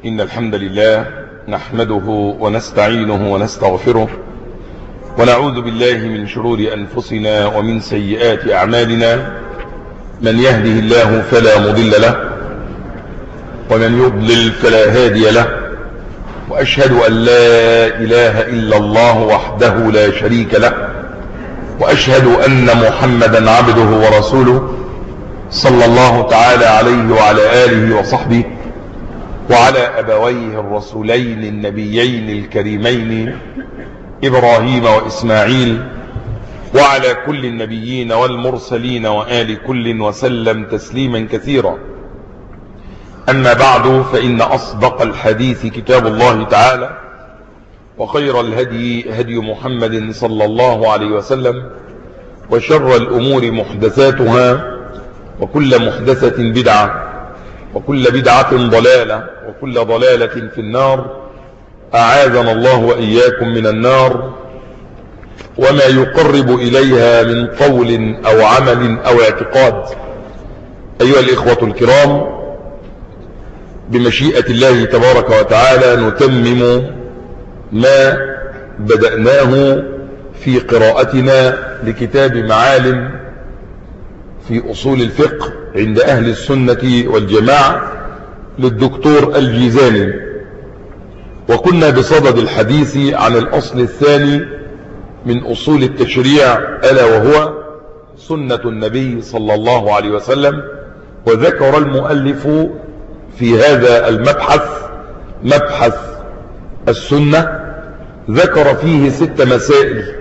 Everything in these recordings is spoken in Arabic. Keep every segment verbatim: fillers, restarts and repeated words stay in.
إن الحمد لله نحمده ونستعينه ونستغفره ونعوذ بالله من شرور أنفسنا ومن سيئات أعمالنا. من يهده الله فلا مضل له ومن يضلل فلا هادي له، وأشهد أن لا إله إلا الله وحده لا شريك له، وأشهد أن محمدا عبده ورسوله صلى الله تعالى عليه وعلى آله وصحبه وعلى أبويه الرسولين النبيين الكريمين إبراهيم وإسماعيل وعلى كل النبيين والمرسلين وآل كل وسلم تسليما كثيرا. أما بعد، فإن أصدق الحديث كتاب الله تعالى، وخير الهدي هدي محمد صلى الله عليه وسلم، وشر الأمور محدثاتها، وكل محدثة بدعة، وكل بدعة ضلالة، وكل ضلالة في النار. أعاذنا الله وإياكم من النار وما يقرب إليها من قول أو عمل أو اعتقاد. أيها الإخوة الكرام، بمشيئة الله تبارك وتعالى نتمم ما بدأناه في قراءتنا لكتاب معالم في أصول الفقه عند أهل السنة والجماعة للدكتور الجيزاني، وكنا بصدد الحديث عن الأصل الثاني من أصول التشريع، ألا وهو سنة النبي صلى الله عليه وسلم. وذكر المؤلف في هذا المبحث، مبحث السنة، ذكر فيه ست مسائل.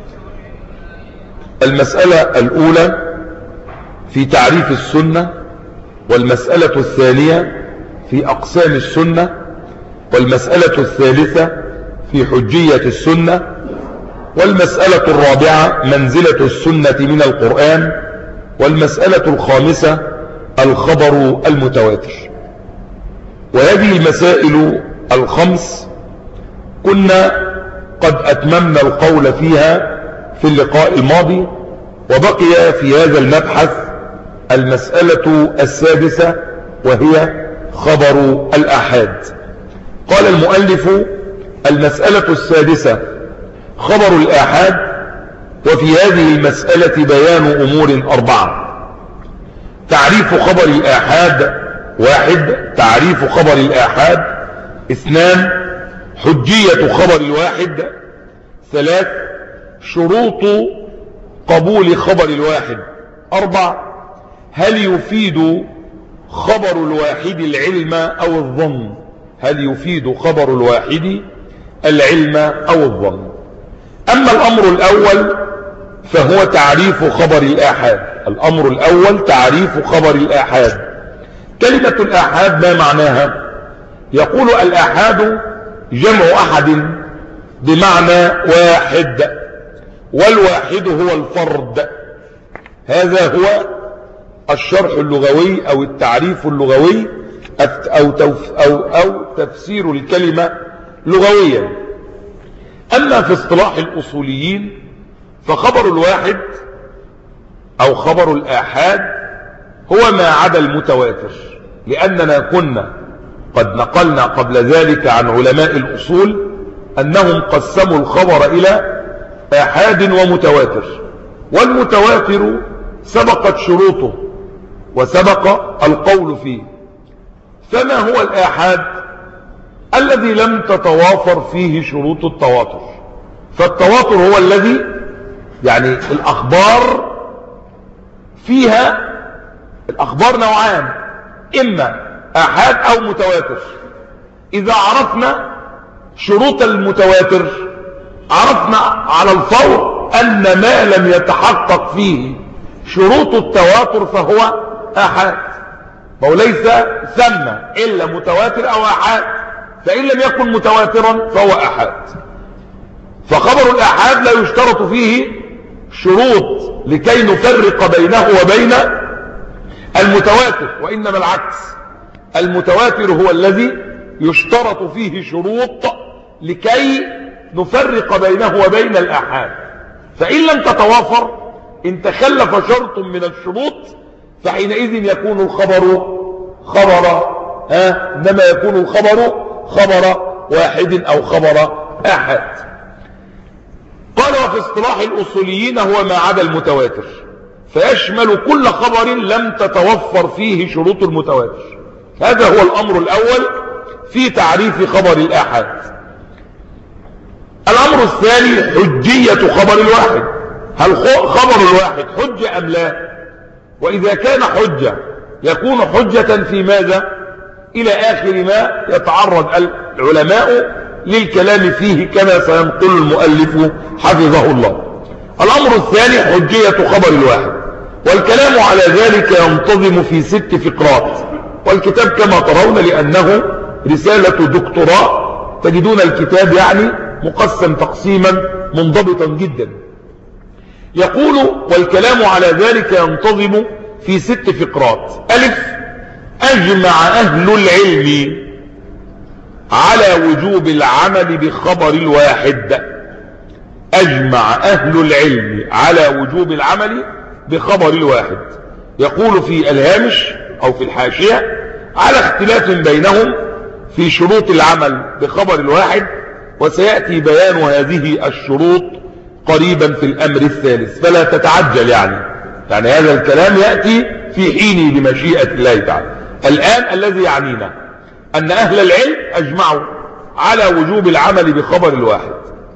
المسألة الأولى في تعريف السنة، والمسألة الثانية في أقسام السنة، والمسألة الثالثة في حجية السنة، والمسألة الرابعة منزلة السنة من القرآن، والمسألة الخامسة الخبر المتواتر. وهذه المسائل الخمس كنا قد أتممنا القول فيها في اللقاء الماضي، وبقي في هذا المبحث المسألة السادسة، وهي خبر الآحاد. قال المؤلف: المسألة السادسة خبر الآحاد. وفي هذه المسألة بيان أمور أربعة. تعريف خبر الآحاد: واحد، تعريف خبر الآحاد. اثنان، حجية خبر الواحد. ثلاث، شروط قبول خبر الواحد. أربع، هل يفيد خبر الواحد العلم أو الظن؟ هل يفيد خبر الواحد العلم أو الظن؟ أما الأمر الأول فهو تعريف خبر الآحاد. الأمر الأول تعريف خبر الآحاد. كلمة الآحاد ما معناها؟ يقول الآحاد جمع أحد بمعنى واحد، والواحد هو الفرد. هذا هو الشرح اللغوي أو التعريف اللغوي أو, أو, أو تفسير الكلمة لغويا. أما في اصطلاح الأصوليين فخبر الواحد أو خبر الآحاد هو ما عدا المتواتر، لأننا كنا قد نقلنا قبل ذلك عن علماء الأصول أنهم قسموا الخبر إلى آحاد ومتواتر. والمتواتر سبقت شروطه وسبق القول فيه. فما هو الآحاد؟ الذي لم تتوافر فيه شروط التواتر. فالتواتر هو الذي يعني الأخبار فيها، الأخبار نوعان، إما آحاد أو متواتر. إذا عرفنا شروط المتواتر عرفنا على الفور أن ما لم يتحقق فيه شروط التواتر فهو آحاد، وليس ثم إلا متواتر أو آحاد، فإن لم يكن متواترا فهو آحاد. فخبر الآحاد لا يشترط فيه شروط لكي نفرق بينه وبين المتواتر، وإنما العكس، المتواتر هو الذي يشترط فيه شروط لكي نفرق بينه وبين الآحاد. فإن لم تتوافر، إن تخلف شرط من الشروط، فحينئذ يكون الخبر خبر ها إنما يكون الخبر خبر واحد أو خبر أحد. قال وفي اصطلاح الأصوليين هو ما عدا المتواتر، فيشمل كل خبر لم تتوفر فيه شروط المتواتر. هذا هو الأمر الأول في تعريف خبر الآحاد. الأمر الثاني حجية خبر الواحد، هل خبر الواحد حجة أم لا؟ وإذا كان حجة يكون حجة في ماذا؟ إلى آخر ما يتعرض العلماء للكلام فيه كما سينقل المؤلف حفظه الله. الأمر الثاني حجية خبر الواحد، والكلام على ذلك ينتظم في ست فقرات، والكتاب كما ترون لأنه رسالة دكتوراه تجدون الكتاب يعني مقسم تقسيما منضبطا جدا. يقول والكلام على ذلك ينتظم في ست فقرات. ألف، أجمع أهل العلم على وجوب العمل بخبر الواحد. أجمع أهل العلم على وجوب العمل بخبر الواحد. يقول في الهامش أو في الحاشية على اختلاف بينهم في شروط العمل بخبر الواحد، وسيأتي بيان هذه الشروط قريبا في الأمر الثالث، فلا تتعجل يعني يعني هذا الكلام يأتي في حينه بمشيئة الله تعالى. الآن الذي يعنينا أن أهل العلم أجمعوا على وجوب العمل بخبر الواحد،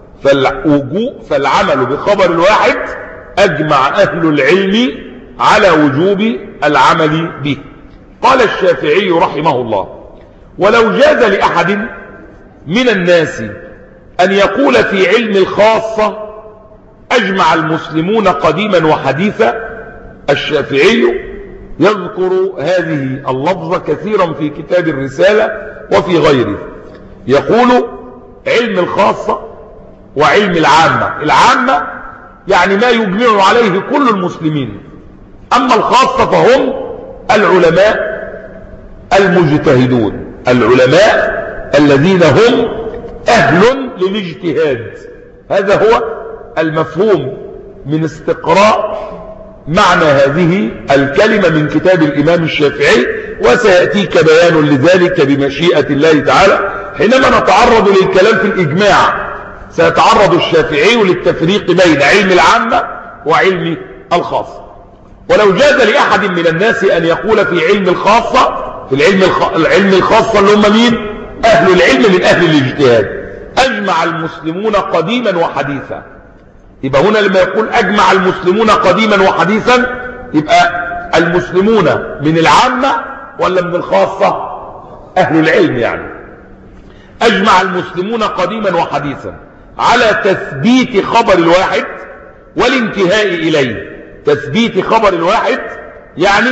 فالعمل بخبر الواحد أجمع أهل العلم على وجوب العمل به. قال الشافعي رحمه الله: ولو جاز لأحد من الناس أن يقول في علم الخاصة أجمع المسلمون قديما وحديثا. الشافعي يذكر هذه اللفظة كثيرا في كتاب الرسالة وفي غيره. يقول علم الخاصة وعلم العامة. العامة يعني ما يجمع عليه كل المسلمين، أما الخاصة فهم العلماء المجتهدون، العلماء الذين هم أهل للاجتهاد. هذا هو المفهوم من استقراء معنى هذه الكلمة من كتاب الإمام الشافعي، وسيأتيك بيان لذلك بمشيئة الله تعالى حينما نتعرض للكلام في الإجماع. سيتعرض الشافعي للتفريق بين علم العامة وعلم الخاصة. ولو جاز لأحد من الناس أن يقول في علم الخاصة، في العلم العلم الخاصة اللي هم مين؟ أهل العلم من أهل الاجتهاد، أجمع المسلمون قديما وحديثا. يبقى هنا لما يقول أجمع المسلمون قديما وحديثا، يبقى المسلمون من العامة ولا من الخاصة؟ أهل العلم يعني. أجمع المسلمون قديما وحديثا على تثبيت خبر الواحد والانتهاء إليه. تثبيت خبر الواحد يعني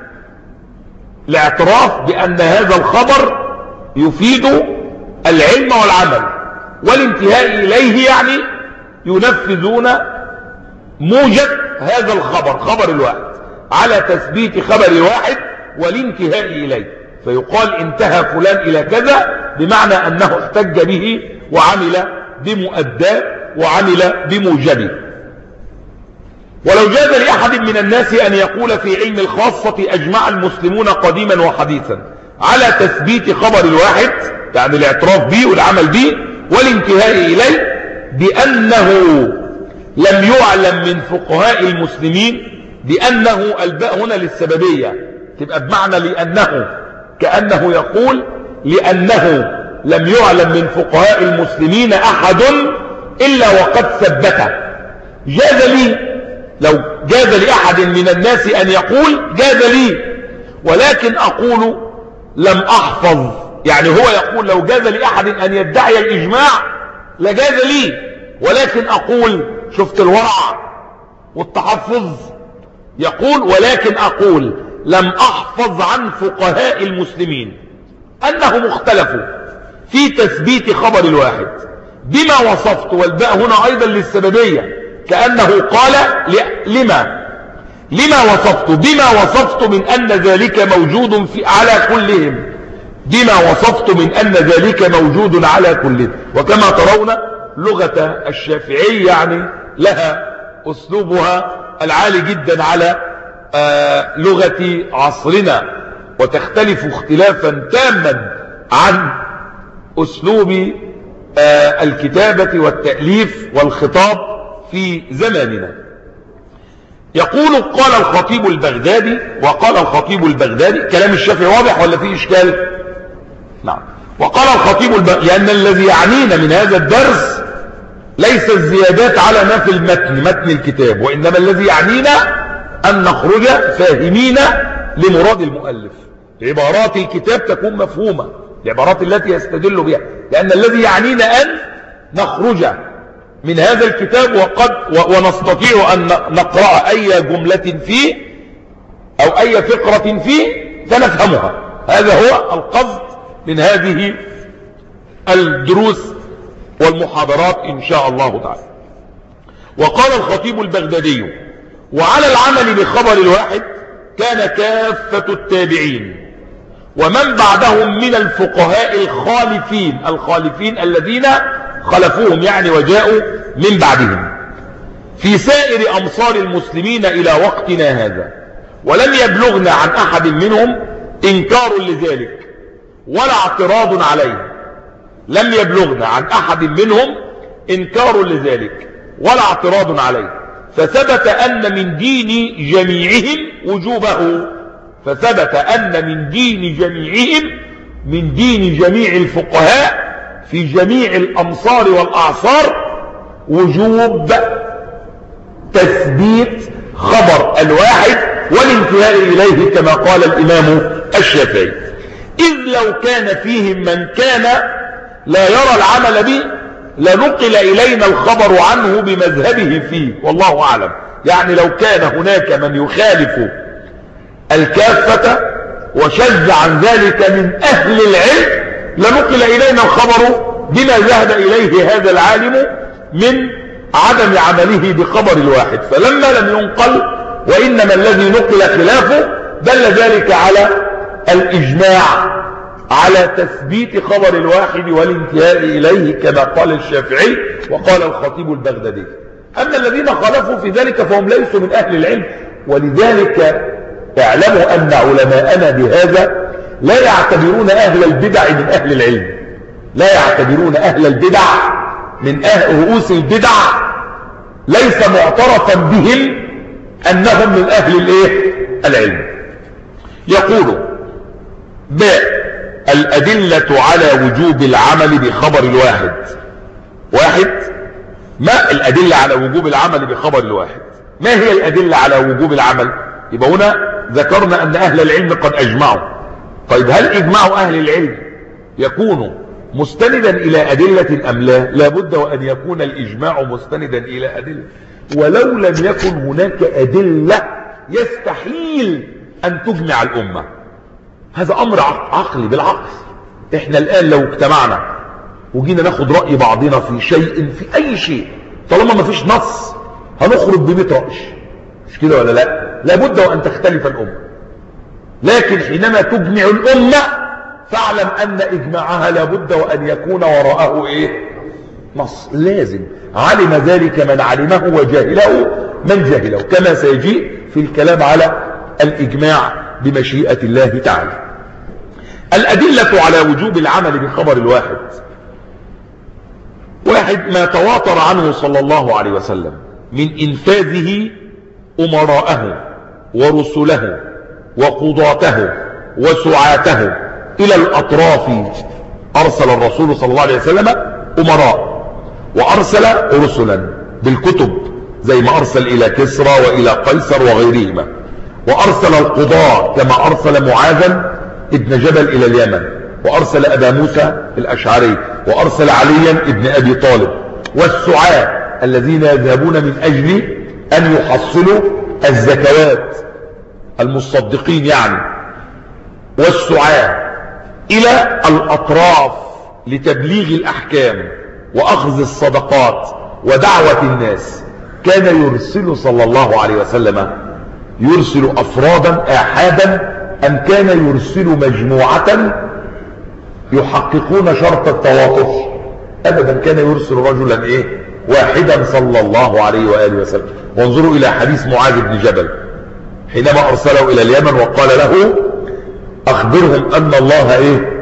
الاعتراف بأن هذا الخبر يفيد العلم والعمل، والانتهاء إليه يعني ينفذون موجب هذا الخبر، خبر الواحد، على تثبيت خبر الواحد والانتهاء إليه. فيقال انتهى فلان إلى كذا بمعنى أنه احتج به وعمل بمؤداه وعمل بموجبه. ولو جاز لأحد من الناس أن يقول في علم الخاصة أجمع المسلمون قديما وحديثا على تثبيت خبر الواحد، يعني الاعتراف به والعمل به والانتهاء إليه، بأنه لم يعلم من فقهاء المسلمين، بأنه الباء هنا للسببية تبقى بمعنى لأنه، كأنه يقول لأنه لم يعلم من فقهاء المسلمين أحد إلا وقد ثبته. جاز لي لو جاز لأحد من الناس أن يقول جاز لي، ولكن أقول لم أحفظ. يعني هو يقول لو جاز لأحد أن يدعي الإجماع لجاز لي، ولكن أقول شفت الورع والتحفظ، يقول ولكن أقول لم أحفظ عن فقهاء المسلمين أنهم اختلفوا في تثبيت خبر الواحد بما وصفت، والباء هنا أيضا للسببية، كأنه قال لما لما وصفت بما وصفت من أن ذلك موجود في على كلهم، بما وصفت من أن ذلك موجود على كلهم. وكما ترون لغة الشافعي يعني لها أسلوبها العالي جدا على آه لغة عصرنا. وتختلف اختلافا تاما عن أسلوب الكتابة والتأليف والخطاب في زماننا. يقول قال الخطيب البغدادي، وقال الخطيب البغدادي كلام الشافعي واضح ولا فيه إشكال؟ نعم. وقال الخطيب البغدادي لأن الذي يعنينا من هذا الدرس ليس الزيادات على ما في المتن متن الكتاب، وإنما الذي يعنينا أن نخرج فاهمين لمراد المؤلف. عبارات الكتاب تكون مفهومة، العبارات التي يستدل بها، لأن الذي يعنينا أن نخرج من هذا الكتاب وقد ونستطيع أن نقرأ أي جملة فيه أو أي فقرة فيه فنفهمها. هذا هو القصد من هذه الدروس والمحاضرات إن شاء الله تعالى. وقال الخطيب البغدادي: وعلى العمل بخبر الواحد كان كافة التابعين ومن بعدهم من الفقهاء الخالفين، الخالفين الذين خلفوهم يعني وجاءوا من بعدهم، في سائر أمصار المسلمين إلى وقتنا هذا، ولم يبلغنا عن أحد منهم إنكار لذلك ولا اعتراض عليه. لم يبلغنا عن أحد منهم إنكار لذلك ولا اعتراض عليه، فثبت أن من دين جميعهم وجوبه. فثبت أن من دين جميعهم، من دين جميع الفقهاء في جميع الأمصار والأعصار، وجوب تثبيت خبر الواحد والانتهاء إليه كما قال الإمام الشافعي. إذ لو كان فيهم من كان لا يرى العمل به لنقل إلينا الخبر عنه بمذهبه فيه، والله أعلم. يعني لو كان هناك من يخالف الكافة وشذ عن ذلك من أهل العلم لنقل إلينا الخبر بما ذهب إليه هذا العالم من عدم عمله بخبر الواحد. فلما لم ينقل وإنما الذي نقل خلافه دل ذلك على الإجماع على تثبيت خبر الواحد والانتهاء إليه كما قال الشافعي وقال الخطيب البغدادي. أما الذين خالفوا في ذلك فهم ليسوا من أهل العلم. ولذلك اعلموا أن علماءنا بهذا لا يعتبرون أهل البدع من أهل العلم، لا يعتبرون أهل البدع من أهل رؤوس البدع، ليس معترفا بهم أنهم من أهل الإيه؟ العلم. يقول باء الأدلة على وجوب العمل بخبر الواحد. واحد، ما الأدلة على وجوب العمل بخبر الواحد؟ ما هي الأدلة على وجوب العمل؟ يبقى هنا ذكرنا أن أهل العلم قد أجمعوا. طيب هل إجماع أهل العلم يكون مستندا إلى أدلة أم لا؟ لابد وأن يكون الإجماع مستندا إلى أدلة، ولو لم يكن هناك أدلة يستحيل أن تجمع الأمة. هذا أمر عقلي بالعقل. إحنا الآن لو اجتمعنا وجينا ناخد رأي بعضنا في شيء، في أي شيء، طالما ما فيش نص هنخرج بمئة رأي، مش كده ولا لا؟ لابد وأن تختلف الأمة. لكن حينما تجمع الأمة فاعلم أن إجماعها لابد وأن يكون وراءه إيه؟ نص. لازم. علم ذلك من علمه وجاهله من جاهله، كما سيجيء في الكلام على الإجماع بمشيئة الله تعالى. الأدلة على وجوب العمل بخبر الواحد: واحد، ما تواتر عنه صلى الله عليه وسلم من إنفاذه أمراءه ورسله وقضاته وسعاته إلى الأطراف. أرسل الرسول صلى الله عليه وسلم أمراء وأرسل رسلا بالكتب زي ما أرسل إلى كسرى وإلى قيصر وغيرهما، وأرسل القضاة كما أرسل معاذا ابن جبل إلى اليمن، وأرسل أبا موسى الأشعري، وأرسل عليا ابن أبي طالب، والسعاة الذين يذهبون من أجل أن يحصلوا الزكوات، المصدقين يعني، والسعاة إلى الأطراف لتبليغ الأحكام وأخذ الصدقات ودعوة الناس. كان يرسل صلى الله عليه وسلم يرسل أفرادا آحادا أم كان يرسل مجموعة يحققون شرط التواطؤ؟ أبدا، كان يرسل رجلا إيه؟ واحدا صلى الله عليه وآله وسلم. وانظروا إلى حديث معاذ بن جبل حينما أرسله إلى اليمن وقال له: أخبرهم أن الله إيه؟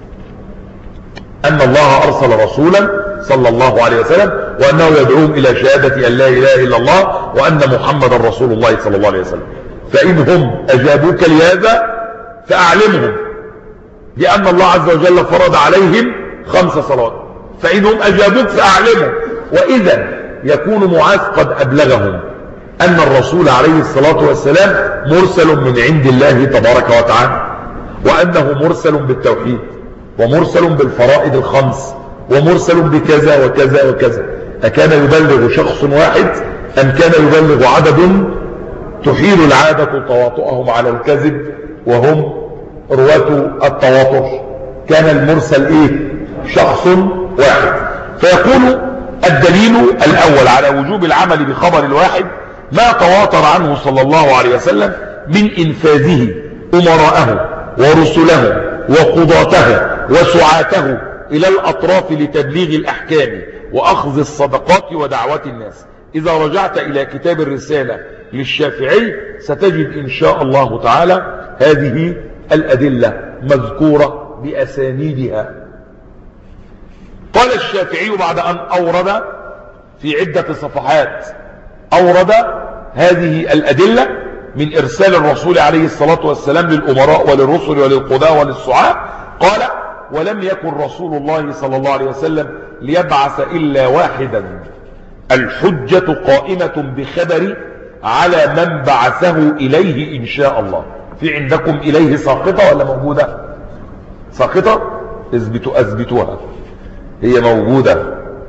أن الله أرسل رسولا صلى الله عليه وسلم، وأنه يدعوهم إلى شهادة أن لا إله إلا الله وأن محمد رسول الله صلى الله عليه وسلم. فإن هم أجابوك لهذا فأعلمهم بأن الله عز وجل فرض عليهم خمس صلوات، فإنهم أجابوك فأعلمهم. وإذا يكون معاذ قد أبلغهم أن الرسول عليه الصلاة والسلام مرسل من عند الله تبارك وتعالى، وأنه مرسل بالتوحيد، ومرسل بالفرائض الخمس، ومرسل بكذا وكذا وكذا. أكان يبلغ شخص واحد أم كان يبلغ عدد تحيل العادة تواطؤهم على الكذب وهم رواة التواتر؟ كان المرسل إيه؟ شخص واحد. فيقول الدليل الأول على وجوب العمل بخبر الواحد ما تواتر عنه صلى الله عليه وسلم من إنفاذه أمراءه ورسله وقضاته وسعاته إلى الأطراف لتبليغ الأحكام وأخذ الصدقات ودعوة الناس. إذا رجعت إلى كتاب الرسالة للشافعي ستجد إن شاء الله تعالى هذه الأدلة مذكورة بأسانيدها. قال الشافعي بعد أن أورد في عدة صفحات أورد هذه الأدلة من إرسال الرسول عليه الصلاة والسلام للأمراء وللرسل وللقضاة وللسعاة، قال: ولم يكن رسول الله صلى الله عليه وسلم ليبعث إلا واحدا، الحجة قائمة بخبر على من بعثه إليه إن شاء الله. في عندكم إليه ساقطة ولا موجودة؟ ساقطة؟ اثبتوا أثبتوها، هي موجودة.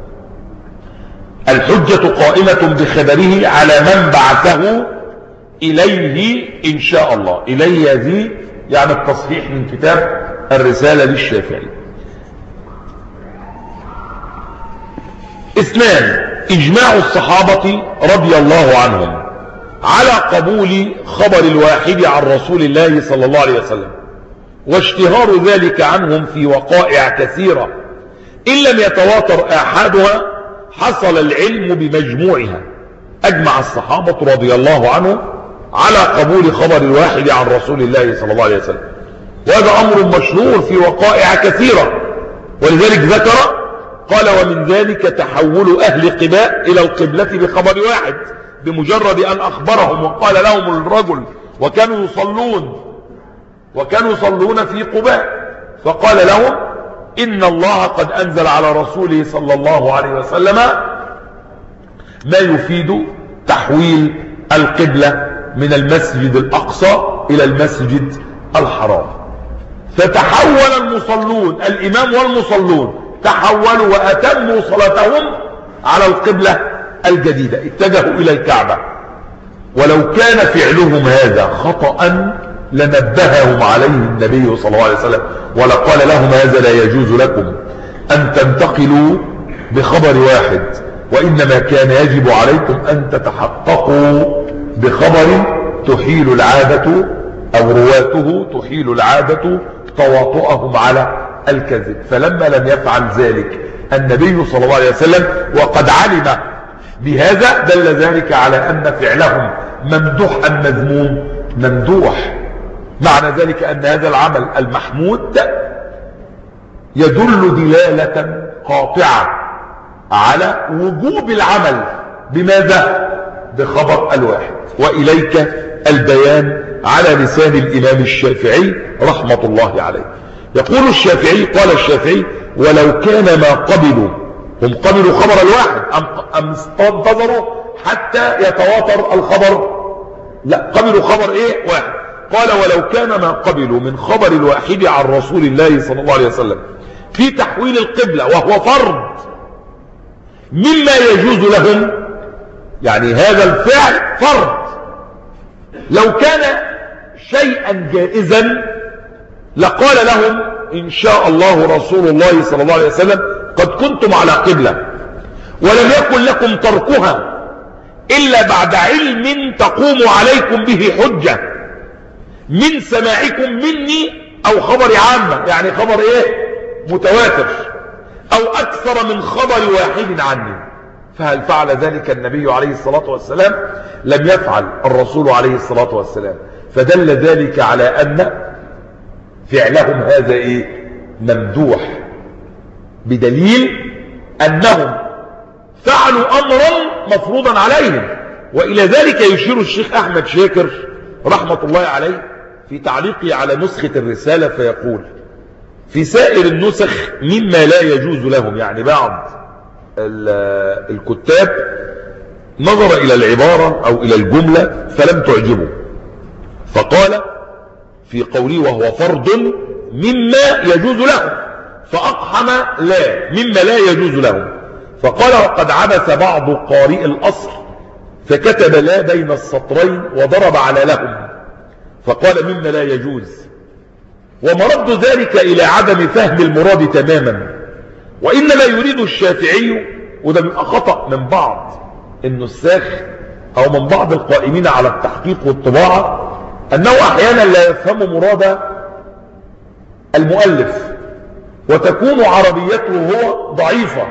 الحجة قائمة بخبره على من بعثه إليه إن شاء الله. إليه هذه يعني التصحيح من كتاب الرسالة للشافعي. اثنان: إجماع الصحابة رضي الله عنهم على قبول خبر الواحد عن رسول الله صلى الله عليه وسلم، واشتهار ذلك عنهم في وقائع كثيرة إن لم يتواتر آحادها حصل العلم بمجموعها. أجمع الصحابة رضي الله عنهم على قبول خبر الواحد عن رسول الله صلى الله عليه وسلم، وهذا أمر مشهور في وقائع كثيرة، ولذلك ذكر قال: ومن ذلك تحول أهل قباء إلى القبلة بخبر واحد، بمجرد أن أخبرهم وقال لهم الرجل وكانوا يصلون وكانوا يصلون في قباء، فقال لهم: إن الله قد أنزل على رسوله صلى الله عليه وسلم ما يفيد تحويل القبلة من المسجد الأقصى إلى المسجد الحرام. فتحول المصلون، الإمام والمصلون تحولوا وأتموا صلاتهم على القبلة الجديدة، اتجهوا إلى الكعبة. ولو كان فعلهم هذا خطأ لنبههم عليه النبي صلى الله عليه وسلم ولقال لهم: هذا لا يجوز لكم أن تنتقلوا بخبر واحد، وإنما كان يجب عليكم أن تتحققوا بخبر تحيل العادة أو رواته تحيل العادة تواطؤهم على الكذب. فلما لم يفعل ذلك النبي صلى الله عليه وسلم وقد علم بهذا دل ذلك على أن فعلهم ممدوح أم مذموم؟ ممدوح. معنى ذلك أن هذا العمل المحمود يدل دلالة قاطعة على وجوب العمل بماذا؟ بخبر الواحد. وإليك البيان على لسان الإمام الشافعي رحمة الله عليه. يقول الشافعي: قال الشافعي: ولو كان ما قبلوا، هم قبلوا خبر الواحد أم انتظروا حتى يتواتر الخبر؟ لا، قبلوا خبر ايه؟ واحد. قال: ولو كان ما قبلوا من خبر الواحد عن رسول الله صلى الله عليه وسلم في تحويل القبلة وهو فرض مما يجوز لهم، يعني هذا الفعل فرض، لو كان شيئا جائزا لقال لهم إن شاء الله رسول الله صلى الله عليه وسلم: قد كنتم على قبلة ولم يكن لكم تركها إلا بعد علم تقوم عليكم به حجة من سماعكم مني أو خبر عامة، يعني خبر إيه؟ متواتر، أو أكثر من خبر واحد عني. فهل فعل ذلك النبي عليه الصلاة والسلام؟ لم يفعل الرسول عليه الصلاة والسلام. فدل ذلك على أن فعلهم هذا ايه؟ ممدوح، بدليل انهم فعلوا امرا مفروضا عليهم. والى ذلك يشير الشيخ احمد شاكر رحمة الله عليه في تعليقه على نسخة الرسالة فيقول: في سائر النسخ مما لا يجوز لهم، يعني بعض الكتاب نظر الى العبارة او الى الجملة فلم تعجبه، فقال في قوله وهو فرض مما يجوز لهم، فأقحم لا مما لا يجوز لهم، فقال وقد عبث بعض قارئ الأصل فكتب لا بين السطرين وضرب على لهم، فقال مما لا يجوز، ومرد ذلك إلى عدم فهم المراد تماما. وإنما يريد الشافعي، وده بيبقى خطأ من بعض النساخ أو من بعض القائمين على التحقيق والطباعة، أنه أحيانا لا يفهم مراد المؤلف وتكون عربيته هو ضعيفة.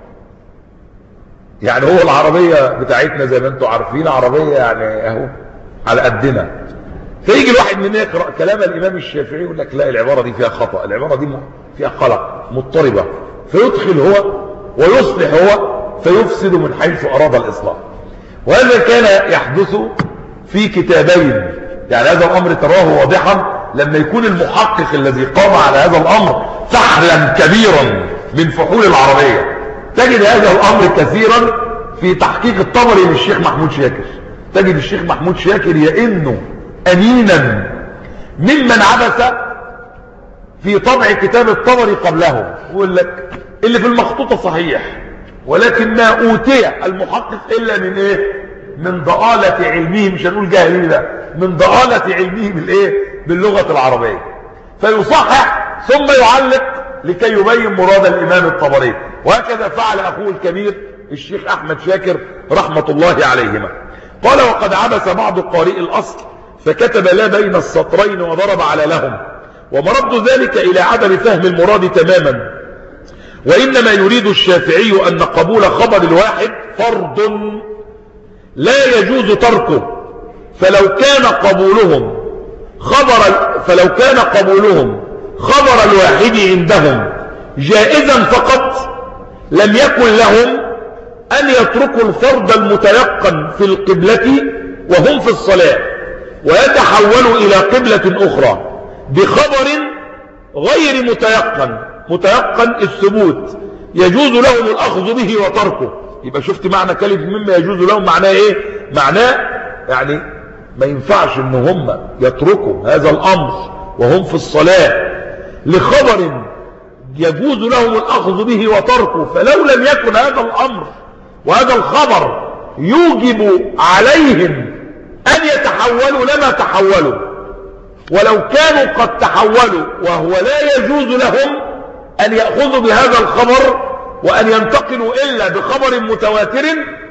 يعني هو العربية بتاعتنا زي ما انتم عارفين عربية يعني اهو على قدنا، فيجي الواحد مننا يقرأ كلام الإمام الشافعي يقول لك لا العبارة دي فيها خطأ، العبارة دي فيها خلق مضطربة، فيدخل هو ويصلح هو فيفسد من حيث أراد الإصلاح. وهذا كان يحدث في كتابين، يعني هذا الأمر تراه واضحا لما يكون المحقق الذي قام على هذا الأمر فحلا كبيرا من فحول العربية. تجد هذا الأمر كثيرا في تحقيق الطبري للشيخ محمود شاكر، تجد الشيخ محمود شاكر يئن أنينا ممن عبث في طبع كتاب الطبري قبله، يقول لك اللي في المخطوطة صحيح ولكن ما أوتي المحقق إلا من إيه؟ من ضآلة علمه، مش هنقول جاهلين لا، من ضآلة علمه بالإيه؟ باللغة العربية، فيصحح ثم يعلق لكي يبين مراد الإمام الطبري. وهكذا فعل أخوه الكبير الشيخ أحمد شاكر رحمة الله عليهما. قال وقد عبث بعض قارئ الأصل فكتب لا بين السطرين وضرب على لهم، ومرد ذلك إلى عدم فهم المراد تماما. وإنما يريد الشافعي أن قبول خبر الواحد فرض لا يجوز تركه، فلو كان قبولهم خبر فلو كان قبولهم خبر الواحد عندهم جائزا فقط لم يكن لهم أن يتركوا الفرض المتيقن في القبلة وهم في الصلاة ويتحولوا إلى قبلة أخرى بخبر غير متيقن، متيقن الثبوت يجوز لهم الأخذ به وتركه. يبقى شفت معنى كلمة مما يجوز لهم معناه إيه؟ معناه يعني ما ينفعش إن هم يتركوا هذا الأمر وهم في الصلاة لخبر يجوز لهم الأخذ به وتركه، فلو لم يكن هذا الأمر وهذا الخبر يوجب عليهم أن يتحولوا لما تحولوا، ولو كانوا قد تحولوا وهو لا يجوز لهم أن يأخذوا بهذا الخبر وأن ينتقلوا إلا بخبر متواتر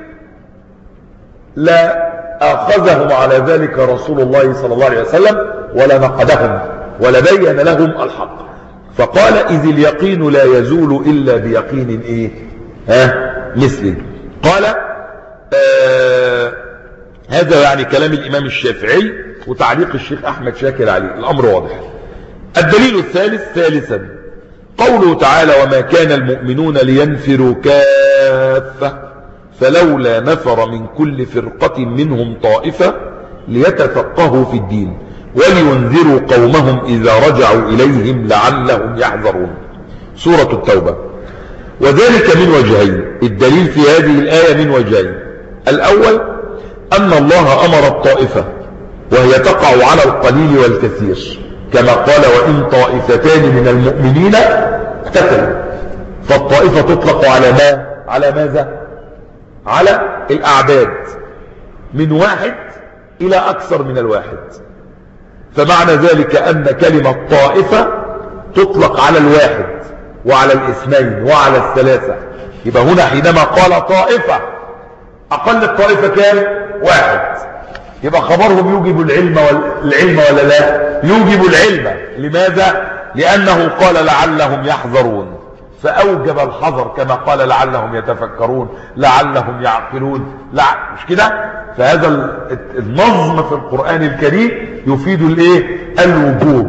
لا أخذهم على ذلك رسول الله صلى الله عليه وسلم ولا نقدهم ولا بين لهم الحق. فقال إذ اليقين لا يزول إلا بيقين إيه؟ ها مثله. قال آه هذا يعني كلام الإمام الشافعي وتعليق الشيخ أحمد شاكر عليه، الأمر واضح. الدليل الثالث ثالثا قوله تعالى وما كان المؤمنون لينفروا كافة فلولا نفر من كل فرقة منهم طائفة ليتفقهوا في الدين ولينذروا قومهم إذا رجعوا إليهم لعلهم يحذرون. سورة التوبة. وذلك من وجهين، الدليل في هذه الآية من وجهين. الأول أن الله أمر الطائفة وهي تقع على القليل والكثير كما قال وإن طائفتان من المؤمنين اقتتلوا، فالطائفة تطلق على ما؟ على ماذا؟ على الأعداد من واحد إلى أكثر من الواحد. فمعنى ذلك أن كلمة طائفة تطلق على الواحد وعلى الاثنين وعلى الثلاثة. يبقى هنا حينما قال طائفة أقل الطائفة كام؟ واحد، يبقى خبرهم يوجب العلم والعلم ولا لا؟ يوجب العلم. لماذا؟ لأنه قال لعلهم يحذرون، فأوجب الحذر كما قال لعلهم يتفكرون لعلهم يعقلون، لع... مش كده؟ فهذا النظم في القرآن الكريم يفيد الايه؟ الوجوب.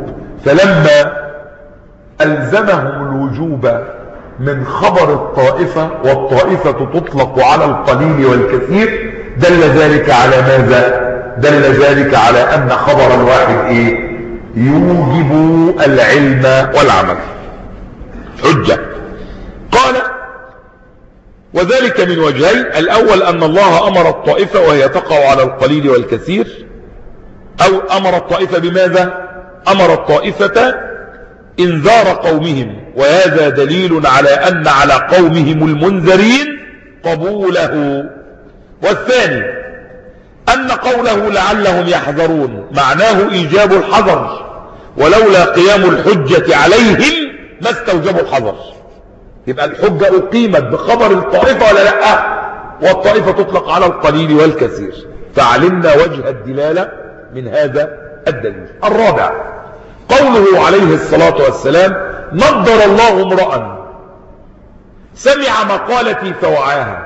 فلما ألزمهم الوجوب من خبر الطائفة، والطائفة تطلق على القليل والكثير، دل ذلك على ماذا؟ دل ذلك على أن خبر الواحد إيه؟ يوجب العلم والعمل. حجة. قال: وذلك من وجهين: الأول أن الله أمر الطائفة وهي تقع على القليل والكثير، أو أمر الطائفة بماذا؟ أمر الطائفة إنذار قومهم، وهذا دليل على أن على قومهم المنذرين قبوله. والثاني أن قوله لعلهم يحذرون معناه إيجاب الحذر، ولولا قيام الحجة عليهم ما استوجبوا الحذر. يبقى الحجة أقيمت بخبر الطائفة ولا لا؟ والطائفة تطلق على القليل والكثير، فعلمنا وجه الدلالة من هذا الدليل. الرابع قوله عليه الصلاة والسلام: نضر الله امرأ سمع مقالتي فوعاها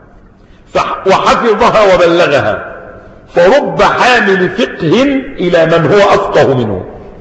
وحفظها وبلغها، فرب حامل فقه إلى من هو أفقه منه.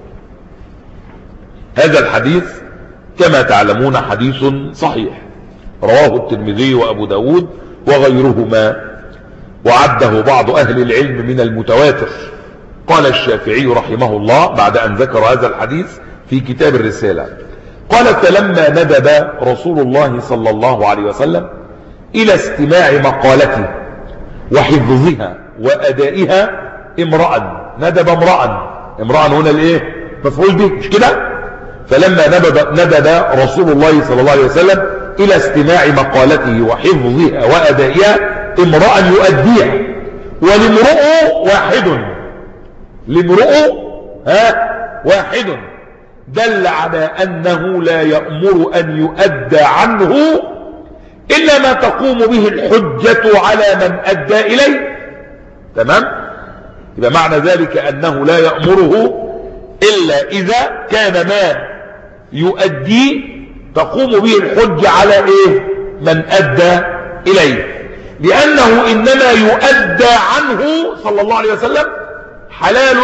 هذا الحديث كما تعلمون حديث صحيح، رواه الترمذي وأبو داود وغيرهما، وعده بعض أهل العلم من المتواتر. قال الشافعي رحمه الله بعد أن ذكر هذا الحديث في كتاب الرسالة، قال: فلما ندب رسول الله صلى الله عليه وسلم إلى استماع مقالته وحفظها وأدائها امرأ، ندب امرأ، امرأ هنا الايه؟ مفعول به، مش كده؟ فلما ندب, ندب رسول الله صلى الله عليه وسلم إلى استماع مقالته وحفظها وأدائها امرأ يؤديها، ولامرؤ واحد، لامرؤ ها واحد، دل على أنه لا يأمر أن يؤدى عنه إلا ما تقوم به الحجة على من أدى إليه. تمام؟ يبقى معنى ذلك أنه لا يأمره إلا إذا كان ما يؤدي تقوم به الحجة على إيه؟ من أدى إليه، لأنه إنما يؤدى عنه صلى الله عليه وسلم حلال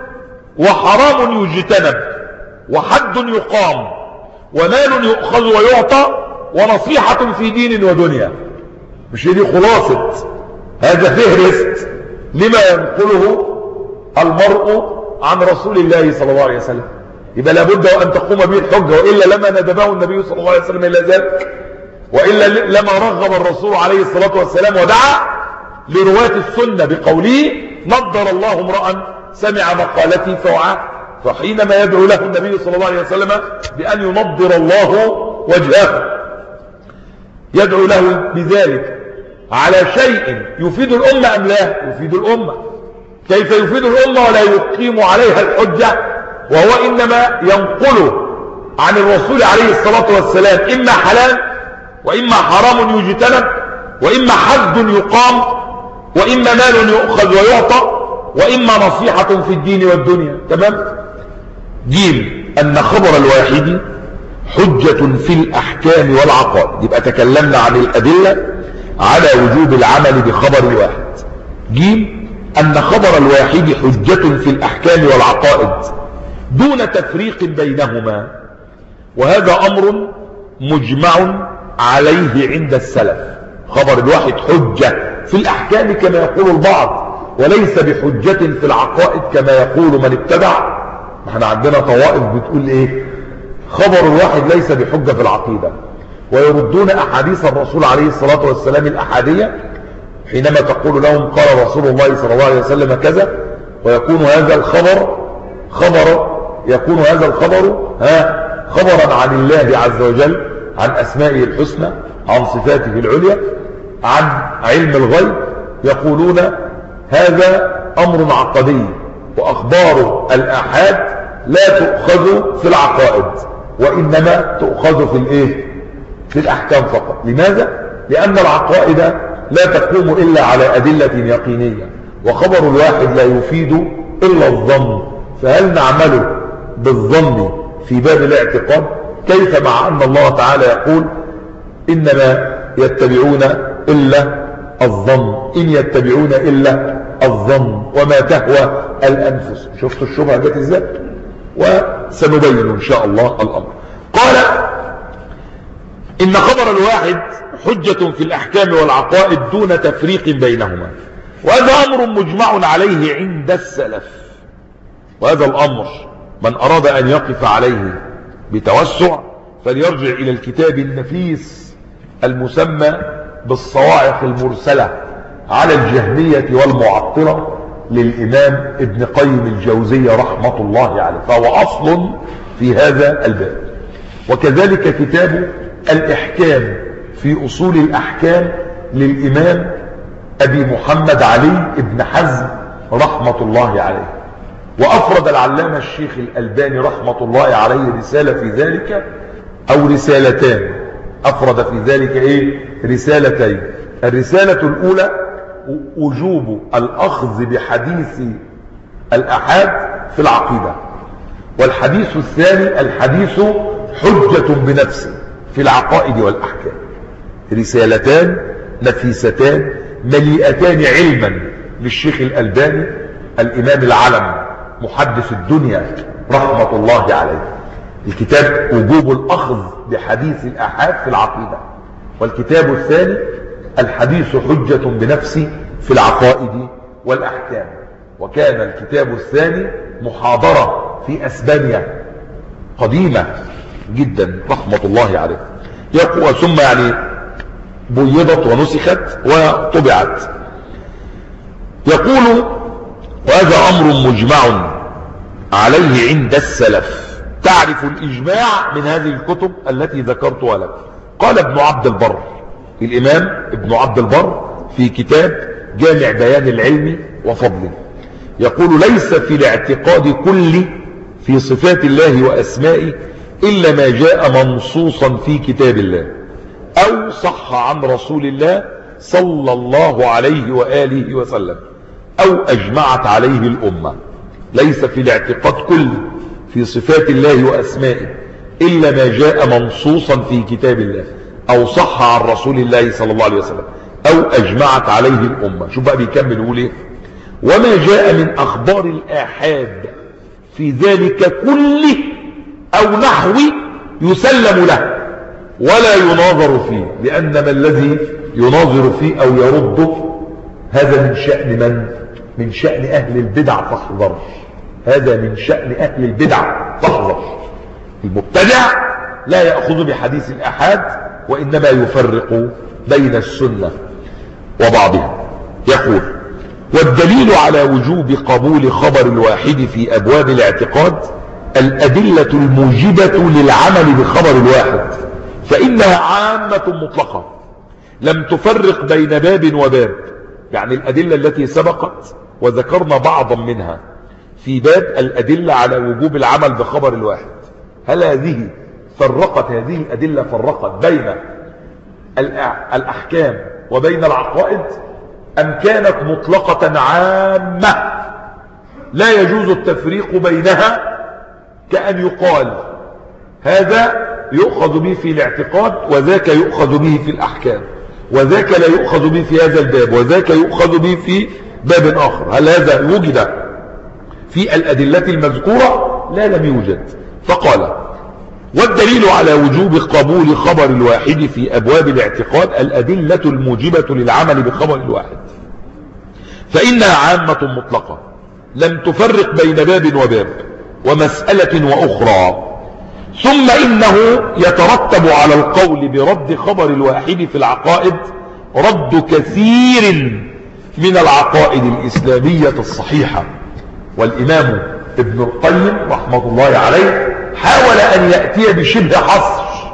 وحرام يجتنب، وحد يقام، ومال يؤخذ ويعطى، ونصيحة في دين ودنيا. مش دي خلاصة هذا فهرست لما ينقله المرء عن رسول الله صلى الله عليه وسلم. يبقى لابد أن تقوم به الحجة، وإلا لما ندبه النبي صلى الله عليه وسلم إلى ذلك، وإلا لما رغب الرسول عليه الصلاة والسلام ودعا لرواة السنة بقوله: نضر الله امرأ سمع مقالتي فوعاه. فحينما يدعو له النبي صلى الله عليه وسلم بأن ينضر الله وجهه، يدعو له بذلك على شيء يفيد الأمة أم لا؟ يفيد الأمة. كيف يفيد الأمة ولا يقيم عليها الحجة؟ وهو إنما ينقل عن الرسول عليه الصلاة والسلام إما حلال وإما حرام يجتنب، وإما حد يقام، وإما مال يؤخذ ويعطى، وإما نصيحة في الدين والدنيا. تمام؟ جيم أن خبر الواحد حجة في الأحكام والعقائد. يبقى تكلمنا عن الأدلة على وجوب العمل بخبر الواحد. جيم أن خبر الواحد حجة في الأحكام والعقائد دون تفريق بينهما، وهذا أمر مجمع عليه عند السلف. خبر الواحد حجة في الأحكام كما يقول البعض، وليس بحجة في العقائد كما يقول من ابتدع. احنا عندنا طوائف بتقول ايه؟ خبر الواحد ليس بحجة في العقيدة، ويردون أحاديث الرسول عليه الصلاة والسلام الأحادية حينما تقول لهم قال رسول الله صلى الله عليه وسلم كذا، ويكون هذا الخبر خبر يكون هذا الخبر ها خبرا عن الله عز وجل، عن أسمائه الحسنى، عن صفاته العليا، عن علم الغيب. يقولون هذا أمر عقدي، وأخبار الآحاد لا تؤخذ في العقائد، وإنما تؤخذ في الإيه؟ في الأحكام فقط. لماذا؟ لأن العقائد لا تقوم إلا على أدلة يقينية، وخبر الواحد لا يفيد إلا الظن. فهل نعمل بالظن في باب الاعتقاد؟ كيف مع أن الله تعالى يقول إنما يتبعون إلا الظن، إن يتبعون إلا الظن وما تهوى الأنفس. شفتوا الشبهة جت إزاي؟ وسنبين إن شاء الله الأمر. قال إن خبر الواحد حجة في الأحكام والعقائد دون تفريق بينهما، وهذا أمر مجمع عليه عند السلف. وهذا الأمر من أراد أن يقف عليه بتوسع فليرجع إلى الكتاب النفيس المسمى بالصواعق المرسلة على الجهمية والمعطلة للإمام ابن قيم الجوزية رحمة الله عليه، فهو أصل في هذا الباب. وكذلك كتاب الإحكام في أصول الأحكام للإمام أبي محمد علي بن حزم رحمة الله عليه. وأفرد العلامة الشيخ الألباني رحمة الله عليه رسالة في ذلك أو رسالتان، أفرد في ذلك إيه؟ رسالتين. الرسالة الأولى وجوب الأخذ بحديث الأحاد في العقيدة، والحديث الثاني الحديث حجة بنفسه في العقائد والأحكام. رسالتان نفيستان مليئتان علما للشيخ الألباني الإمام العلم محدث الدنيا رحمة الله عليه. الكتاب وجوب الأخذ بحديث الأحاد في العقيدة، والكتاب الثاني الحديث حجة بنفسه في العقائد والأحكام. وكان الكتاب الثاني محاضرة في أسبانيا قديمة جدا رحمة الله عليه، يقوى ثم يعني بيضت ونسخت وطبعت. يقول وهذا أمر مجمع عليه عند السلف. تعرف الإجماع من هذه الكتب التي ذكرتها لك. قال ابن عبد البر، الإمام ابن عبد البر في كتاب جامع بيان العلم وفضله، يقول ليس في الاعتقاد كله في صفات الله وأسمائه إلا ما جاء منصوصا في كتاب الله أو صح عن رسول الله صلى الله عليه وآله وسلم أو أجمعت عليه الأمة. ليس في الاعتقاد كله في صفات الله وأسمائه إلا ما جاء منصوصا في كتاب الله أو صح عن رسول الله صلى الله عليه وسلم أو أجمعت عليه الأمة. شوف بقى بيكمل يقول إيه؟ وما جاء من أخبار الآحاد في ذلك كله أو نحو يسلم له ولا يناظر فيه، لأن ما الذي يناظر فيه أو يرده هذا من شأن من؟ من شأن أهل البدع، فاحذر. هذا من شأن أهل البدع فاحذر. المبتدع لا يأخذ بحديث الآحاد وإنما يفرق بين السنة وبعضها. يقول والدليل على وجوب قبول خبر الواحد في أبواب الاعتقاد الأدلة الموجبة للعمل بخبر الواحد، فإنها عامة مطلقة لم تفرق بين باب وباب. يعني الأدلة التي سبقت وذكرنا بعضا منها في باب الأدلة على وجوب العمل بخبر الواحد، هل هذه فرقت هذه الأدلة فرقت بين الأحكام وبين العقائد، أم كانت مطلقة عامة لا يجوز التفريق بينها، كأن يقال هذا يؤخذ به في الاعتقاد وذاك يؤخذ به في الأحكام، وذاك لا يؤخذ به في هذا الباب وذاك يؤخذ به في باب آخر؟ هل هذا وجد في الأدلة المذكورة؟ لا، لم يوجد. فقال والدليل على وجوب قبول خبر الواحد في أبواب الاعتقاد الأدلة الموجبة للعمل بخبر الواحد، فإنها عامة مطلقة لم تفرق بين باب وباب ومسألة وأخرى. ثم إنه يترتب على القول برد خبر الواحد في العقائد رد كثير من العقائد الإسلامية الصحيحة. والإمام ابن القيم رحمة الله عليه حاول أن يأتي بشبه حصر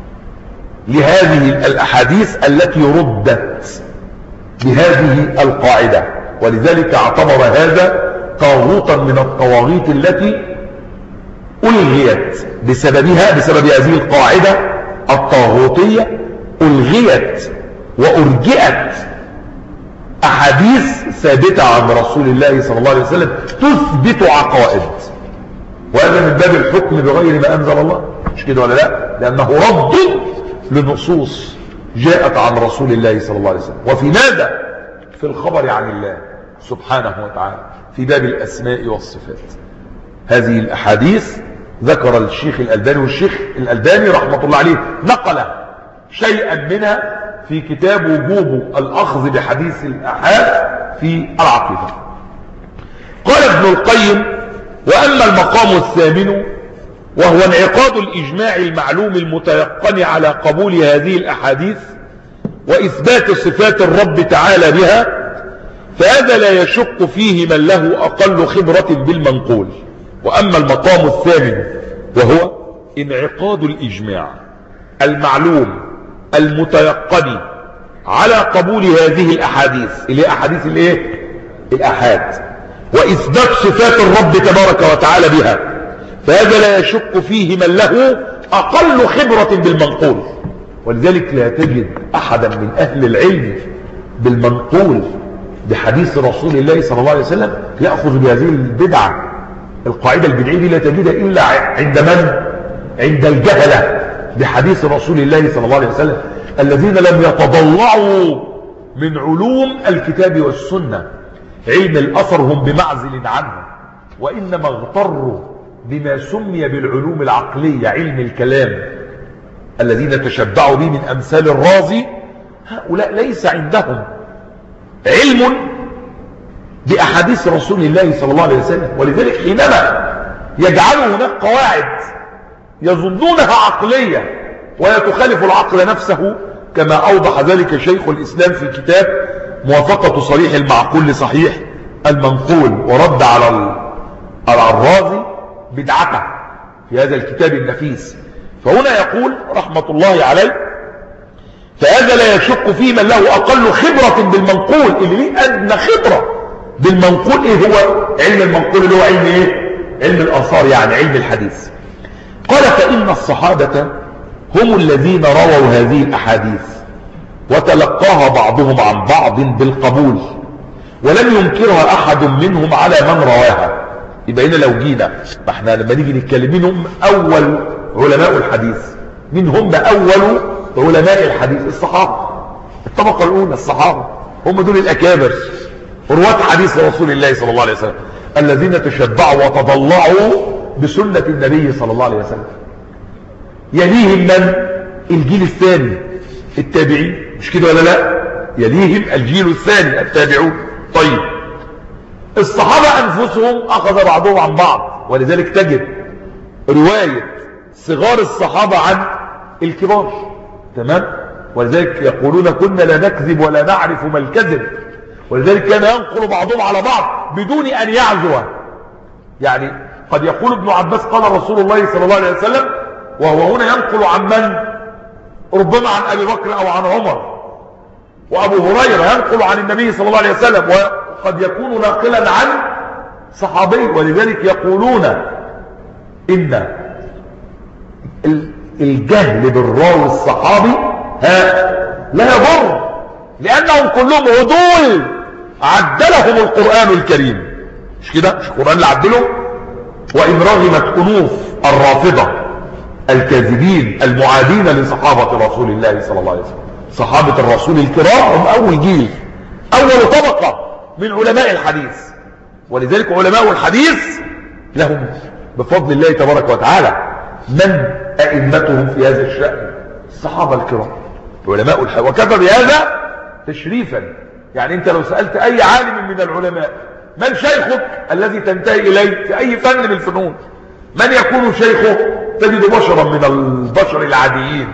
لهذه الأحاديث التي ردت بهذه القاعدة، ولذلك اعتبر هذا طاغوتا من الطواغيت التي ألغيت بسببها، بسبب هذه القاعدة الطاغوتية ألغيت وأرجئت أحاديث ثابتة عن رسول الله صلى الله عليه وسلم تثبت عقائد، وهذا من باب الحكم بغير ما أنزل الله، مش كده ولا لا؟ لأنه رد لنصوص جاءت عن رسول الله صلى الله عليه وسلم. وفي ماذا؟ في الخبر عن الله سبحانه وتعالى في باب الأسماء والصفات. هذه الأحاديث ذكر الشيخ الألباني، والشيخ الألباني رحمة الله عليه نقل شيئا منها في كتاب وجوب الأخذ بحديث الآحاد في العقيدة. قال ابن القيم: وأما المقام الثامن وهو انعقاد الإجماع المعلوم المتيقن على قبول هذه الأحاديث وإثبات صفات الرب تعالى بها، فهذا لا يشك فيه من له أقل خبرة بالمنقول. وأما المقام الثامن وهو انعقاد الإجماع المعلوم المتيقن على قبول هذه الأحاديث اللي هي أحاديث الايه الآحاد وإثبات صفات الرب تبارك وتعالى بها، فهذا لا يشك فيه من له أقل خبرة بالمنقول. ولذلك لا تجد أحدا من أهل العلم بالمنقول بحديث رسول الله صلى الله عليه وسلم يأخذ بهذه البدعة. القاعدة البدعية دي لا تجدها إلا عند من؟ عند الجهلة بحديث رسول الله صلى الله عليه وسلم الذين لم يتضلعوا من علوم الكتاب والسنة. علم الأثر هم بمعزل عنه، وإنما اغتروا بما سمي بالعلوم العقلية، علم الكلام، الذين تشبعوا به من أمثال الرازي. هؤلاء ليس عندهم علم بأحاديث رسول الله صلى الله عليه وسلم. ولذلك حينما يجعلوا هناك قواعد يظنونها عقلية ولا تخالف العقل نفسه، كما أوضح ذلك شيخ الإسلام في كتاب موافقة صريح المعقول لصحيح المنقول، ورد على الرازي بدعته في هذا الكتاب النفيس. فهنا يقول رحمة الله عليه: فهذا لا يشك فيه من له أقل خبرة بالمنقول. اللي ليه أدنى خبرة بالمنقول إيه هو علم المنقول؟ اللي هو علم إيه؟ علم الآثار، يعني علم الحديث. قال: فإن الصحابة هم الذين رووا هذه الأحاديث وتلقاها بعضهم عن بعض بالقبول، ولم ينكرها أحد منهم على من رواها. يبقى هنا لو جينا احنا لما نيجي نتكلم منهم أول علماء الحديث، من هم أول علماء الحديث؟ الصحابة، الطبقة الأولى الصحابة، هم دول الأكابر رواة حديث رسول الله صلى الله عليه وسلم الذين تشبعوا وتضلعوا بسنة النبي صلى الله عليه وسلم. يليهم من؟ الجيل الثاني التابعين، مش كده ولا لا؟ يليهم الجيل الثاني التابعون. طيب الصحابة أنفسهم أخذ بعضهم عن بعض، ولذلك تجد رواية صغار الصحابة عن الكبار، تمام؟ ولذلك يقولون: كنا لا نكذب ولا نعرف ما الكذب. ولذلك كان ينقل بعضهم على بعض بدون أن يعزوا. يعني قد يقول ابن عباس قال رسول الله صلى الله عليه وسلم، وهو هنا ينقل عن من؟ ربما عن أبي بكر أو عن عمر. وأبو هريرة ينقل عن النبي صلى الله عليه وسلم، وقد يكون ناقلا عن صحابي. ولذلك يقولون إن الجهل بالراوي الصحابي ها لا يضر، لأنهم كلهم عدول عدلهم القرآن الكريم، مش كده؟ مش القرآن اللي عدلهم؟ وإن رغمت أنوف الرافضة الكاذبين المعادين لصحابة رسول الله صلى الله عليه وسلم، صحابة الرسول الكرام هم أول جيل، أول طبقة من علماء الحديث. ولذلك علماء الحديث لهم بفضل الله تبارك وتعالى من أئمتهم في هذا الشأن؟ الصحابة الكرام علماء الحديث. وكفى بهذا تشريفا. يعني أنت لو سألت أي عالم من العلماء: من شيخك الذي تنتهي إليه في أي فن من الفنون؟ من يكون شيخه؟ تجد بشرا من البشر العاديين.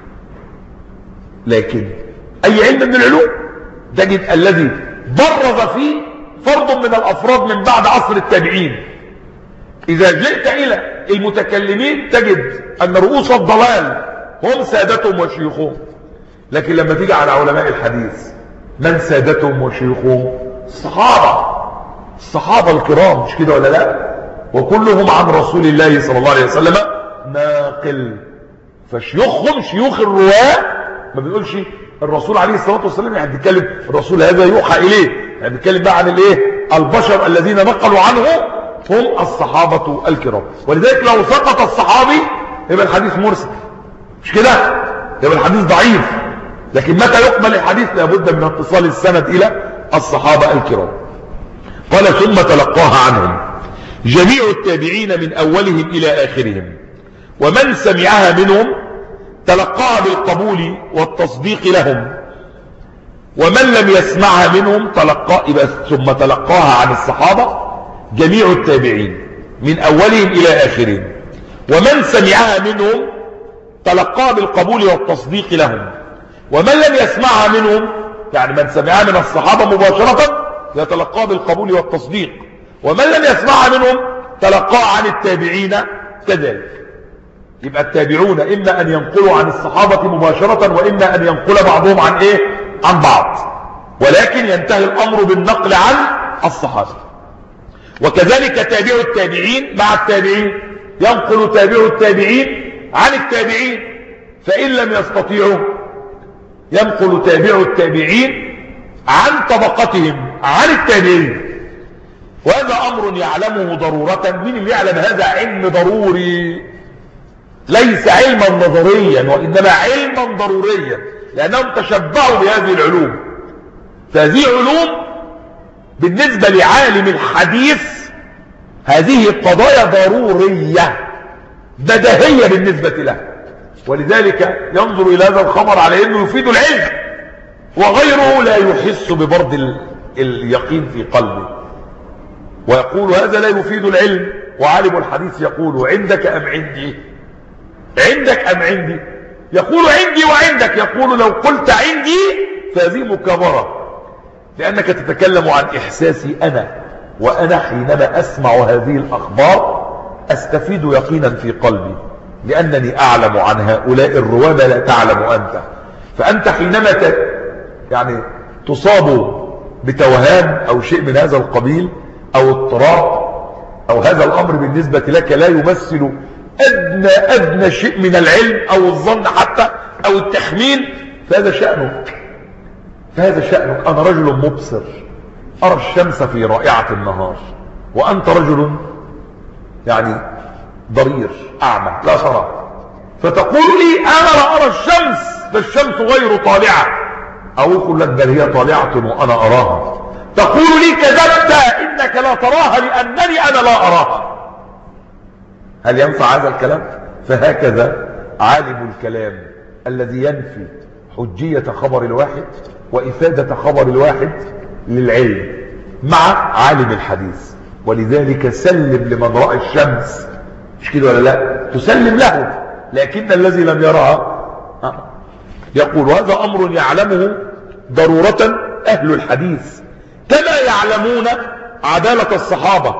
لكن أي علم من العلوم تجد الذي برز فيه فرد من الأفراد من بعد عصر التابعين. إذا جئت إلى المتكلمين تجد أن رؤوس الضلال هم سادتهم وشيوخهم. لكن لما تيجي على علماء الحديث، من سادتهم وشيوخهم؟ الصحابة، الصحابة الكرام، مش كده ولا لا؟ وكلهم عن رسول الله صلى الله عليه وسلم ناقل. فشيوخهم شيوخ الرواة. ما بنقولش الرسول عليه الصلاة والسلام، يعني بنتكلم الرسول هذا يوحى إليه، يعني بنتكلم بقى عن الايه؟ البشر الذين نقلوا عنه هم الصحابة الكرام. ولذلك لو سقط الصحابي يبقى الحديث مرسل، مش كده؟ يبقى الحديث ضعيف. لكن متى يقبل الحديث؟ لابد من اتصال السند إلى الصحابة الكرام. قال: ثم تلقاها عنهم، جميع التابعين من أولهم إلى آخرهم، ومن سمعها منهم تلقاها بالقبول والتصديق لهم، ومن لم يسمعها منهم تلقى ثم تلقاها عن الصحابة جميع التابعين من أولهم إلى آخرهم، ومن سمعها منهم تلقاها بالقبول والتصديق لهم، ومن لم يسمعها منهم يعني من سمعها من الصحابة مباشرة يتلقاها بالقبول والتصديق، ومن لم يسمعها منهم تلقاها عن التابعين كذلك. يبقى التابعون إما أن ينقلوا عن الصحابة مباشرة، وإما أن ينقل بعضهم عن إيه؟ عن بعض، ولكن ينتهي الأمر بالنقل عن الصحابة. وكذلك تابع التابعين مع التابعين، ينقل تابع التابعين عن التابعين، فإن لم يستطيعوا ينقل تابع التابعين عن طبقتهم عن التابعين. وهذا أمر يعلمه ضرورة. من اللي يعلم هذا؟ علم ضروري، ليس علما نظريا وإنما علما ضروريا، لأنهم تشبعوا بهذه العلوم. فهذه علوم بالنسبة لعالم الحديث هذه قضايا ضرورية بديهية بالنسبة له، ولذلك ينظر إلى هذا الخبر على أنه يفيد العلم، وغيره لا يحس ببرد اليقين في قلبه ويقول هذا لا يفيد العلم. وعالم الحديث يقول عندك أم عندي؟ عندك أم عندي؟ يقول عندي وعندك. يقول لو قلت عندي فهذه مكابرة، لأنك تتكلم عن إحساسي أنا، وأنا حينما أسمع هذه الأخبار أستفيد يقينا في قلبي، لأنني أعلم عن هؤلاء الرواة ما لا تعلم أنت. فأنت حينما ت... يعني تصاب بتوهان أو شيء من هذا القبيل أو اضطراب أو هذا الأمر بالنسبة لك لا يمثل أدنى أدنى شيء من العلم أو الظن حتى أو التخمين، فهذا شأنك، فهذا شأنك. أنا رجل مبصر أرى الشمس في رائعة النهار، وأنت رجل يعني ضرير أعمى لا ترى، فتقول لي أنا لا أرى الشمس، فالشمس غير طالعة، أو يقول لك بل هي طالعة وأنا أراها، تقول لي كذبت إنك لا تراها لأنني أنا لا أراها. هل ينفع هذا الكلام؟ فهكذا عالم الكلام الذي ينفي حجية خبر الواحد وإفادة خبر الواحد للعلم مع عالم الحديث. ولذلك سلم لمن رأى الشمس، مش كده ولا لا؟ تسلم له، لكن الذي لم يرها يقول هذا أمر يعلمه ضرورة أهل الحديث، كما يعلمون عدالة الصحابة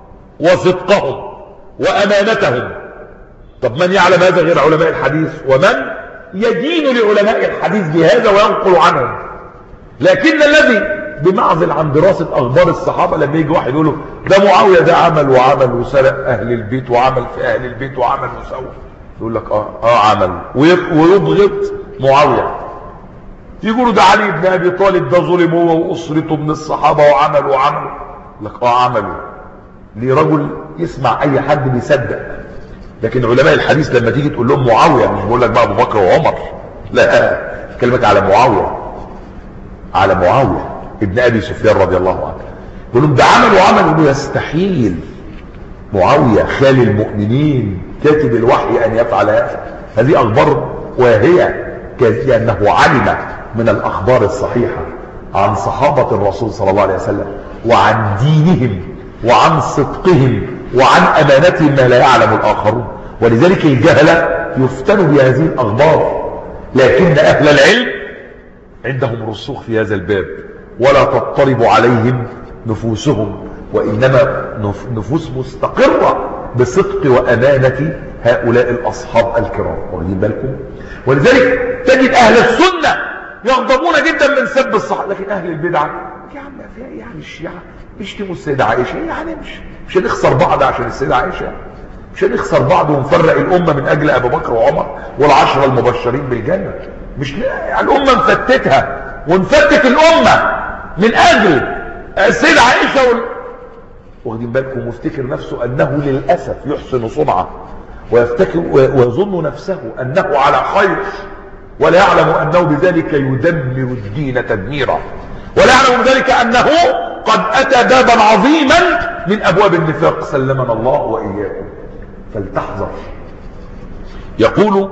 وصدقهم وأمانتهم. طب من يعلم هذا غير علماء الحديث؟ ومن يدين لعلماء الحديث بهذا وينقل عنهم. لكن الذي بمعزل عن دراسة أخبار الصحابة لما يجي واحد يقول له ده معاوية ده عمل وعمل وسرق أهل البيت وعمل في أهل البيت وعمل وسوى، يقول لك آه, آه عمل ويضغط معاوية. يقولوا ده علي بن أبي طالب ده ظلم هو وأسرته من الصحابة وعمل وعمل، لك آه عملوا. ليه؟ رجل يسمع أي حد بيصدق. لكن علماء الحديث لما تيجي تقول لهم معاوية، مش بقول لك بقى أبو بكر وعمر، لا، كلمك على معاوية، على معاوية ابن أبي سفيان رضي الله عنه، يقول لهم ده عمل وعمل، يقولوا يستحيل معاوية خال المؤمنين كاتب الوحي أن يفعل هذا. هذه أخبار واهية، كأنه علم من الأخبار الصحيحة عن صحابة الرسول صلى الله عليه وسلم وعن دينهم وعن صدقهم وعن أمانتهم ما لا يعلم الآخرون. ولذلك الجهلة يفتنوا بهذه الأخبار، لكن أهل العلم عندهم رسوخ في هذا الباب ولا تضطرب عليهم نفوسهم، وإنما نفوس مستقرة بصدق وأمانة هؤلاء الأصحاب الكرام. واخدين بالكم؟ ولذلك تجد أهل السنة يغضبون جدا من سب الصحابة، لكن أهل البدعة يا عم فيها إيه يعني؟ الشيعة بيشتموا السيدة عائشة يعني، مش مش هنخسر بعض عشان السيدة عائشة، مش هنخسر بعض ونفرق الأمة من أجل أبو بكر وعمر والعشرة المبشرين بالجنة. مش الأمة نفتتها ونفتت الأمة من أجل السيدة عائشة وال... واخدين بالكم؟ وافتكر نفسه أنه للأسف يحسن صنعه، ويفتكر ويظن نفسه أنه على خير، ولا يعلم أنه بذلك يدمر الدين تدميرا، ولا يعلم بذلك أنه قد أتى بابا عظيما من أبواب النفاق سلمنا الله وإياكم، فلتحذر. يقول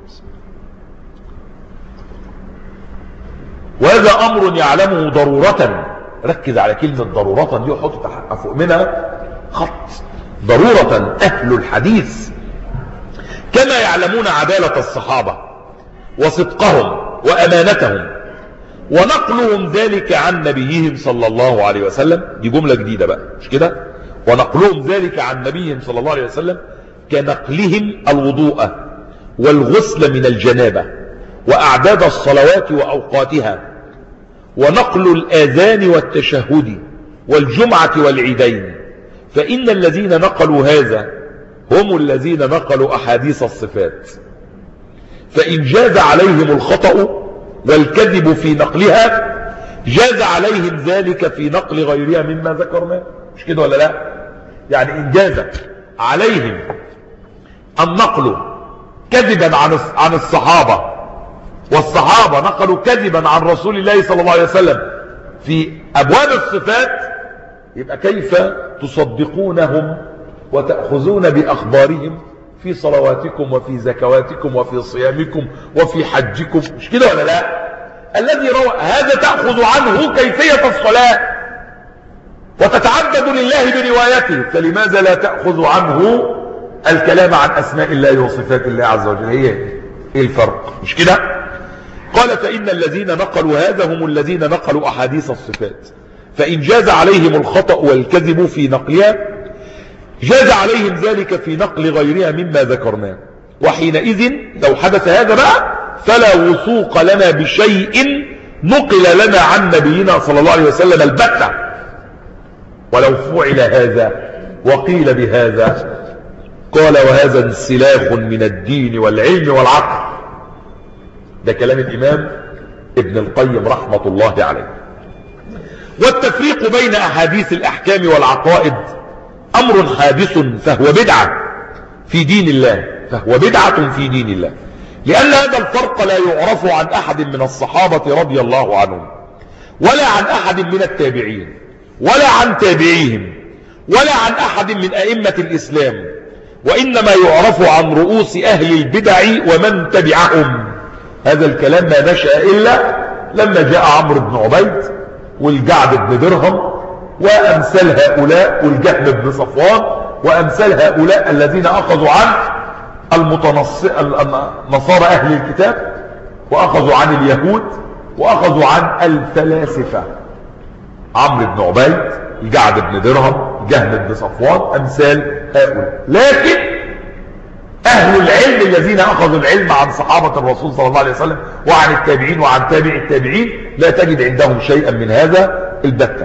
وهذا أمر يعلمه ضرورة، ركز على كلمة ضرورة دي وحط فوق منها خط، ضرورة أهل الحديث كما يعلمون عدالة الصحابة وصدقهم وأمانتهم ونقلهم ذلك عن نبيهم صلى الله عليه وسلم. دي جملة جديدة بقى مش كده؟ ونقلهم ذلك عن نبيهم صلى الله عليه وسلم كنقلهم الوضوء والغسل من الجنابة وأعداد الصلوات وأوقاتها ونقل الآذان والتشهد والجمعة والعيدين، فإن الذين نقلوا هذا هم الذين نقلوا أحاديث الصفات، فإن جاز عليهم الخطأ والكذب في نقلها جاز عليهم ذلك في نقل غيرها مما ذكرنا. مش كده ولا لا؟ يعني إن جاز عليهم النقل كذبا عن عن الصحابة والصحابة نقلوا كذبا عن رسول الله صلى الله عليه وسلم في أبواب الصفات، يبقى كيف تصدقونهم وتأخذون بأخبارهم في صلواتكم وفي زكواتكم وفي صيامكم وفي حجكم؟ مش كده ولا لا؟ الذي روى هذا تأخذ عنه كيفية الصلاة وتتعبد لله بروايته، فلماذا لا تأخذ عنه الكلام عن أسماء الله وصفات الله عز وجل؟ هي ايه الفرق؟ مش كده؟ قال فإن الذين نقلوا هذا هم الذين نقلوا أحاديث الصفات، فإن جاز عليهم الخطأ والكذب في نقلها جاز عليهم ذلك في نقل غيرها مما ذكرناه، وحينئذ لو حدث هذا بقى فلا وثوق لنا بشيء نقل لنا عن نبينا صلى الله عليه وسلم البتة. ولو فعل هذا وقيل بهذا قال وهذا انسلاخ من الدين والعلم والعقل. ده كلام الإمام ابن القيم رحمة الله عليه. والتفريق بين أحاديث الأحكام والعقائد أمر حادث فهو بدعة في دين الله، فهو بدعة في دين الله، لأن هذا الفرق لا يعرف عن أحد من الصحابة رضي الله عنهم ولا عن أحد من التابعين ولا عن تابعيهم ولا عن أحد من أئمة الإسلام، وإنما يعرف عن رؤوس أهل البدع ومن تبعهم. هذا الكلام ما نشأ إلا لما جاء عمرو بن عبيد والجعد بن درهم وأمثال هؤلاء والجهم بن صفوان وأمثال هؤلاء الذين أخذوا عن النصارى أهل الكتاب وأخذوا عن اليهود وأخذوا عن الفلاسفة. عمرو بن عبيد، الجعد بن درهم، الجهم بن صفوان، أمثال هؤلاء. لكن أهل العلم الذين أخذوا العلم عن صحابة الرسول صلى الله عليه وسلم وعن التابعين وعن تابع التابعين لا تجد عندهم شيئا من هذا البتة.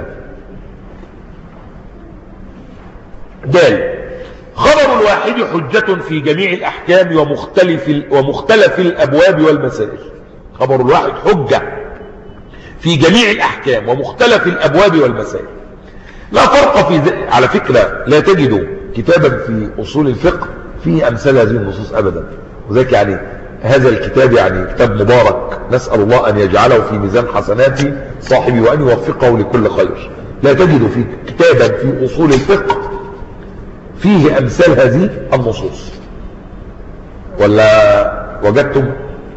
دال خبر الواحد حجة في جميع الأحكام ومختلف, ومختلف الأبواب والمسائل. خبر الواحد حجة في جميع الأحكام ومختلف الأبواب والمسائل. لا فرق في ذلك. على فكرة لا تجد كتابا في أصول الفقه فيه أمثال هذه النصوص أبدا، وذلك يعني هذا الكتاب يعني كتاب مبارك، نسأل الله أن يجعله في ميزان حسنات صاحبي وأن يوفقه لكل خير. لا تجد في كتابا في أصول الفقه فيه أمثال هذه النصوص، ولا وجدتم؟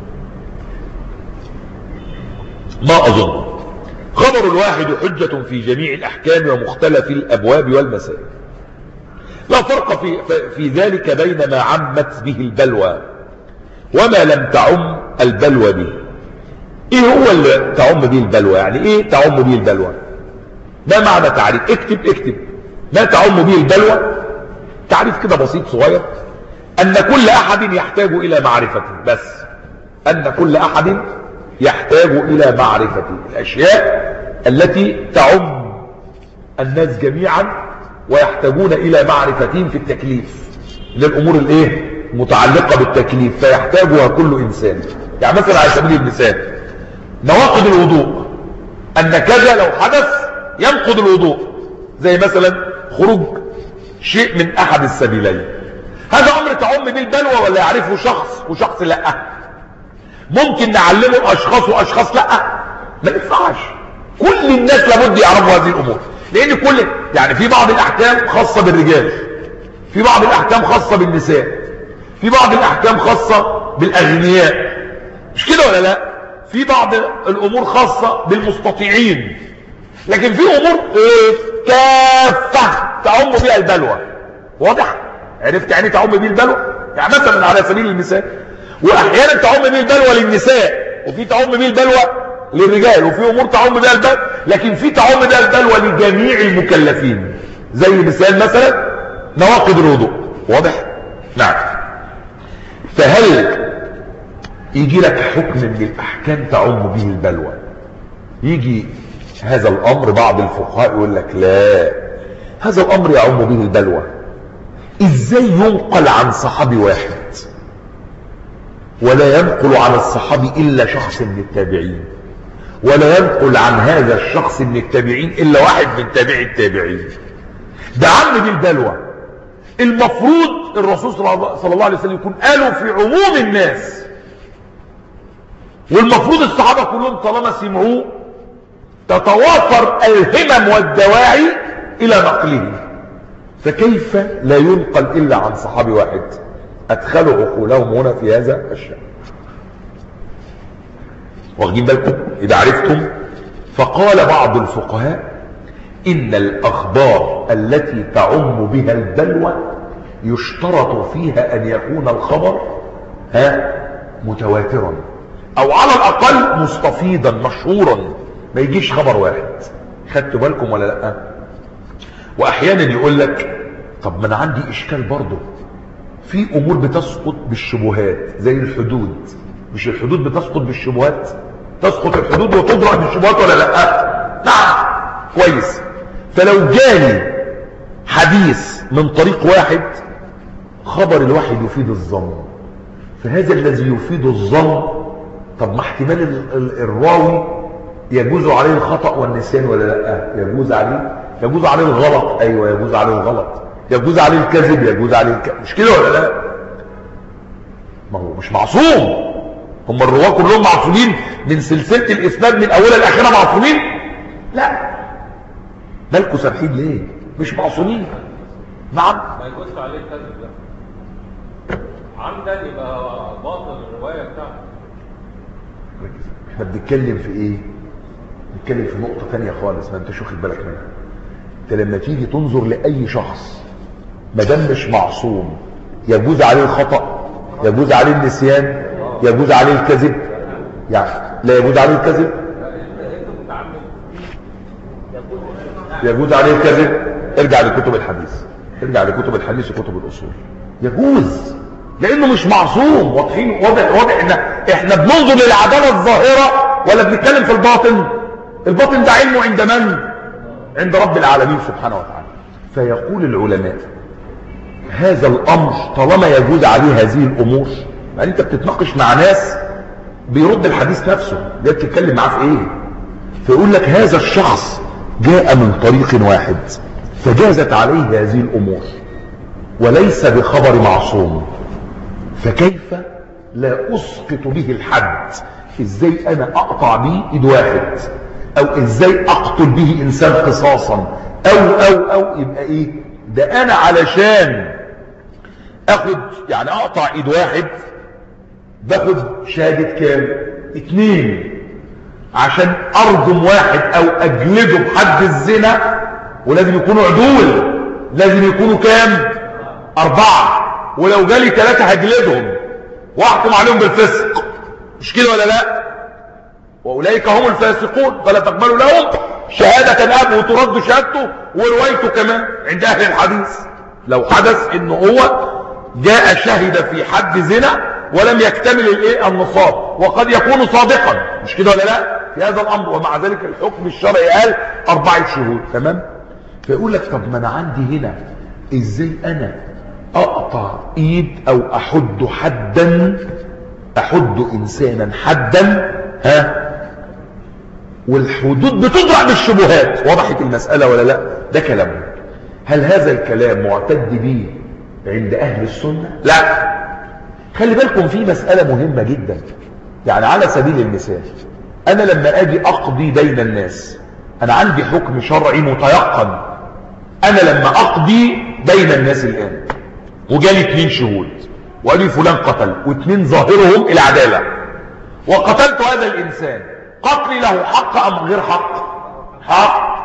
ما أظن. خبر الواحد حجة في جميع الأحكام ومختلف الأبواب والمسائل. لا فرق في, في ذلك بين ما عمت به البلوى وما لم تعم البلوى به. ايه هو اللي تعم به البلوى؟ يعني ايه تعم به البلوى؟ ما معنى تعريف؟ اكتب اكتب ما تعم به البلوى. تعريف كده بسيط صغير، ان كل احد يحتاج الى معرفته، بس ان كل احد يحتاج الى معرفته الاشياء التي تعم الناس جميعا ويحتاجون الى معرفتهم في التكليف من الامور الايه متعلقه بالتكليف، فيحتاجها كل انسان. يعني مثلا على سبيل المثال نواقض الوضوء، ان كذا لو حدث ينقض الوضوء، زي مثلا خروج شيء من احد السبيلين. هذا امر تعم به البلوى ولا يعرفه شخص وشخص لا؟ ممكن نعلمه اشخاص واشخاص لا؟ ما ينفعش. كل الناس لابد يعرفوا هذه الامور. لان كل يعني في بعض الاحكام خاصة بالرجال، في بعض الاحكام خاصة بالنساء، في بعض الاحكام خاصة بالاغنياء، مش كده ولا لا؟ في بعض الامور خاصة بالمستطيعين، لكن في امور كافة تعم بها البلوى. واضح؟ عرفت يعني تعم بها البلوى؟ يعني مثلا على سبيل المثال، واحيانا تعم بها البلوى للنساء، وفي تعم بها البلوى للرجال، وفي امور تعم بها البلوى، لكن في تعم بها البلوى لجميع المكلفين. زي مثال مثلا نواقض الوضوء. واضح؟ نعم. فهل يجي لك حكم من الاحكام تعم به البلوى، يجي هذا الامر بعض الفقهاء يقول لك لا، هذا الامر يعم به البلوى. ازاي ينقل عن صحابي واحد ولا ينقل عن الصحابي الا شخص من التابعين، ولا ينقل عن هذا الشخص من التابعين الا واحد من تابعي التابعين؟ ده عم به البلوى. المفروض الرسول صلى الله عليه وسلم يكون قاله في عموم الناس، والمفروض الصحابة كلهم طالما سمعوه تتوافر الهمم والدواعي الى نقله، فكيف لا ينقل الا عن صحابي واحد؟ ادخلوا عقولهم هنا في هذا الشأن. واخدين بالكم؟ اذا عرفتم. فقال بعض الفقهاء ان الاخبار التي تعم بها البلوى يشترط فيها ان يكون الخبر ها متواترا، او على الاقل مستفيضا مشهورا، ما يجيش خبر واحد. خدتوا بالكم ولا لا؟ واحيانا يقول لك طب ما انا عندي اشكال برضه في امور بتسقط بالشبهات زي الحدود. مش الحدود بتسقط بالشبهات؟ تسقط الحدود وتضرب بالشبهات ولا لا؟ نعم. كويس. فلو جاني حديث من طريق واحد، خبر الواحد يفيد الظن، فهذا الذي يفيد الظن، طب ما احتمال الراوي يجوز عليه الخطأ والنسيان ولا لا؟ يجوز عليه يجوز عليه الغلط. ايوه يجوز عليه الغلط. يجوز عليه الكذب، يجوز عليه الكذب. مش كده ولا لا؟ ما هو مش معصوم. هم الرواه كلهم معصومين من سلسله الاسناد من اولها لاخرها معصومين؟ لا. بالكوا سابحين ليه؟ مش معصومين. نعم. ما يجوز عليه الكذب ده عمدا، يبقى باطل الروايه بتاعته. احنا بنتكلم في ايه؟ بنتكلم في نقطه ثانيه خالص ما انتش واخد بالك منها. انت لما تيجي تنظر لاي شخص ما دام مش معصوم، يجوز عليه الخطأ، يجوز عليه النسيان، يجوز عليه الكذب. يعني لا يجوز عليه الكذب، يجوز عليه الكذب. ارجع لكتب الحديث، ارجع لكتب الحديث وكتب الاصول. يجوز لانه مش معصوم. واضحين؟ واضح واضح ان احنا بننظر للعداله الظاهره ولا بنتكلم في الباطن؟ الباطن ده علمه عند من؟ عند رب العالمين سبحانه وتعالى. فيقول العلماء هذا الامر طالما يجوز عليه هذه الامور، يعني انت بتتناقش مع ناس بيرد الحديث نفسه، ده بتتكلم معاه في ايه؟ فيقول لك هذا الشخص جاء من طريق واحد فجازت عليه هذه الامور وليس بخبر معصوم، فكيف لا اسقط به الحد؟ ازاي انا اقطع به ايد واحد، او ازاي اقتل به انسان قصاصا، او او او يبقى ايه ده؟ انا علشان اخد يعني اقطع ايد واحد باخد شهادة كام؟ اتنين. عشان ارجم واحد او اجلده بحد الزنا، ولازم يكونوا عدول، لازم يكونوا كام؟ اربعة. ولو جالي ثلاثة هجلدهم واحكم عليهم بالفسق. مش كده ولا لا؟ واولئك هم الفاسقون فلا تقبلوا لهم شهادة اب، وترد شهادته وروايته كمان عند اهل الحديث. لو حدث انه هو جاء شهد في حد زنا ولم يكتمل الايه النصاب، وقد يكون صادقا، مش كده ولا لا في هذا الامر، ومع ذلك الحكم الشرعي قال اربعة شهود. تمام. فيقول لك طب ما انا عندي هنا ازاي انا اقطع ايد او احد حدا، احد انسانا حدا، ها، والحدود بتضرع بالشبهات. وضحت المسألة ولا لا؟ ده كلامه. هل هذا الكلام معتد به عند اهل السنة؟ لا. خلي بالكم في مسألة مهمة جدا. يعني على سبيل المثال، انا لما اجي اقضي بين الناس انا عندي حكم شرعي متيقن، انا لما اقضي بين الناس الان وجالي اتنين شهود وقال لي فلان قتل واتنين ظاهرهم العدالة وقتلت هذا الانسان، قتلي له حق ام غير حق؟ حق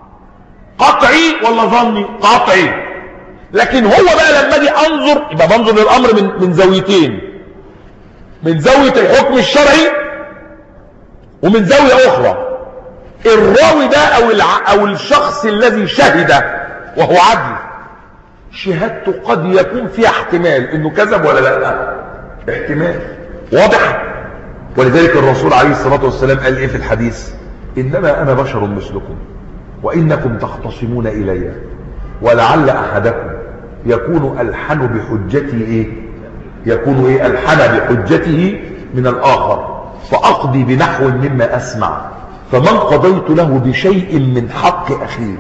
قطعي ولا ظني؟ قطعي. لكن هو بقى لما اجي انظر يبقى بنظر للامر من من زاويتين، من زاوية الحكم الشرعي ومن زاوية اخرى. الراوي ده او الع... او الشخص الذي شهد وهو عدل شهادته قد يكون فيها احتمال انه كذب ولا لا، احتمال واضح. ولذلك الرسول عليه الصلاة والسلام قال ايه في الحديث؟ انما انا بشر مثلكم وانكم تختصمون الي ولعل احدكم يكون الحن بحجته ايه يكون ايه الحن بحجته من الاخر فاقضي بنحو مما اسمع، فمن قضيت له بشيء من حق اخيه،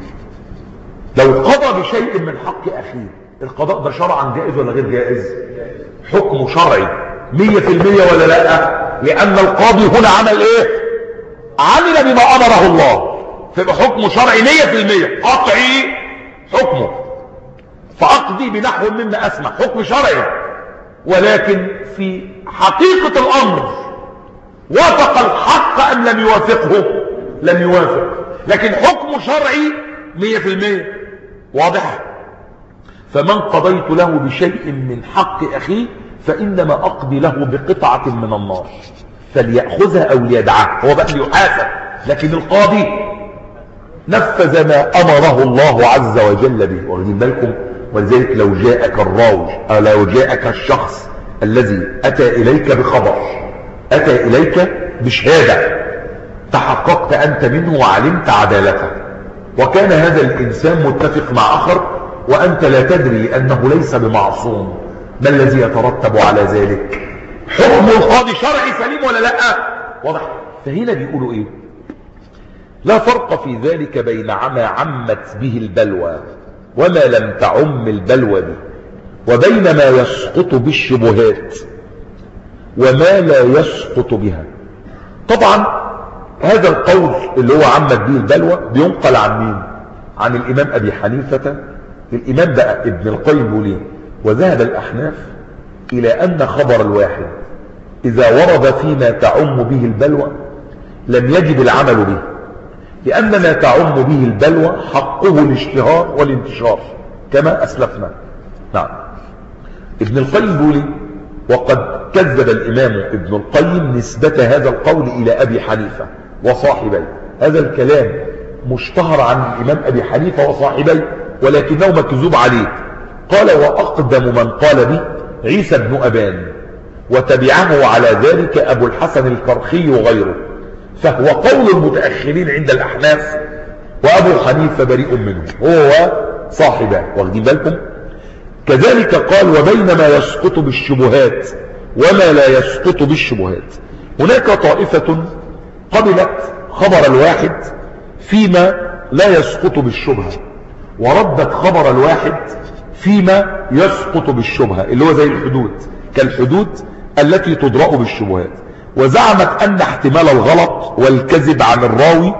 لو قضى بشيء من حق اخيه، القضاء ده شرعا جائز ولا غير جائز؟ حكم شرعي مية في المية ولا لا؟ لان القاضي هنا عمل ايه؟ عمل بما امره الله، فيبقى حكم شرعي مية في المية قطعي حكمه، فاقضي بنحو مما اسمع، حكم شرعي. ولكن في حقيقة الامر وافق الحق ام لم يوافقه؟ لم يوافق، لكن حكم شرعي مية في المية واضح. فمن قضيت له بشيء من حق اخيه فانما اقضي له بقطعة من النار فليأخذها او ليدعها، هو بقى ليحاسب، لكن القاضي نفذ ما امره الله عز وجل به. واخدين بالكم؟ ولذلك لو جاءك الراوي او لو جاءك الشخص الذي اتى اليك بخبر، اتى اليك بشهادة، تحققت انت منه وعلمت عدالته، وكان هذا الانسان متفق مع اخر وانت لا تدري انه ليس بمعصوم، ما الذي يترتب على ذلك؟ حكم القاضي شرعي سليم ولا لا؟ واضح. فهنا بيقولوا ايه؟ لا فرق في ذلك بين ما عمت به البلوى وما لم تعم البلوى به، وبين ما يسقط بالشبهات وما لا يسقط بها. طبعا هذا القول اللي هو عمت به البلوى بينقل عن مين؟ عن الامام ابي حنيفة. الامام بقى ابن القيم بيقول ايه؟ وذهب الاحناف الى ان خبر الواحد اذا ورد فيما تعم به البلوى لم يجب العمل به، لان ما تعم به البلوى حقه الاشتهار والانتشار كما اسلفنا. نعم. ابن القيم بيقول وقد كذب الامام ابن القيم نسبة هذا القول الى ابي حنيفة وصاحبيه. هذا الكلام مشتهر عن الامام ابي حنيفة وصاحبيه ولكنه مكذوب عليه. قال واقدم من قال به عيسى بن ابان، وتبعه على ذلك ابو الحسن الكرخي وغيره، فهو قول المتأخرين عند الاحناف، وابو حنيفة بريء منه هو صاحبه. واخدين بالكم؟ كذلك قال وبين ما يسقط بالشبهات وما لا يسقط بالشبهات. هناك طائفة قبلت خبر الواحد فيما لا يسقط بالشبهة، وردت خبر الواحد فيما يسقط بالشبهة، اللي هو زي الحدود، كالحدود التي تدرأ بالشبهات، وزعمت أن احتمال الغلط والكذب عن الراوي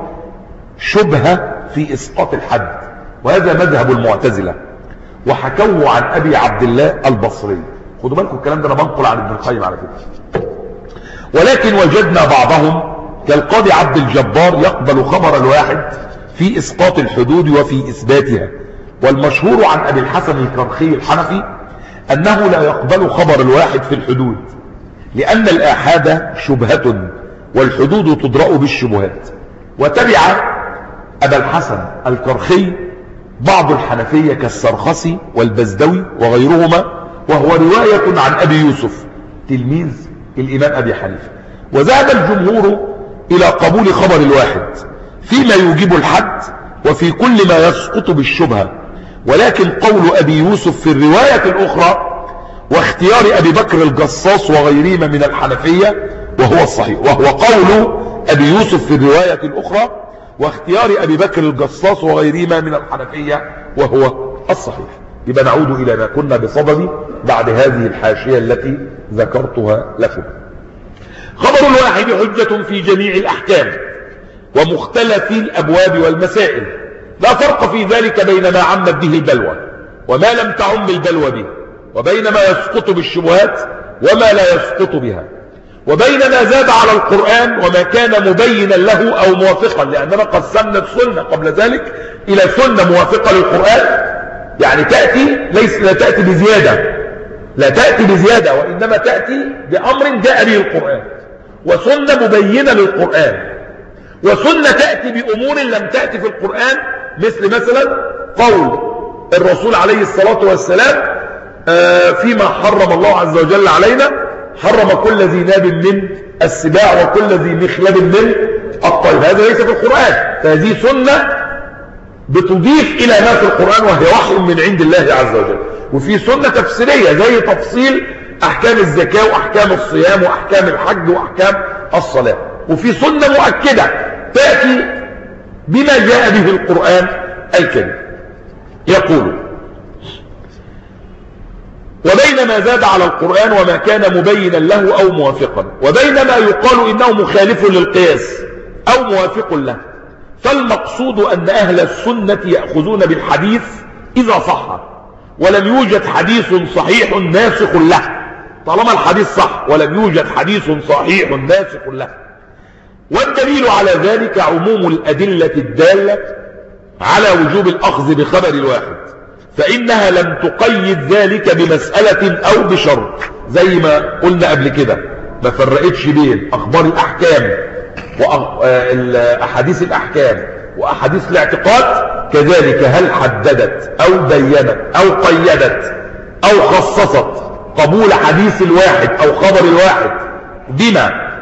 شبهة في إسقاط الحد، وهذا مذهب المعتزلة، وحكوه عن أبي عبد الله البصري. خدوا بالكم الكلام ده أنا بنقل عن ابن القيم على فكرة. ولكن وجدنا بعضهم كالقاضي عبد الجبار يقبل خبر الواحد في إسقاط الحدود وفي إثباتها. والمشهور عن أبي الحسن الكرخي الحنفي أنه لا يقبل خبر الواحد في الحدود، لأن الآحاد شبهة والحدود تدرأ بالشبهات. وتبع أبا الحسن الكرخي بعض الحنفية كالسرخسي والبزدوي وغيرهما، وهو رواية عن أبي يوسف تلميذ الإمام أبي حنيفة. وذهب الجمهور إلى قبول خبر الواحد فيما يوجب الحد وفي كل ما يسقط بالشبهة. ولكن قول أبي يوسف في الرواية الأخرى واختيار أبي بكر الجصاص وغيرهما من الحنفية وهو الصحيح، وهو قول أبي يوسف في الرواية الأخرى واختيار أبي بكر الجصاص وغيرهما من الحنفية وهو الصحيح. يبقى نعود إلى ما كنا بصدد بعد هذه الحاشية التي ذكرتها لكم. خبر الواحد حجة في جميع الأحكام، ومختلف الأبواب والمسائل. لا فرق في ذلك بين ما عمت به البلوى وما لم تعم البلوى به، وبين ما يسقط بالشبهات وما لا يسقط بها، وبين ما زاد على القرآن وما كان مبينا له أو موافقا، لأننا قسمنا السنة قبل ذلك إلى سنة موافقة للقرآن، يعني تأتي ليس لا تأتي بزيادة لا تأتي بزيادة وإنما تأتي بأمر جاء به القرآن، وسنة مبينة للقرآن، وسنة تأتي بأمور لم تأتي في القرآن، مثل مثلا قول الرسول عليه الصلاة والسلام فيما حرم الله عز وجل علينا: حرم كل ذي ناب من السباع وكل ذي مخلب من الطير. هذا ليس في القرآن، فهذه سنة بتضيف إلى ما في القرآن وهي وحي من عند الله عز وجل. وفي سنة تفسيرية زي تفصيل أحكام الزكاة وأحكام الصيام وأحكام الحج وأحكام الصلاة. وفي سنة مؤكدة تأتي بما جاء به القرآن الكريم. يقول: وبين ما زاد على القرآن وما كان مبينا له أو موافقا، وبين ما يقال إنه مخالف للقياس أو موافق له. فالمقصود أن أهل السنة يأخذون بالحديث إذا صح، ولم يوجد حديث صحيح ناسخ له. طالما الحديث صح ولم يوجد حديث صحيح ناسخ له. والدليل على ذلك عموم الأدلة الدالة على وجوب الأخذ بخبر الواحد، فإنها لم تقيد ذلك بمسألة أو بشرط، زي ما قلنا قبل كده ما فرقتش بين أخبار الأحكام وأحاديث الأحكام وأحاديث الاعتقاد. كذلك هل حددت أو بينت أو قيدت أو خصصت قبول حديث الواحد أو خبر الواحد بما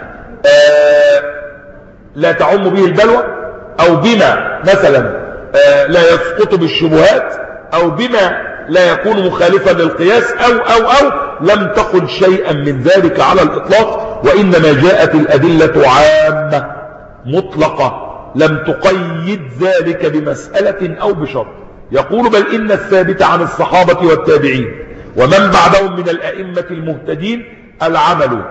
آه لا تعم به البلوى، أو بما مثلا آه لا يسقط بالشبهات، أو بما لا يكون مخالفا للقياس، أو أو أو لم تقل شيئا من ذلك على الإطلاق، وإنما جاءت الأدلة عامة مطلقة لم تقيد ذلك بمسألة أو بشرط. يقول: بل إن الثابت عن الصحابة والتابعين ومن بعدهم من الأئمة المهتدين العمل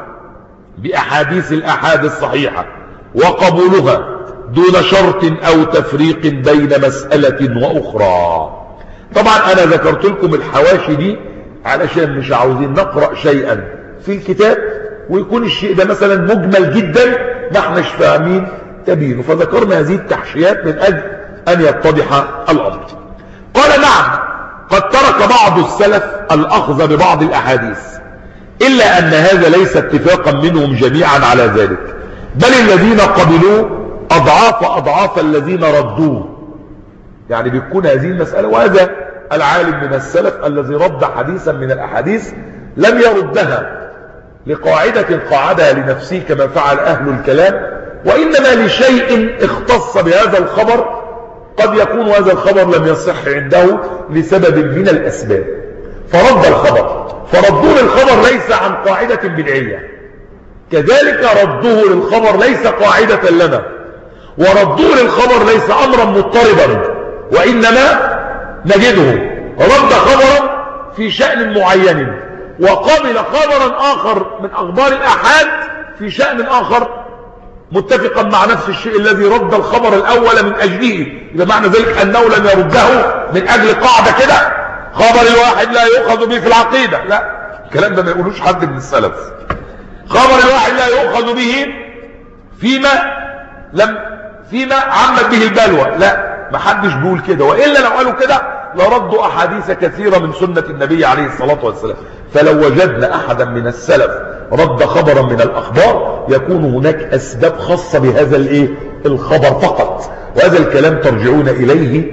بأحاديث الأحاد الصحيحة وقبولها دون شرط أو تفريق بين مسألة وأخرى. طبعا أنا ذكرت لكم الحواشي دي علشان مش عاوزين نقرأ شيئا في الكتاب ويكون الشيء ده مثلا مجمل جدا ما احناش فاهمين تبينه، فذكرنا هذه التحشيات من أجل أن يتضح الأمر. قال: نعم، قد ترك بعض السلف الأخذ ببعض الأحاديث، إلا أن هذا ليس اتفاقا منهم جميعا على ذلك، بل الذين قبلوه أضعاف أضعاف الذين ردوه. يعني بيكون هذه المسألة، وهذا العالم من السلف الذي رد حديثا من الأحاديث لم يردها لقاعدة قاعدها لنفسه كما فعل أهل الكلام، وإنما لشيء اختص بهذا الخبر، قد يكون هذا الخبر لم يصح عنده لسبب من الأسباب فرد الخبر. فردوه للخبر ليس عن قاعدة بدعية، كذلك ردوه للخبر ليس قاعدة لنا، وردوه للخبر ليس أمرا مضطربا، وإنما نجده رد خبرا في شأن معين وقبل خبرا آخر من أخبار الأحاد في شأن آخر متفقا مع نفس الشيء الذي رد الخبر الأول من أجله. إذا معنى ذلك أنه لم يرده من أجل قاعدة كده خبر الواحد لا يؤخذ به في العقيدة، لا، الكلام ده ما يقولوش حد من السلف. خبر الواحد لا يؤخذ به فيما لم فيما عمت به البلوى، لا، ما حدش بيقول كده، وإلا لو قالوا كده لردوا أحاديث كثيرة من سنة النبي عليه الصلاة والسلام. فلو وجدنا أحدا من السلف رد خبرا من الأخبار يكون هناك أسباب خاصة بهذا الإيه؟ الخبر فقط، وهذا الكلام ترجعون إليه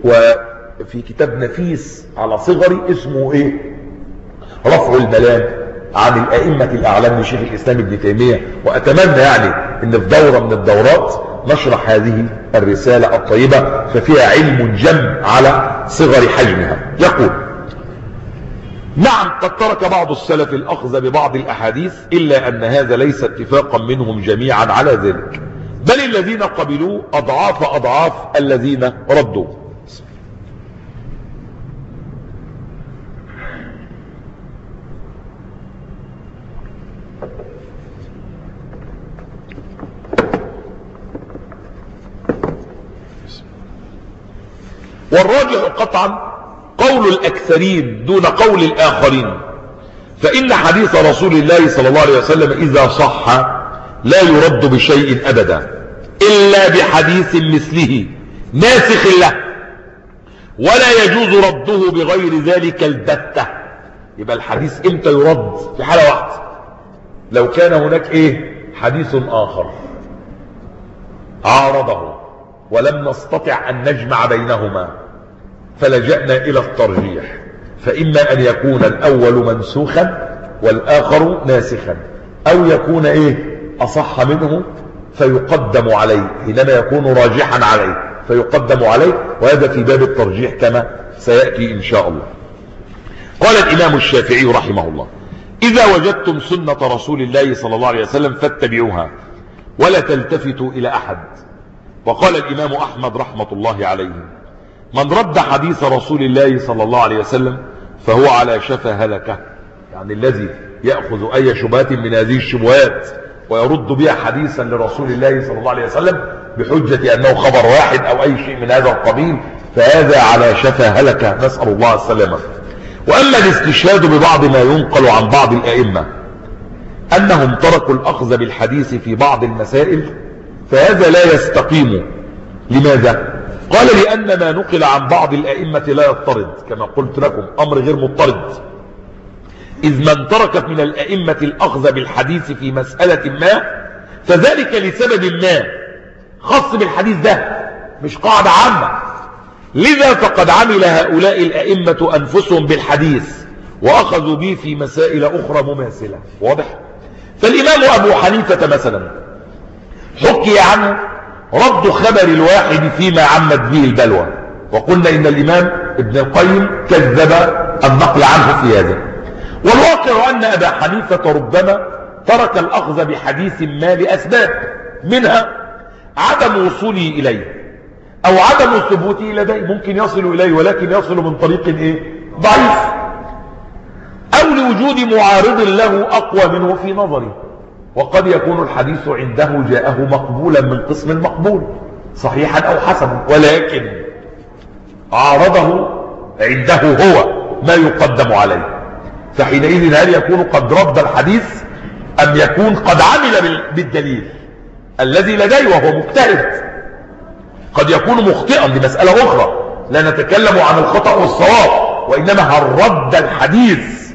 وفي كتاب نفيس على صغري اسمه إيه؟ رفع الملام عن الأئمة الأعلام لشيخ الإسلام ابن تيمية. وأتمنى يعني أن في دورة من الدورات نشرح هذه الرسالة الطيبة ففيها علم جم على صغر حجمها. يقول: نعم، قد ترك بعض السلف الأخذ ببعض الأحاديث، إلا أن هذا ليس اتفاقا منهم جميعا على ذلك، بل الذين قبلوا أضعاف أضعاف الذين ردوا. والراجح قطعا قول الأكثرين دون قول الآخرين، فإن حديث رسول الله صلى الله عليه وسلم إذا صح لا يرد بشيء أبدا إلا بحديث مثله ناسخ له، ولا يجوز رده بغير ذلك البتة. يبقى الحديث امتى يرد؟ في حالة واحدة، لو كان هناك ايه حديث آخر عارضه ولم نستطع أن نجمع بينهما فلجأنا إلى الترجيح، فإما أن يكون الأول منسوخا والآخر ناسخا، أو يكون إيه أصح منه فيقدم عليه، حينما يكون راجحا عليه فيقدم عليه، وهذا في باب الترجيح كما سيأتي إن شاء الله. قال الإمام الشافعي رحمه الله: إذا وجدتم سنة رسول الله صلى الله عليه وسلم فاتبعوها ولا تلتفتوا إلى أحد. وقال الإمام أحمد رحمة الله عليه: من رد حديث رسول الله صلى الله عليه وسلم فهو على شفا هلكة. يعني الذي يأخذ أي شبهات من هذه الشبهات ويرد بها حديثا لرسول الله صلى الله عليه وسلم بحجة أنه خبر واحد أو أي شيء من هذا القبيل فهذا على شفا هلكة، نسأل الله السلامة. وأما الاستشهاد ببعض ما ينقل عن بعض الأئمة أنهم تركوا الأخذ بالحديث في بعض المسائل فهذا لا يستقيم. لماذا؟ قال: لأن ما نقل عن بعض الأئمة لا يضطرد، كما قلت لكم أمر غير مضطرد، إذ من ترك من الأئمة الأخذ بالحديث في مسألة ما فذلك لسبب ما خاص بالحديث ده، مش قاعدة عامة. لذا فقد عمل هؤلاء الأئمة أنفسهم بالحديث وأخذوا به في مسائل أخرى مماثلة. واضح؟ فالإمام أبو حنيفة مثلا حكي عنه رد خبر الواحد فيما عمت به البلوى، وقلنا إن الإمام ابن القيم كذب النقل عنه في هذا. والواقع أن أبا حنيفة ربما ترك الأخذ بحديث ما لأسباب، منها عدم وصوله إليه أو عدم ثبوته لديه، ممكن يصل إليه ولكن يصل من طريق إيه؟ ضعيف، أو لوجود معارض له أقوى منه في نظره. وقد يكون الحديث عنده جاءه مقبولا من قسم مقبول صحيحا أو حسنا، ولكن عارضه عنده هو ما يقدم عليه، فحينئذ هل يكون قد رد الحديث أم يكون قد عمل بالدليل الذي لديه وهو مجتهد؟ قد يكون مخطئا، دي مسألة أخرى، لا نتكلم عن الخطأ والصواب، وإنما هل رد الحديث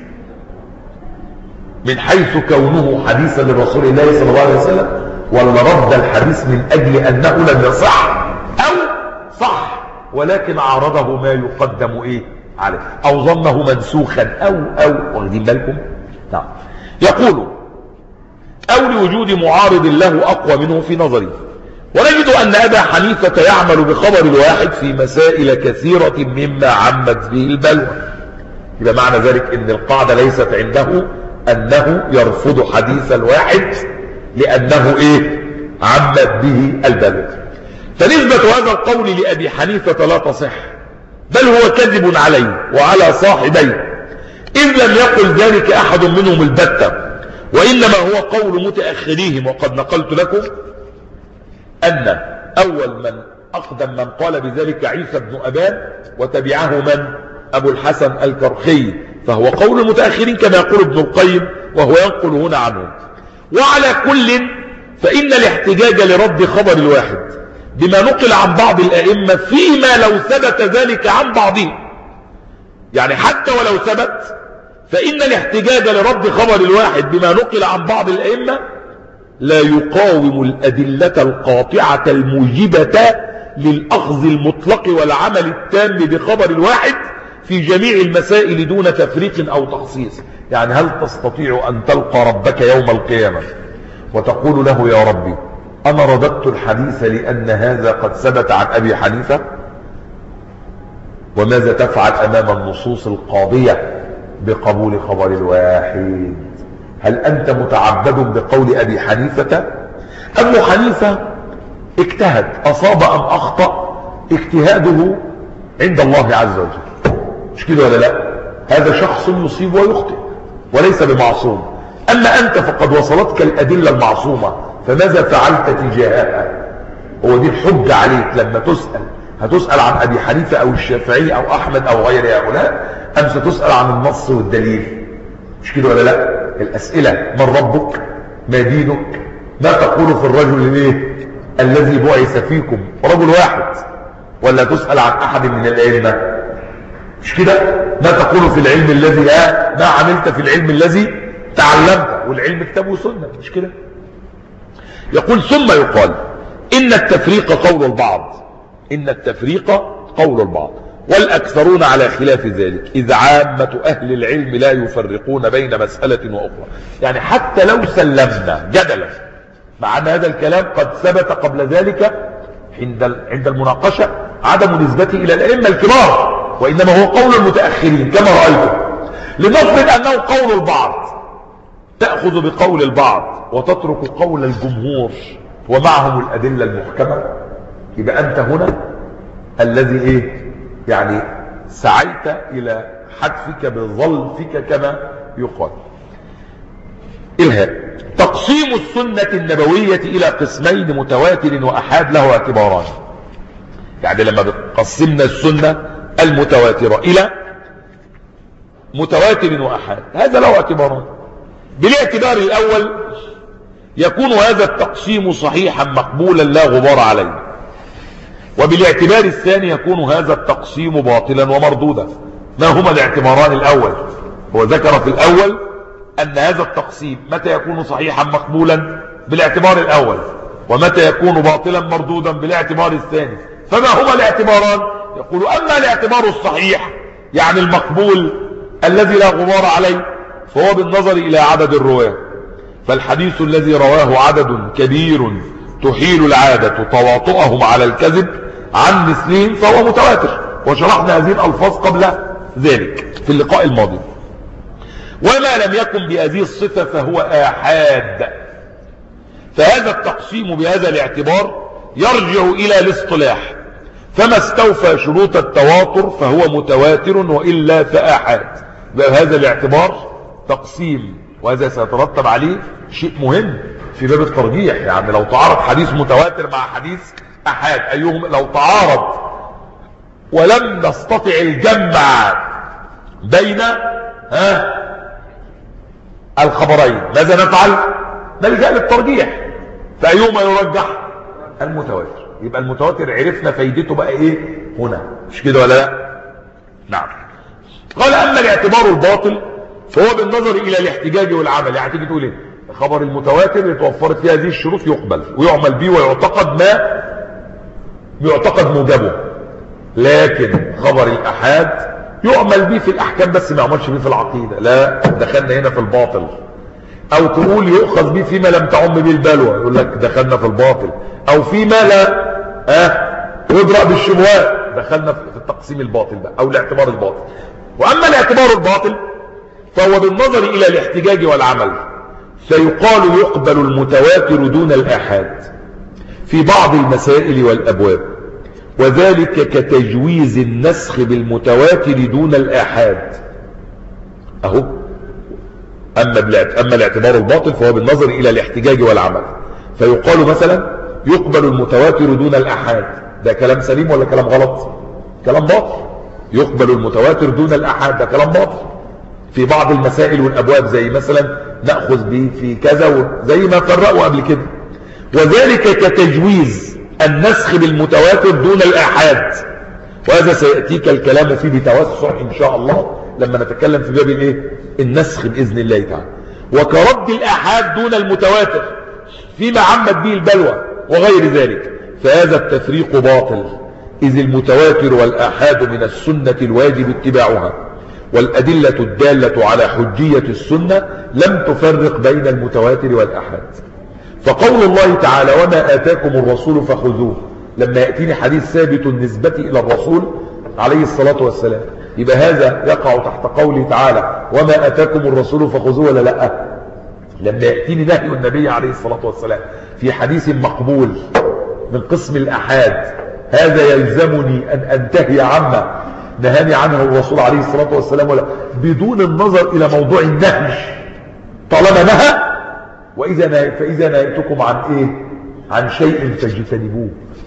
من حيث كونه حديثا لرسول الله صلى الله عليه وسلم، ولا رد الحديث من أجل أنه لم يصح أو صح ولكن عارضه ما يقدم إيه عليه، أو ظنه منسوخا أو أو واخدين بالكم؟ نعم. يقول: أو لوجود معارض له أقوى منه في نظري. ونجد أن أبا حنيفة يعمل بخبر الواحد في مسائل كثيرة مما عمت به البلوى. يبقى معنى ذلك أن القاعدة ليست عنده أنه يرفض حديث الواحد لأنه إيه عمت به البلوى. فنسبة هذا القول لأبي حنيفة لا تصح، بل هو كذب عليه وعلى صاحبيه، إذ لم يقل ذلك أحد منهم البتة، وإنما هو قول متأخريهم. وقد نقلت لكم أن أول من أقدم من قال بذلك عيسى بن أبان، وتبعه من؟ أبو الحسن الكرخي، فهو قول المتأخرين كما يقول ابن القيم، وهو ينقل هنا عنه. وعلى كل فإن الاحتجاج لرد خبر الواحد بما نقل عن بعض الأئمة فيما لو ثبت ذلك عن بعضهم، يعني حتى ولو ثبت فإن الاحتجاج لرد خبر الواحد بما نقل عن بعض الأئمة لا يقاوم الأدلة القاطعة الموجبة للأخذ المطلق والعمل التام بخبر الواحد في جميع المسائل دون تفريق أو تخصيص. يعني هل تستطيع أن تلقى ربك يوم القيامة وتقول له: يا ربي أنا رددت الحديث لأن هذا قد ثبت عن أبي حنيفة؟ وماذا تفعل أمام النصوص القاضية بقبول خبر الواحد؟ هل أنت متعبد بقول أبي حنيفة؟ أبو حنيفة اجتهد، أصاب أم أخطأ اجتهاده عند الله عز وجل، مش كده ولا لا؟ هذا شخص يصيب ويخطئ وليس بمعصوم. أما أنت فقد وصلتك الأدلة المعصومة، فماذا فعلت تجاهها؟ هو دي الحجة عليك لما تسأل هتسأل عن أبي حنيفة أو الشافعي أو أحمد أو غير هؤلاء، أم ستسأل عن النص والدليل؟ مش كده ولا لا؟ الأسئلة: من ربك؟ ما دينك؟ ما تقول في الرجل الايه الذي بعث فيكم؟ رجل واحد. ولا تسأل عن أحد من الأئمة؟ مش كده؟ ما تقول في العلم الذي ها ما عملت في العلم الذي تعلمت، والعلم كتاب وسنة، مش كده؟ يقول: ثم يقال إن التفريق قول البعض، إن التفريق قول البعض والأكثرون على خلاف ذلك، إذ عامة أهل العلم لا يفرقون بين مسألة وأخرى. يعني حتى لو سلمنا جدلا مع أن هذا الكلام قد ثبت قبل ذلك عند عند المناقشة عدم نسبته إلى الأئمة الكبار، وإنما هو قول المتأخرين كما رأيتم، لنفرض أنه قول البعض، تأخذ بقول البعض وتترك قول الجمهور ومعهم الأدلة المحكمة، يبقى أنت هنا الذي إيه يعني سعيت إلى حتفك بظلفك كما يقال. إلهاء. تقسيم السنة النبوية إلى قسمين متواتر وأحاد له اعتباران. يعني لما قسمنا السنة المتواترة إلى متواتر وأحاد، هذا له اعتباران. بالاعتبار الأول يكون هذا التقسيم صحيحا مقبولا لا غبار عليه، وبالاعتبار الثاني يكون هذا التقسيم باطلا ومردودا. ما هما الاعتباران؟ الأول هو ذكر في الأول أن هذا التقسيم متى يكون صحيحا مقبولا بالاعتبار الأول، ومتى يكون باطلا مردودا بالاعتبار الثاني. فما هما الاعتباران؟ يقول: أما الاعتبار الصحيح يعني المقبول الذي لا غبار عليه، فهو بالنظر إلى عدد الرواة، فالحديث الذي رواه عدد كبير تحيل العادة تواطؤهم على الكذب عن مثلهم فهو متواتر، وشرحنا هذه الألفاظ قبل ذلك في اللقاء الماضي. وما لم يكن بهذه الصفة فهو آحاد. فهذا التقسيم بهذا الاعتبار يرجع إلى الاصطلاح، فما استوفى شروط التواتر فهو متواتر، وإلا فآحاد. بهذا الاعتبار تقسيم، وهذا سيترتب عليه شيء مهم في باب الترجيح. يعني لو تعارض حديث متواتر مع حديث أحاد، أيهم لو تعارض ولم نستطع الجمع بين ها الخبرين، ماذا نفعل؟ نلجأ للترجيح، فأيهما يرجح؟ المتواتر. يبقى المتواتر عرفنا فايدته بقى ايه هنا، مش كده ولا لا؟ نعم. قال: أما الاعتبار الباطل فهو بالنظر إلى الاحتجاج والعمل. يعني تيجي تقول ايه؟ خبر المتواتر اللي توفرت فيه هذه الشروط يقبل ويعمل به ويعتقد ما يعتقد موجبه، لكن خبر الأحاد يعمل به في الأحكام بس ما يعملش به في العقيدة. لا، دخلنا هنا في الباطل. أو تقول يؤخذ به فيما لم تعم به البلوى، يقول لك دخلنا في الباطل. أو فيما لا أه يدرأ بالشبهات، دخلنا في التقسيم الباطل بقى أو الاعتبار الباطل. وأما الاعتبار الباطل فهو بالنظر إلى الاحتجاج والعمل، فيقال يقبل المتواتر دون الآحاد في بعض المسائل والأبواب، وذلك كتجويز النسخ بالمتواتر دون الآحاد. أهو. أما, أما الاعتبار الباطل فهو بالنظر إلى الاحتجاج والعمل، فيقال مثلا يقبل المتواتر دون الآحاد. ده كلام سليم ولا كلام غلط؟ كلام باطل. يقبل المتواتر دون الآحاد، ده كلام باطل في بعض المسائل والأبواب، زي مثلا نأخذ به في كذا، زي ما فرقوا قبل كده. وذلك كتجويز النسخ بالمتواتر دون الآحاد، وهذا سيأتيك الكلام فيه بتوسع إن شاء الله لما نتكلم في باب الايه النسخ بإذن الله تعالى. وكرد الآحاد دون المتواتر فيما عمت به البلوى وغير ذلك، فهذا التفريق باطل، إذ المتواتر والآحاد من السنة الواجب اتباعها، والأدلة الدالة على حجية السنة لم تفرق بين المتواتر والآحاد. فقول الله تعالى: وما آتاكم الرسول فخذوه، لما يأتيني حديث ثابت النسبة إلى الرسول عليه الصلاة والسلام، يبقى هذا يقع تحت قوله تعالى: وما آتاكم الرسول فخذوه ولا لا؟ لما يأتيني نهي النبي عليه الصلاة والسلام في حديث مقبول من قسم الآحاد، هذا يلزمني أن أنتهي عما نهاني عنه الرسول عليه الصلاة والسلام ولا، بدون النظر إلى موضوع النهي. طالما نهى، وإذا نهي فإذا نهيتكم عن إيه؟ عن شيء فاجتنبوه.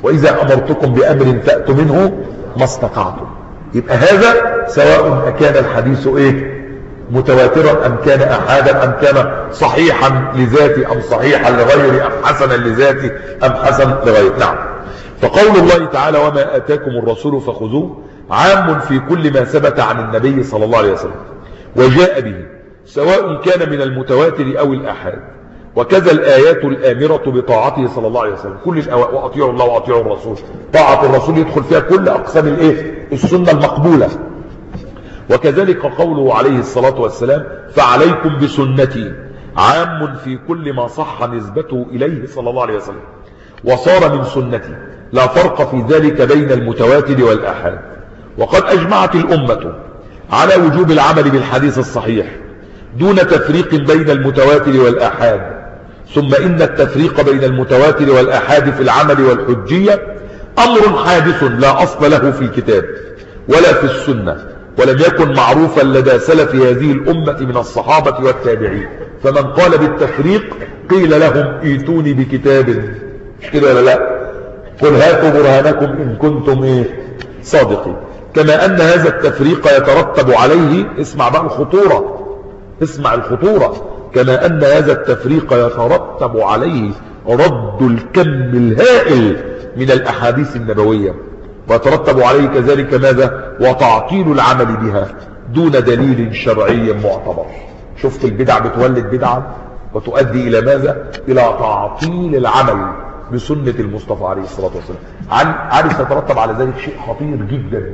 وإذا أمرتكم بأمر فأتوا منه ما استطعتم. يبقى هذا سواء أكان الحديث إيه متواترا أم كان أحادا أم كان صحيحا لذاته أم صحيحا لغيره أم حسنا لذاته أم حسن لغيره. نعم. فقول الله تعالى وما آتاكم الرسول فخذوه عام في كل ما ثبت عن النبي صلى الله عليه وسلم وجاء به سواء كان من المتواتر أو الأحاد. وكذا الآيات الآمرة بطاعته صلى الله عليه وسلم كل الأو... وأطيعوا الله وأطيعوا الرسول. طاعة الرسول يدخل فيها كل أقسام الإيه السنة المقبولة. وكذلك قوله عليه الصلاة والسلام فعليكم بسنتي عام في كل ما صح نسبته إليه صلى الله عليه وسلم وصار من سنتي لا فرق في ذلك بين المتواتر والآحاد. وقد أجمعت الأمة على وجوب العمل بالحديث الصحيح دون تفريق بين المتواتر والآحاد. ثم إن التفريق بين المتواتر والآحاد في العمل والحجية أمر حادث لا أصل له في الكتاب ولا في السنة ولم يكن معروفا لدى سلف هذه الأمة من الصحابة والتابعين. فمن قال بالتفريق قيل لهم ايتوني بكتاب مش كده ولا لا قل هاتوا برهانكم إن كنتم إيه صادقين. كما أن هذا التفريق يترتب عليه اسمع بقى الخطورة اسمع الخطورة كما أن هذا التفريق يترتب عليه رد الكم الهائل من الأحاديث النبوية ويترتب عليه كذلك ماذا وتعطيل العمل بها دون دليل شرعي معتبر. شفت البدع بتولد بدعة وتؤدي إلى ماذا إلى تعطيل العمل بسنة المصطفى عليه الصلاة والسلام. عن عارف يترتب على ذلك شيء خطير جدا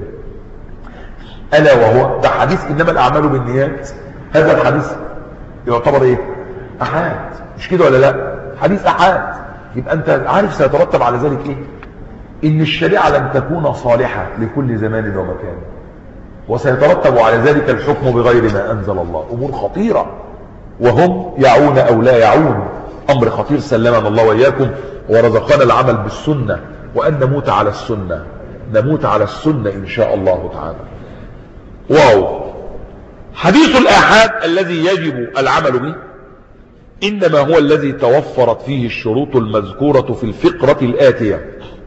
ألا وهو ده حديث إنما الأعمال بالنيات. هذا الحديث يعتبر إيه أحاد مش كده ولا لا حديث أحاد. يبقى أنت عارف سيترتب على ذلك إيه إن الشريعة لن تكون صالحة لكل زمان ومكان وسيترتب على ذلك الحكم بغير ما أنزل الله. أمور خطيرة وهم يعون أو لا يعون أمر خطير سلمنا الله وإياكم ورزقنا العمل بالسنة وأن نموت على السنة نموت على السنة إن شاء الله تعالى. واو. حديث الآحاد الذي يجب العمل به إنما هو الذي توفرت فيه الشروط المذكورة في الفقرة الآتية.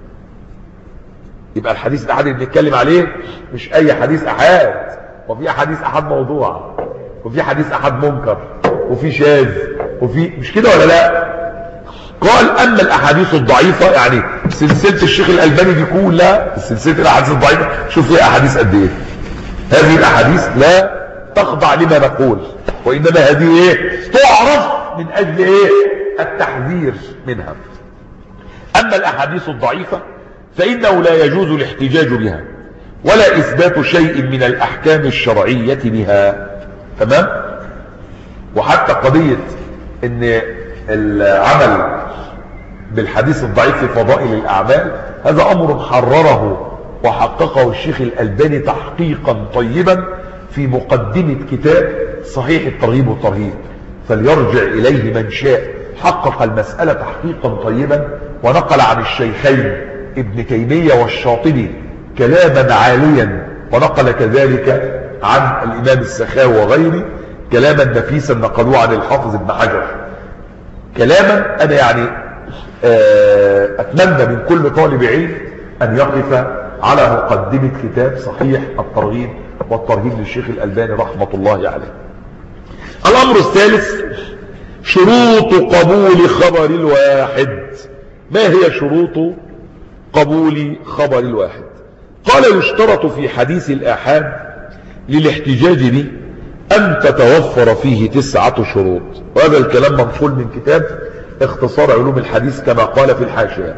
يبقى الحديث الأحاد اللي بنتكلم عليه مش أي حديث أحاد وفي حديث أحاد موضوع وفي حديث أحاد منكر وفي شاذ وفي مش كده ولا لا. قال أما الأحاديث الضعيفة يعني سلسلة الشيخ الألباني دي كلها سلسلة الأحاديث الضعيفة شوف فيها أحاديث قد إيه. هذه الأحاديث لا تخضع لما نقول وإنما هذه إيه تعرف من أجل إيه التحذير منها. أما الأحاديث الضعيفة فإنه لا يجوز الاحتجاج بها ولا إثبات شيء من الأحكام الشرعية بها. تمام. وحتى قضية ان العمل بالحديث الضعيف في فضائل الأعمال هذا أمر حرره وحققه الشيخ الألباني تحقيقا طيبا في مقدمة كتاب صحيح الترغيب والترهيب فليرجع إليه من شاء. حقق المسألة تحقيقا طيبا ونقل عن الشيخين ابن تيمية والشاطبي كلاما عاليا ونقل كذلك عن الإمام السخاوي وغيره كلاما نفيسا نقلوه عن الحافظ ابن حجر. كلاما أنا يعني أتمنى من كل طالب علم أن يقف على مقدمة كتاب صحيح الترغيب والترهيب للشيخ الألباني رحمة الله عليه. الأمر الثالث شروط قبول خبر الواحد. ما هي شروط قبول خبر الواحد؟ قال يشترط في حديث الآحاد للاحتجاج به أن تتوفر فيه تسعة شروط. وهذا الكلام منقول من كتاب اختصار علوم الحديث كما قال في الحاشية.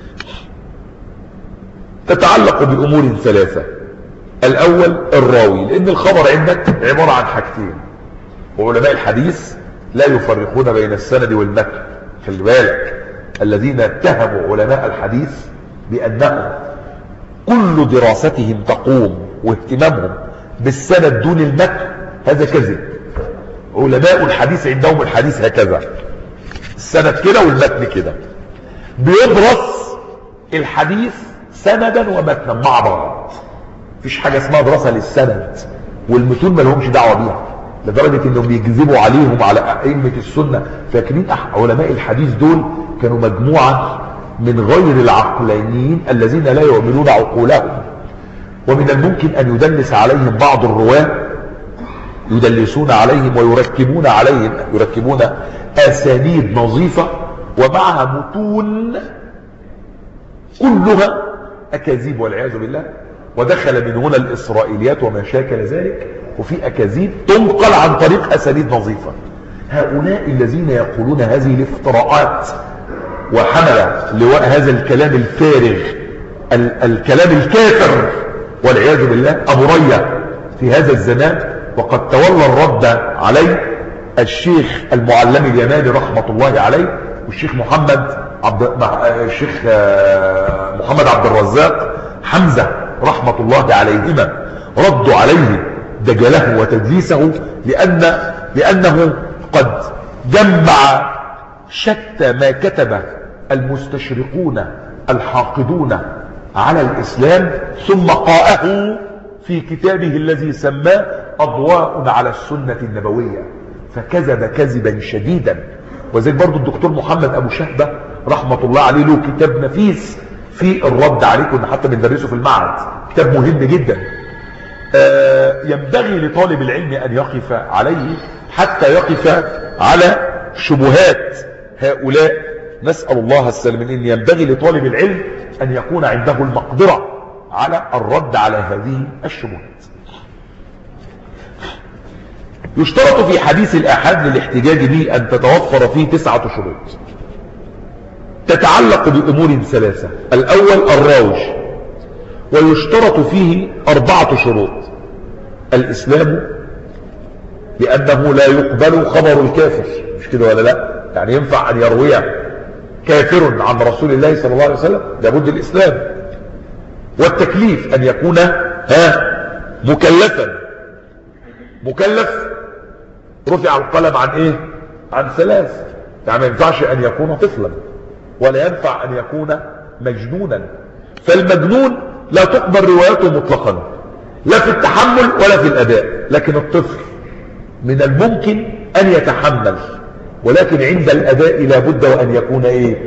تتعلق بأمور ثلاثة. الأول الراوي لأن الخبر عندك عبارة عن حاجتين وعلماء الحديث لا يفرقون بين السند والمتن. خلي بالك الذين اتهموا علماء الحديث بأنهم كل دراستهم تقوم واهتمامهم بالسند دون المتن هذا كذب. علماء الحديث عندهم الحديث هكذا السند كده والمتن كده. بيدرس الحديث سندا ومتنا مع بعض. مفيش حاجة اسمها دراسة للسند والمتون ما لهمش دعوة بيها لدرجة انهم بيكذبوا عليهم على ائمة السنة. فاكرين علماء الحديث دول كانوا مجموعة من غير العقلانيين الذين لا يؤمنون عقولهم. ومن الممكن أن يدلس عليهم بعض الرواة، يدلسون عليهم ويركبون عليهم يركبون أسانيد نظيفة ومعها متون كلها أكاذيب والعياذ بالله. ودخل من هنا الإسرائيليات وما شاكل ذلك، وفي أكاذيب تنقل عن طريق أسانيد نظيفة. هؤلاء الذين يقولون هذه الافتراءات وحمل لواء هذا الكلام الفارغ، ال الكلام الكافر والعياذ بالله، أبو ريا في هذا الزمان. وقد تولى الرد عليه الشيخ المعلم اليماني رحمة الله عليه، والشيخ محمد عبد الشيخ محمد عبد الرزاق حمزة رحمة الله عليهما، ردوا عليه دجله وتدليسه، لأن لأنه قد جمع شتى ما كتب المستشرقون الحاقدون على الإسلام ثم قاءه في كتابه الذي سماه أضواء على السنة النبوية، فكذب كذبا شديدا. وزي برضو الدكتور محمد أبو شهبة رحمة الله عليه له كتاب نفيس في الرد عليه، كنا حتى بندرسه في المعهد، كتاب مهم جدا. آه ينبغي لطالب العلم أن يقف عليه حتى يقف على شبهات هؤلاء. نسأل الله السلام. إن ينبغي لطالب العلم أن يكون عنده المقدرة على الرد على هذه الشبهات. يشترط في حديث الآحاد للاحتجاج به أن تتوفر فيه تسعة شروط تتعلق بأمور ثلاثة. الأول الراوج، ويشترط فيه أربعة شروط: الإسلام، لأنه لا يقبل خبر الكافر، مش كده ولا لا؟ يعني ينفع أن يروي كافر عن رسول الله صلى الله عليه وسلم، لابد الإسلام. والتكليف، أن يكون ها مكلفا. مكلف رفع القلم عن ايه؟ عن ثلاث. يعني ما ينفعش ان يكون طفلا، ولا ينفع ان يكون مجنونا. فالمجنون لا تقبل روايته مطلقا، لا في التحمل ولا في الاداء. لكن الطفل من الممكن ان يتحمل، ولكن عند الاداء لا بد وان يكون ايه؟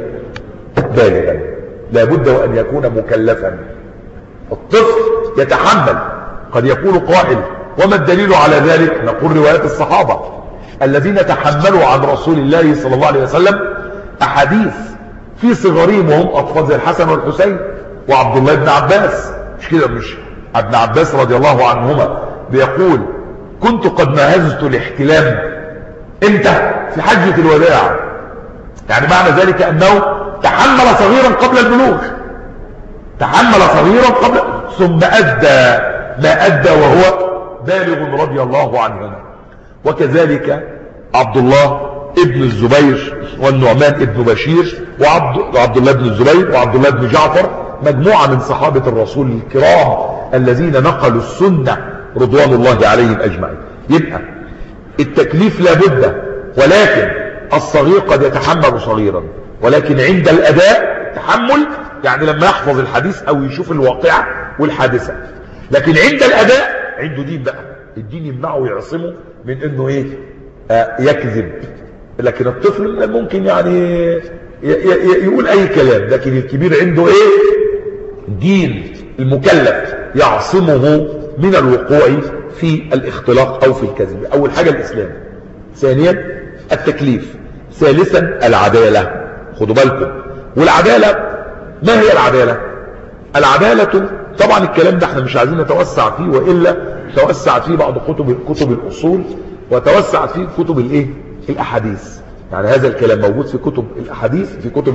بالغا، لا بد وان يكون مكلفا. الطفل يتحمل. قد يقول قائل: وما الدليل على ذلك؟ نقول روايات الصحابة الذين تحملوا عن رسول الله صلى الله عليه وسلم أحاديث في صغرهم وهم أطفال، زي الحسن والحسين وعبد الله بن عباس. مش كده؟ مش ابن عباس رضي الله عنهما بيقول: كنت قد ناهزت الاحتلام امتى؟ في حجة الوداع. يعني معنى ذلك أنه تحمل صغيرا قبل البلوغ، تحمل صغيرا قبل، ثم أدى ما أدى وهو بالغ رضي الله عنهما. وكذلك عبد الله ابن الزبير والنعمان ابن بشير وعبد, وعبد الله بن الزبير وعبد الله بن جعفر، مجموعة من صحابة الرسول الكرام الذين نقلوا السنة رضوان الله عليهم أجمعين. يبقى التكليف لابد، ولكن الصغير قد يتحمل صغيرا، ولكن عند الأداء تحمل، يعني لما يحفظ الحديث أو يشوف الواقعة والحادثة. لكن عند الأداء عنده دين بقى، الدين يمنعه ويعصمه من انه ايه؟ آه يكذب. لكن الطفل ممكن يعني يقول اي كلام، لكن الكبير عنده ايه؟ دين. المكلف يعصمه من الوقوع في الاختلاق او في الكذب. اول حاجة الاسلام، ثانيا التكليف، ثالثا العدالة. خدوا بالكم. والعدالة ما هي العدالة؟ العدالة طبعا الكلام ده احنا مش عايزين نتوسع فيه، وإلا توسعت فيه بعض كتب كتب الأصول، وتوسعت فيه كتب الايه؟ الأحاديث. يعني هذا الكلام موجود في كتب الأحاديث، في كتب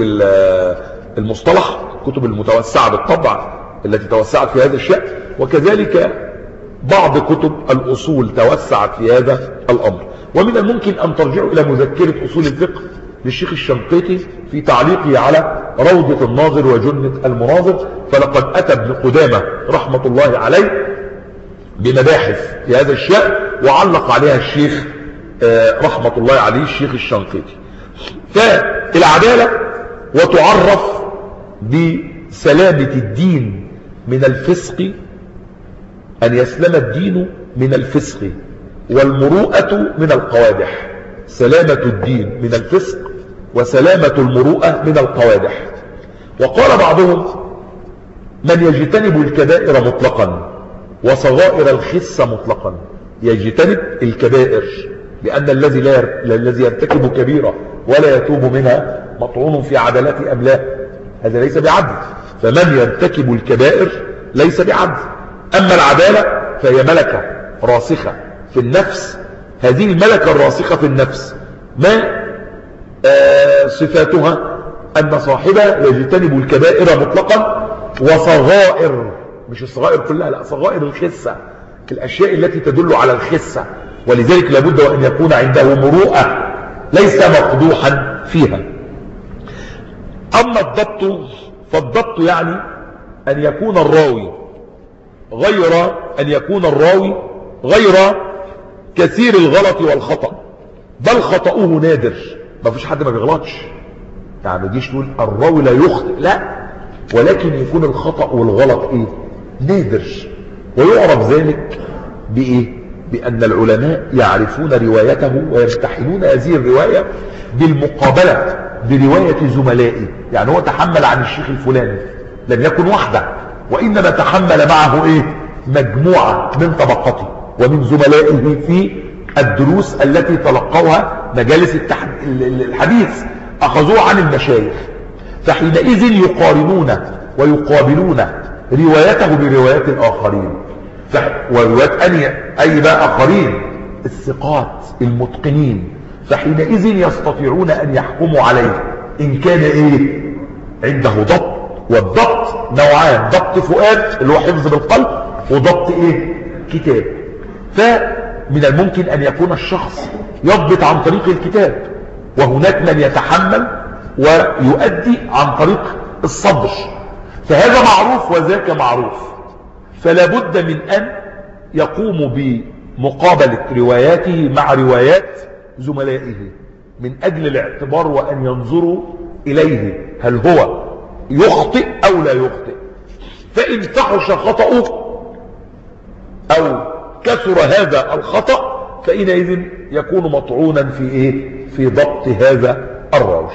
المصطلح، كتب المتوسعة بالطبع التي توسعت في هذا الشأن، وكذلك بعض كتب الأصول توسعت في هذا الأمر. ومن الممكن أن ترجعوا إلى مذكرة أصول الفقه للشيخ الشنقيطي في تعليقه على روضة الناظر وجنة المناظر، فلقد أتى ابن قدامة رحمة الله عليه بمباحث في هذا الشأن، وعلق عليها الشيخ رحمة الله عليه الشيخ الشنقيطي. فالعدالة وتعرف بسلامة الدين من الفسق، أن يسلم الدين من الفسق، والمروءة من القوادح. سلامة الدين من الفسق وسلامة المروءة من القوادح. وقال بعضهم من يجتنب الكبائر مطلقا وصغائر الخسة مطلقا، يجتنب الكبائر، لأن الذي لا ير... الذي يرتكب كبيرة ولا يتوب منها مطعون في عدالته أم لا؟ هذا ليس بعدل. فمن يرتكب الكبائر ليس بعدل. أما العدالة فهي ملكة راسخة في النفس. هذه الملكة الراسخة في النفس ما آه صفاتها؟ أن صاحبها يجتنب الكبائر مطلقا وصغائر، مش الصغائر كلها، لا، صغائر الخسة، الأشياء التي تدل على الخسة، ولذلك لابد وأن يكون عنده مروءة ليس مقدوحا فيها. أما الضبط فالضبط يعني أن يكون الراوي غير أن يكون الراوي غير كثير الغلط والخطأ، بل خطأه نادر. ما فيش حد ما بيغلطش، يعني ما تجيش تقول الراوي لا يخطئ، لا، ولكن يكون الخطأ والغلط ايه؟ نادر. ويعرف ذلك بايه؟ بأن العلماء يعرفون روايته ويمتحنون هذه الرواية بالمقابلة برواية زملائه. يعني هو تحمل عن الشيخ الفلاني، لم يكن وحده، وإنما تحمل معه ايه؟ مجموعة من طبقته ومن زملائه في الدروس التي تلقوها مجالس الحديث، أخذوه عن المشايخ. فحينئذ يقارنون ويقابلون روايته بروايات الآخرين، وروايات أي بقى آخرين الثقات المتقنين، فحينئذ يستطيعون أن يحكموا عليه إن كان إيه؟ عنده ضبط. والضبط نوعان: ضبط فؤاد اللي هو حفظ بالقلب، وضبط إيه؟ كتاب. فمن الممكن أن يكون الشخص يضبط عن طريق الكتاب، وهناك من يتحمل ويؤدي عن طريق الصدر، فهذا معروف وذاك معروف. فلا بد من أن يقوم بمقابلة رواياته مع روايات زملائه من أجل الاعتبار وأن ينظروا إليه هل هو يخطئ أو لا يخطئ. فإن فحش خطأه أو كثر هذا الخطأ فإنئذ يكون مطعونا في إيه؟ في ضبط هذا الراوي.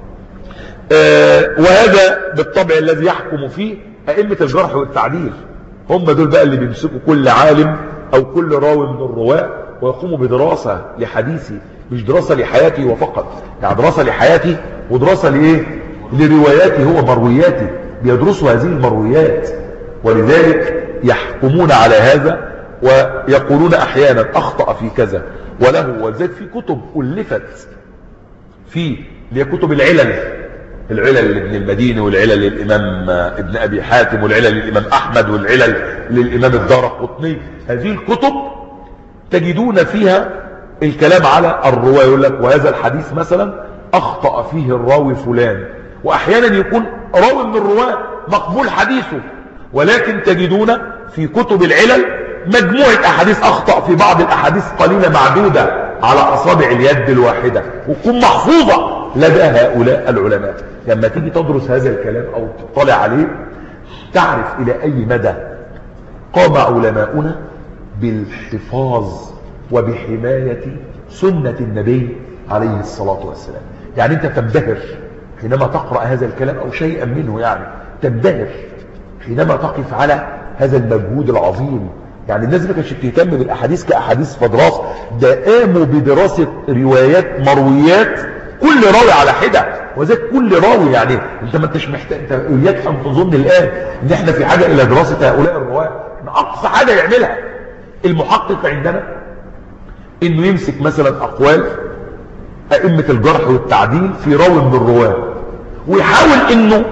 آه وهذا بالطبع الذي يحكم فيه أئمة الجرح والتعديل، هم دول بقى اللي بيمسكوا كل عالم أو كل راوي من الرواة ويقوموا بدراسة لحديثي، مش دراسة لحياتي وفقط، يعني دراسة لحياتي ودراسة لإيه؟ لرواياتي هو مروياتي، بيدرسوا هذه المرويات، ولذلك يحكمون على هذا ويقولون أحيانا أخطأ في كذا وله. وذلك في كتب ألفت في لكتب العلل، العلل لابن المديني، والعلل للإمام ابن أبي حاتم، والعلل للإمام أحمد، والعلل للإمام الدارقطني. هذه الكتب تجدون فيها الكلام على الرواية، يقول لك وهذا الحديث مثلا أخطأ فيه الراوي فلان، وأحيانا يكون راوي من الرواة مقبول حديثه، ولكن تجدون في كتب العلل مجموعة أحاديث أخطأ في بعض الأحاديث قليلة معدودة على أصابع اليد الواحدة، وتكون محفوظة لدى هؤلاء العلماء. لما تيجي تدرس هذا الكلام أو تطلع عليه تعرف إلى أي مدى قام علماؤنا بالحفاظ وبحماية سنة النبي عليه الصلاة والسلام. يعني أنت تنبهر حينما تقرأ هذا الكلام أو شيئا منه، يعني تنبهر حينما تقف على هذا المجهود العظيم. يعني الناس ما كانتش بتهتم بالأحاديث كأحاديث فدراسة، ده قاموا بدراسة روايات مرويات كل راوي على حدة، وذلك كل راوي. يعني انت ما انتش محتاج، انت اياك ان تظن الآن ان احنا في حاجة الى دراسة هؤلاء الرواة. اقصى حاجة يعملها المحقق عندنا انه يمسك مثلا اقوال ائمة الجرح والتعديل في راوي من الرواة، ويحاول انه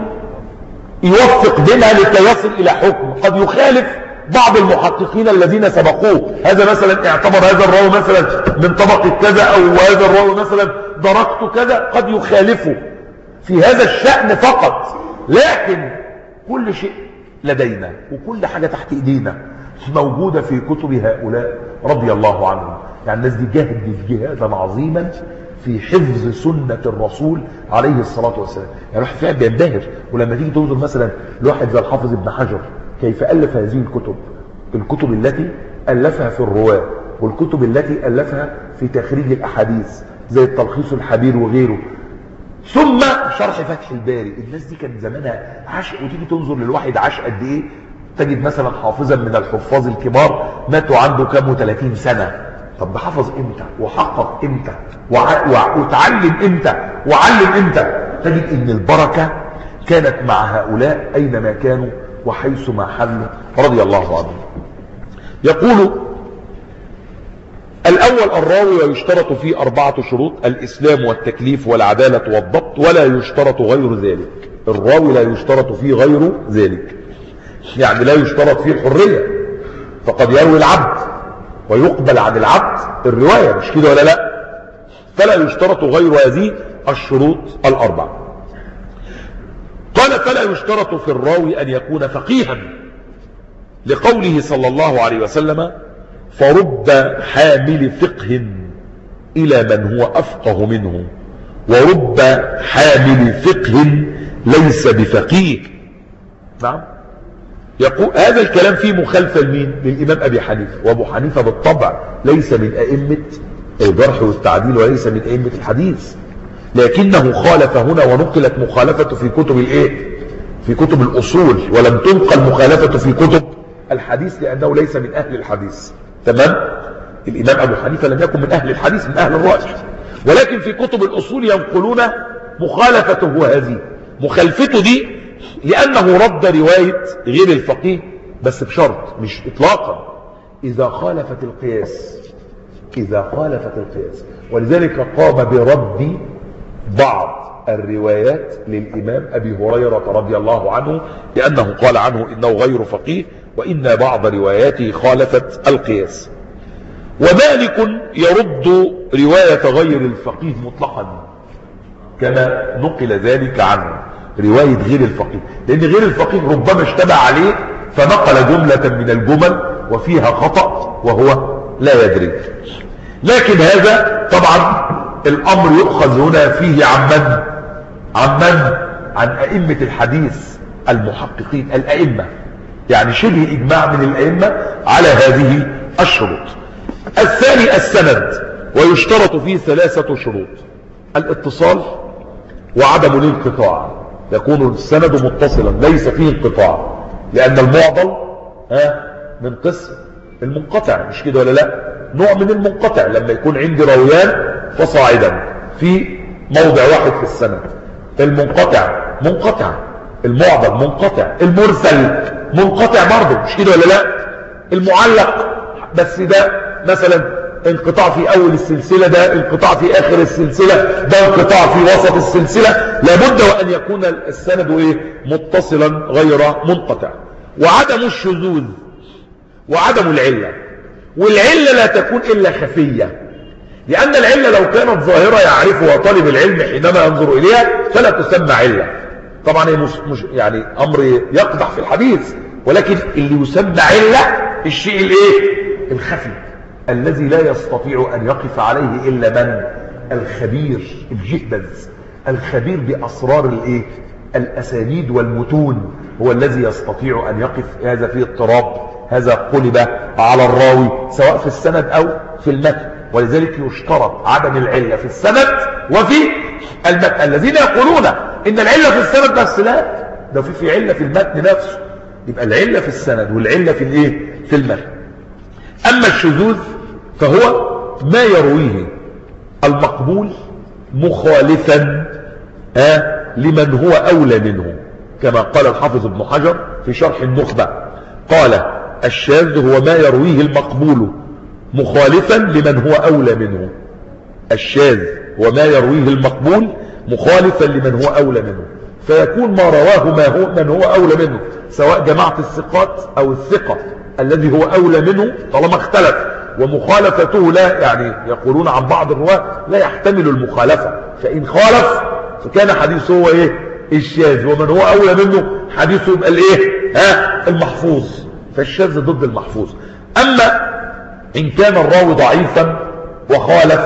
يوفق بينها لكي يصل الى حكم قد يخالف بعض المحققين الذين سبقوه. هذا مثلا اعتبر هذا الراوي مثلا من طبقة كذا، او هذا الراوي مثلا درجته كذا، قد يخالفه في هذا الشأن فقط. لكن كل شيء لدينا وكل حاجة تحت ايدينا موجودة في كتب هؤلاء رضي الله عنهم. يعني الناس دي جهدت جهادا عظيما في حفظ سنة الرسول عليه الصلاة والسلام. يعني الواحد فعلا بينبهر، ولما تيجي تنظر مثلا لواحد زي الحافظ ابن حجر كيف ألف هذه الكتب، الكتب التي ألفها في الرواة، والكتب التي ألفها في تخريج الأحاديث زي التلخيص الحبير وغيره. ثم شرح فتح الباري. الناس دي كان زمانها عشق، وتيجي تنظر للواحد عاش قد ايه، تجد مثلا حافظا من الحفاظ الكبار ماتوا عنده كام وثلاثين سنة. طب حفظ امتى وحقق امتى وع... وتعلم امتى وعلم امتى؟ تجد ان البركة كانت مع هؤلاء اينما كانوا وحيث ما حلوا رضي الله عنهم. يقول الاول الراوي ويشترط فيه اربعة شروط: الاسلام والتكليف والعدالة والضبط، ولا يشترط غير ذلك. الراوي لا يشترط فيه غير ذلك، يعني لا يشترط فيه الحرية، فقد يروي العبد ويقبل عن العبد الرواية، مش كده ولا لا؟ فلا يشترط غير هذه الشروط الأربعة. قال فلا يشترط في الراوي أن يكون فقيها، لقوله صلى الله عليه وسلم: فرب حامل فقه إلى من هو أفقه منه، ورب حامل فقه ليس بفقيه. نعم، يقول هذا الكلام فيه مخالفة لمين؟ للإمام أبي حنيفة، وأبو حنيفة بالطبع ليس من أئمة الجرح والتعديل وليس من أئمة الحديث، لكنه خالف هنا، ونقلت مخالفته في كتب الايه؟ في كتب الأصول، ولم تنقل مخالفته في كتب الحديث لأنه ليس من أهل الحديث. تمام؟ الإمام أبو حنيفة لم يكن من أهل الحديث، من أهل الرأي، ولكن في كتب الأصول ينقلون مخالفته هذه. مخالفته دي لأنه رد رواية غير الفقيه، بس بشرط، مش إطلاقا، إذا خالفت القياس، إذا خالفت القياس. ولذلك قام برد بعض الروايات للإمام أبي هريرة رضي الله عنه، لأنه قال عنه إنه غير فقيه، وإن بعض رواياته خالفت القياس. ومالك يرد رواية غير الفقيه مطلقا، كما نقل ذلك عنه، رواية غير الفقيه، لأن غير الفقيه ربما اشتبه عليه فنقل جملة من الجمل وفيها خطأ وهو لا يدري. لكن هذا طبعا الأمر يؤخذ هنا فيه عن من؟ عن من؟ عن أئمة الحديث المحققين، الأئمة، يعني شبه إجماع من الأئمة على هذه الشروط. الثاني السند، ويشترط فيه ثلاثة شروط: الاتصال وعدم الانقطاع، يكون السند متصلا ليس فيه انقطاع، لأن المعضل ها من قسم المنقطع، مش كده ولا لا؟ نوع من المنقطع لما يكون عندي راويان فصاعدا في موضع واحد في السند. المنقطع منقطع، المعضل منقطع، المرسل منقطع برضه، مش كده ولا لا؟ المعلق بس ده مثلا انقطاع في اول السلسلة، ده انقطاع في اخر السلسلة، ده انقطاع في وسط السلسلة، لابد وان يكون السند ايه؟ متصلا غير منقطع. وعدم الشذوذ وعدم العلة، والعلة لا تكون الا خفية، لان العلة لو كانت ظاهرة يعرفها طالب العلم حينما ينظر اليها فلا تسمى علة. طبعا هي مش مش يعني امر يقدح في الحديث، ولكن اللي يسمى علة الشيء الايه؟ الخفي، الذي لا يستطيع أن يقف عليه إلا من؟ الخبير الجهبذ، الخبير بأسرار الإيه؟ الأسانيد والمتون، هو الذي يستطيع أن يقف. هذا فيه اضطراب، هذا قلب على الراوي سواء في السند أو في المتن. ولذلك يشترط عدم العلة في السند وفي المتن. الذين يقولون إن العلة في السند بس، لا، ده في في علة في المتن نفسه. يبقى العلة في السند والعلة في الإيه؟ في المتن. أما الشذوذ فهو ما يرويه المقبول مخالفا آه لمن هو أولى منه، كما قال الحافظ ابن حجر في شرح النخبة، قال الشاذ هو ما يرويه المقبول مخالفا لمن هو أولى منه. الشاذ هو ما يرويه المقبول مخالفا لمن هو أولى منه، فيكون ما رواه ما هو من هو أولى منه، سواء جماعة الثقات أو الثقة الذي هو أولى منه، طالما اختلف. ومخالفته لا يعني يقولون عن بعض الرواة لا يحتمل المخالفة، فإن خالف فكان حديثه هو إيه؟ الشاذ، ومن هو أولى منه حديثه يبقى الإيه؟ ها؟ المحفوظ. فالشاذ ضد المحفوظ. أما إن كان الراوي ضعيفا وخالف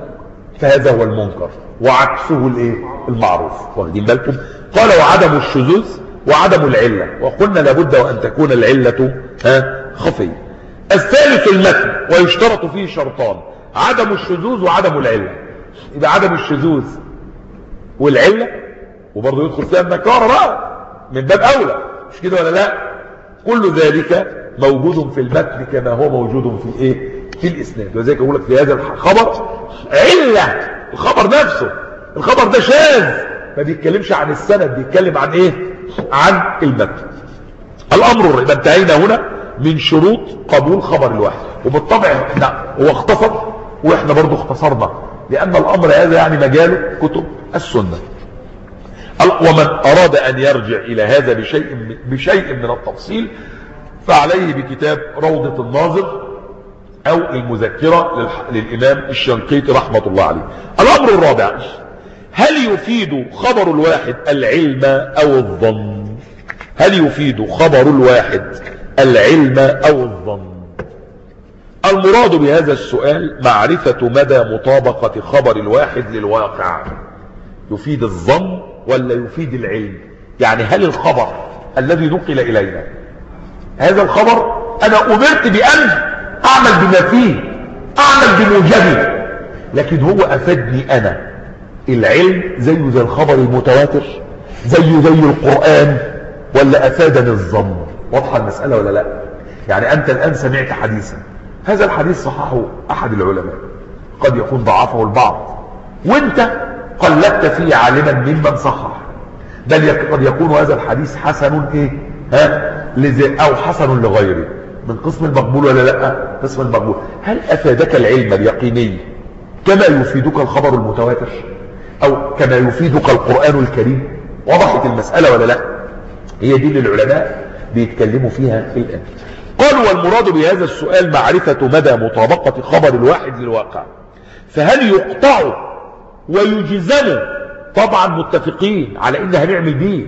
فهذا هو المنكر، وعكسه الإيه؟ المعروف. واخدين بالكم؟ قال وعدم الشذوذ وعدم العلة، وقلنا لابد وأن تكون العلة ها خفية. الثالث المتن، ويشترط فيه شرطان: عدم الشذوذ وعدم العلة. إذا عدم الشذوذ والعلة، وبرضه يدخل فيها النكارة بقى من باب أولى، مش كده ولا لا؟ كل ذلك موجود في المتن كما هو موجود في ايه؟ في الإسناد. وذلك أقول لك في هذا الخبر علة، الخبر نفسه الخبر ده شاذ، ما بيتكلمش عن السند، بيتكلم عن ايه؟ عن المتن. الأمر الرابع، انتهينا هنا من شروط قبول خبر الواحد، وبالطبع احنا هو اختصر واحنا برضو اختصرنا، لأن الأمر هذا يعني مجاله كتب السنة. ومن أراد أن يرجع إلى هذا بشيء بشيء من التفصيل فعليه بكتاب روضة الناظر أو المذكرة للإمام الشنقيطي رحمة الله عليه. الأمر الرابع، هل يفيد خبر الواحد العلم أو الظن؟ هل يفيد خبر الواحد العلم أو الظن؟ المراد بهذا السؤال معرفة مدى مطابقة خبر الواحد للواقع. يفيد الظن ولا يفيد العلم؟ يعني هل الخبر الذي نقل إلينا هذا الخبر أنا أمرت بأن أعمل بما فيه، أعمل بموجبه، لكن هو أفادني أنا العلم زيه زي الخبر المتواتر، زيه زي القرآن، ولا أفادني الظن؟ واضحة المسألة ولا لا؟ يعني أنت الآن سمعت حديثا، هذا الحديث صححه أحد العلماء، قد يكون ضعفه البعض، وانت قلدت فيه عالما ممن صحح، بل قد يكون هذا الحديث حسن ايه ها لذي او حسن لغيره، من قسم المقبول ولا لا؟ قسم المقبول. هل افادك العلم اليقيني كما يفيدك الخبر المتواتر، او كما يفيدك القرآن الكريم؟ وضحت المسألة ولا لا؟ هي دي اللي العلماء بيتكلموا فيها الآن. قالوا والمراد بهذا السؤال معرفة مدى مطابقة خبر الواحد للواقع، فهل يقطع ويجزم؟ طبعا متفقين على ان هنعمل بيه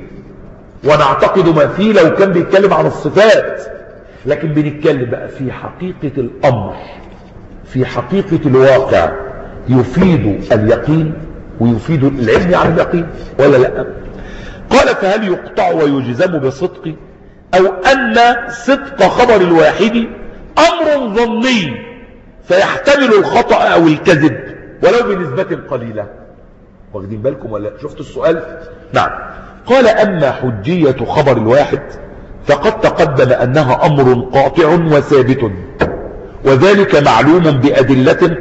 ونعتقد ما فيه لو كان بيتكلم عن الصفات، لكن بنتكلم بقى في حقيقة الامر، في حقيقة الواقع، يفيد اليقين ويفيد العلم عن اليقين ولا لا؟ قال فهل يقطع ويجزم بصدق، او ان صدق خبر الواحد امر ظني فيحتمل الخطأ او الكذب ولو بنسبة قليلة؟ واخدين بالكم ولا؟ شفتوا السؤال؟ نعم. قال أما حجية خبر الواحد فقد تقدم أنها أمر قاطع وثابت، وذلك معلوم بأدلة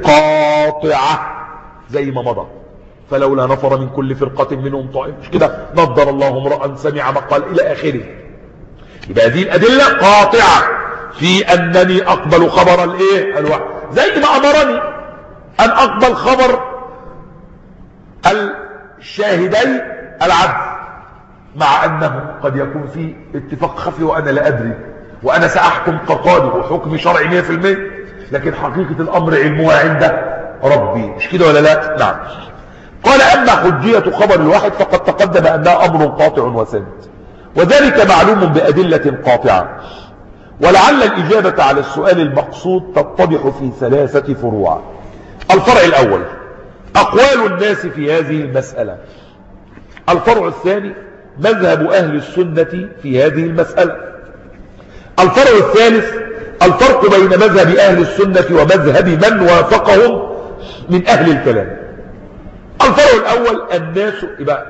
قاطعة زي ما مضى، فلولا نفر من كل فرقة منهم طائف، مش كده؟ نضر الله امرأ سمع مقال إلى آخره. يبقى هذه الأدلة قاطعة في أنني أقبل خبر الإيه؟ الواحد، زي ما أمرني أن أقبل خبر الشاهدي العدل، مع أنه قد يكون في اتفاق خفي وأنا لا أدري، وأنا سأحكم كقاضي وحكم شرعي مئة في المئة، لكن حقيقة الأمر علمها عند ربي، مش كده ولا لا؟ نعم. قال أما حجية خبر الواحد فقد تقدم أنها أمر قاطع وثابت، وذلك معلوم بأدلة قاطعة. ولعل الإجابة على السؤال المقصود تتضح في ثلاثة فروع. الفرع الأول أقوال الناس في هذه المسألة. الفرع الثاني مذهب أهل السنة في هذه المسألة. الفرع الثالث الفرق بين مذهب أهل السنة ومذهب من وافقهم من أهل الكلام. الفرع الأول الناس، يبقى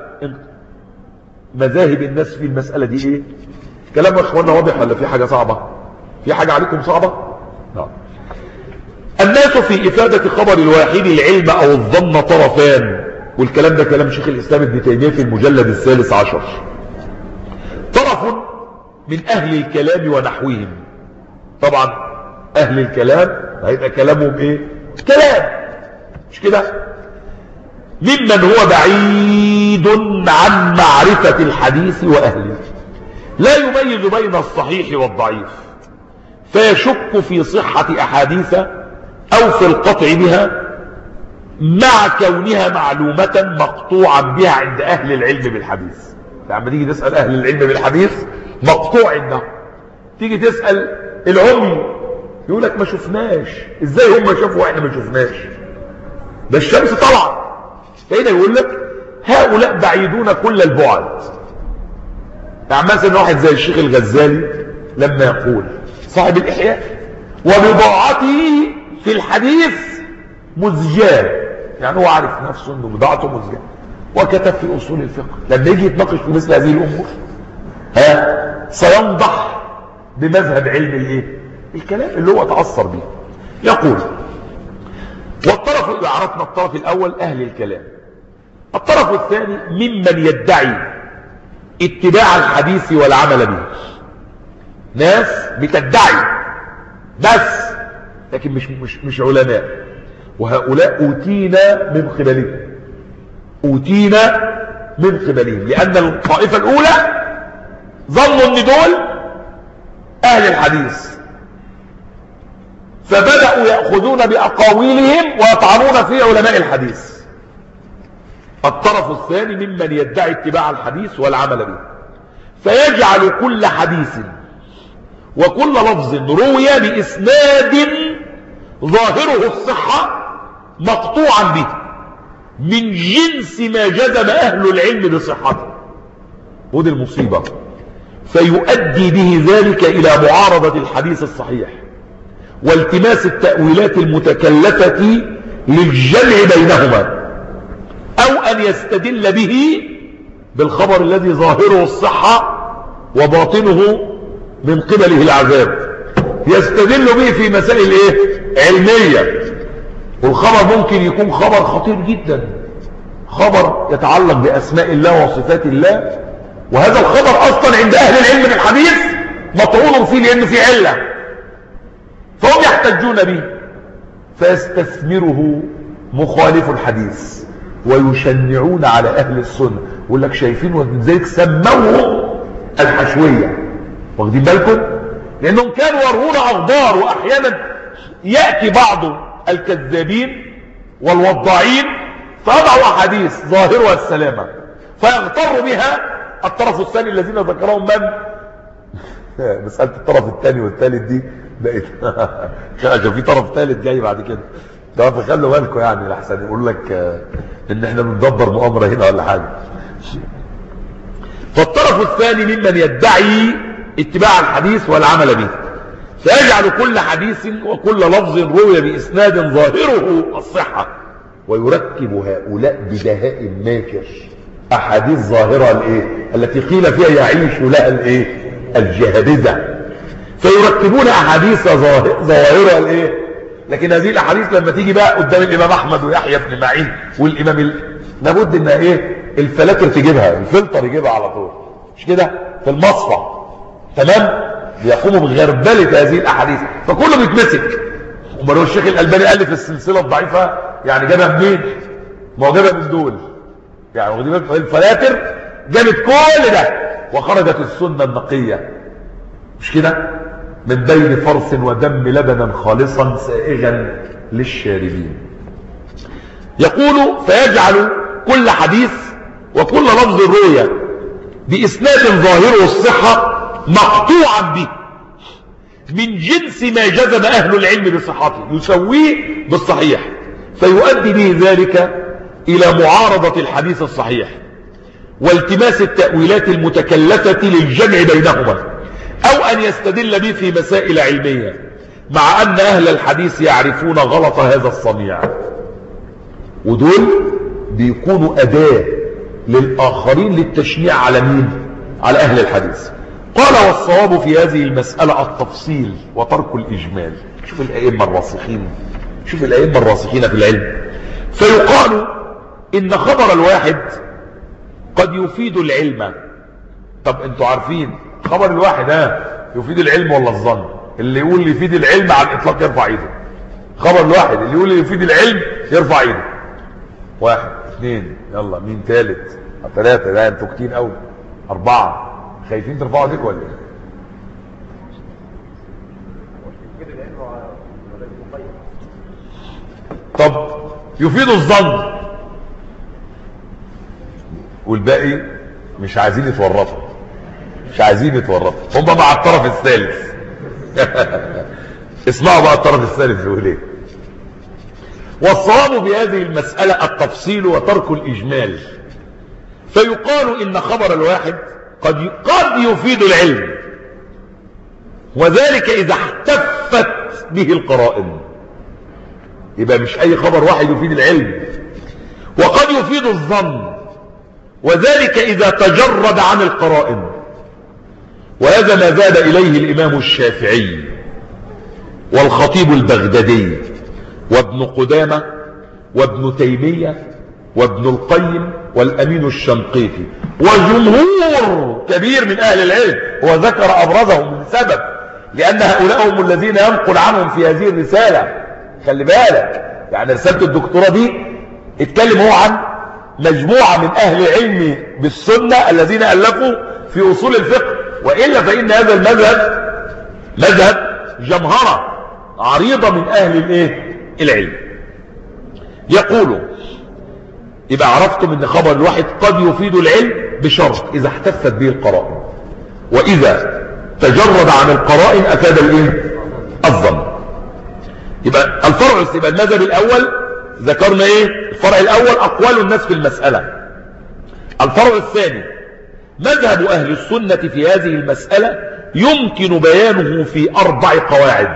مذاهب الناس في المسألة دي إيه؟ كلام يا إخواننا واضح ولا في حاجة صعبة؟ في حاجة عليكم صعبة؟ نعم. الناس في إفادة خبر الواحد العلم أو الظن طرفان، والكلام ده كلام شيخ الإسلام ابن تيمية في المجلد الثالث عشر. طرف من أهل الكلام ونحوهم، طبعا أهل الكلام هيبقى كلامهم إيه؟ كلام، مش كده؟ ممن هو بعيد عن معرفة الحديث وأهله، لا يميز بين الصحيح والضعيف، فيشك في صحة أحاديث أو في القطع بها مع كونها معلومة مقطوعا بها عند أهل العلم بالحديث. لما تيجي تسأل أهل العلم بالحديث مقطوع عندهم، تيجي تسأل العمي يقول لك ما شفناش. ازاي هم شافوا واحنا ما شفناش؟ ده الشمس طلعت. فهنا يقول لك هؤلاء بعيدون كل البعد. يعني مثلا واحد زي الشيخ الغزالي لما يقول صاحب الإحياء وبضاعته في الحديث مزجاة، يعني هو عارف نفسه انه بضاعته مزجاة، وكتب في أصول الفقه، لما يجي يتناقش في مثل هذه الأمور ها سينضح بمذهب علم الايه الكلام اللي هو تأثر به. يقول والطرف، عرفنا الطرف الأول أهل الكلام. الطرف الثاني ممن يدعي اتباع الحديث والعمل به. ناس بتدعي بس لكن مش مش مش علماء، وهؤلاء أوتينا من قبلهم أوتينا من قبلهم لأن الطائفة الأولى ظنوا أن دول أهل الحديث، فبدأوا يأخذون بأقاويلهم ويطعنون في علماء الحديث. الطرف الثاني ممن يدعي اتباع الحديث والعمل به، فيجعل كل حديث وكل لفظ روي بإسناد ظاهره الصحة مقطوعا به من جنس ما جزم أهل العلم بصحته، ودي المصيبة، فيؤدي به ذلك إلى معارضة الحديث الصحيح والتماس التأويلات المتكلفة للجمع بينهما، أو أن يستدل به بالخبر الذي ظاهره الصحة وباطنه من قبله العذاب، يستدل به في مسائل ايه علمية، والخبر ممكن يكون خبر خطير جدا، خبر يتعلق بأسماء الله وصفات الله، وهذا الخبر أصلا عند أهل العلم من الحديث مطعون فيه لأنه في علة، فهم يحتجون به، فيستثمره مخالف الحديث ويشنعون على أهل السنة، يقول لك شايفين وذلك سموه الحشوية، واخدين بالكم؟ لأنهم كانوا يروون أخبار، وأحيانا يأتي بعض الكذابين والوضاعين فيضعوا أحاديث ظاهرها السلامة فيغتر بها الطرف الثاني الذين ذكرهم من مسألة الطرف الثاني والثالث دي بقت عشان في طرف ثالث جاي بعد كده، ده فخلوا بالكم يعني لحسن يقول لك ان احنا بندبر مؤامرة هنا ولا حاجة. فالطرف الثاني ممن يدعي اتباع الحديث والعمل به، فيجعل كل حديث وكل لفظ روي بإسناد ظاهره الصحة، ويركب هؤلاء بدهاء ماكر أحاديث ظاهرة الايه التي قيل فيها يعيش لها الايه الجهابذة، فيركبون أحاديث ظاهرة الايه، لكن هذه الأحاديث لما تيجي بقى قدام الإمام أحمد ويحيى بن معين والإمام ال... لابد ان ايه الفلاتر تجيبها، الفلتر يجيبها على طول، مش كده في المصفى، تمام، بيقوموا بغربلة هذه الأحاديث، فكله بيتمسك. ومروا الشيخ الألباني قال في السلسلة الضعيفة يعني جابها منين؟ ما هو جابها من دول، يعني واخدين بالكم الفلاتر جابت كل ده وخرجت السنة النقية، مش كده؟ من بين فرث ودم لبنا خالصا سائغا للشاربين. يقول فيجعل كل حديث وكل لفظ روية بإسناد ظاهره الصحة مقطوعا به من جنس ما جزم أهل العلم بصحته، يسويه بالصحيح، فيؤدي به ذلك إلى معارضة الحديث الصحيح والتماس التأويلات المتكلفة للجمع بينهما، أو أن يستدل به في مسائل علمية، مع أن أهل الحديث يعرفون غلط هذا الصنيع، ودول بيكونوا أداة للآخرين للتشنيع على مين؟ على أهل الحديث. قال والصواب في هذه المسألة التفصيل وترك الإجمال. شوف الأئمة الراسخين، شوف الأئمة الراسخين في العلم. فيقال إن خبر الواحد قد يفيد العلم. طب انتوا عارفين خبر الواحد ها يفيد العلم ولا الظن؟ اللي يقول لي يفيد العلم على الإطلاق يرفع ايده. خبر الواحد اللي يقول لي يفيد العلم يرفع ايده. واحد اثنين يلا، مين ثالث؟ ثلاثة، ده انتوا كتير قوي. أربعة، خايفين ترفعوا ايديكم ولا ايه؟ طب يفيد الظن والباقي مش عايزين يتورطوا، مش عايزين يتورطوا، هم مع الطرف الثالث. اسمعوا بقى الطرف الثالث بيقول ايه. والصواب بهذه المسألة التفصيل وترك الإجمال. فيقال إن خبر الواحد قد قد يفيد العلم، وذلك إذا احتفت به القرائن. يبقى مش أي خبر واحد يفيد العلم. وقد يفيد الظن، وذلك إذا تجرد عن القرائن. وهذا ما زاد إليه الإمام الشافعي والخطيب البغدادي وابن قدامة وابن تيمية وابن القيم والأمين الشنقيطي وجمهور كبير من أهل العلم. هو ذكر أبرزهم لسبب، لأن هؤلاء هم الذين ينقل عنهم في هذه الرسالة. خلي بالك، يعني رسالة الدكتوراه دي اتكلم هو عن مجموعة من أهل العلم بالسنة الذين ألفوا في أصول الفقه، وإلا فإن هذا المذهب مذهب جمهرة عريضة من أهل الايه العلم. يقولوا يبقى عرفتم ان خبر الواحد قد يفيد العلم بشرط إذا احتفت به القرائن، وإذا تجرد عن القرائن أفاد الايه الظن. يبقى الفرع يبقى المذهب الأول ذكرنا ايه الفرع الأول أقوال الناس في المسألة. الفرع الثاني مذهب أهل السنة في هذه المسألة يمكن بيانه في أربع قواعد.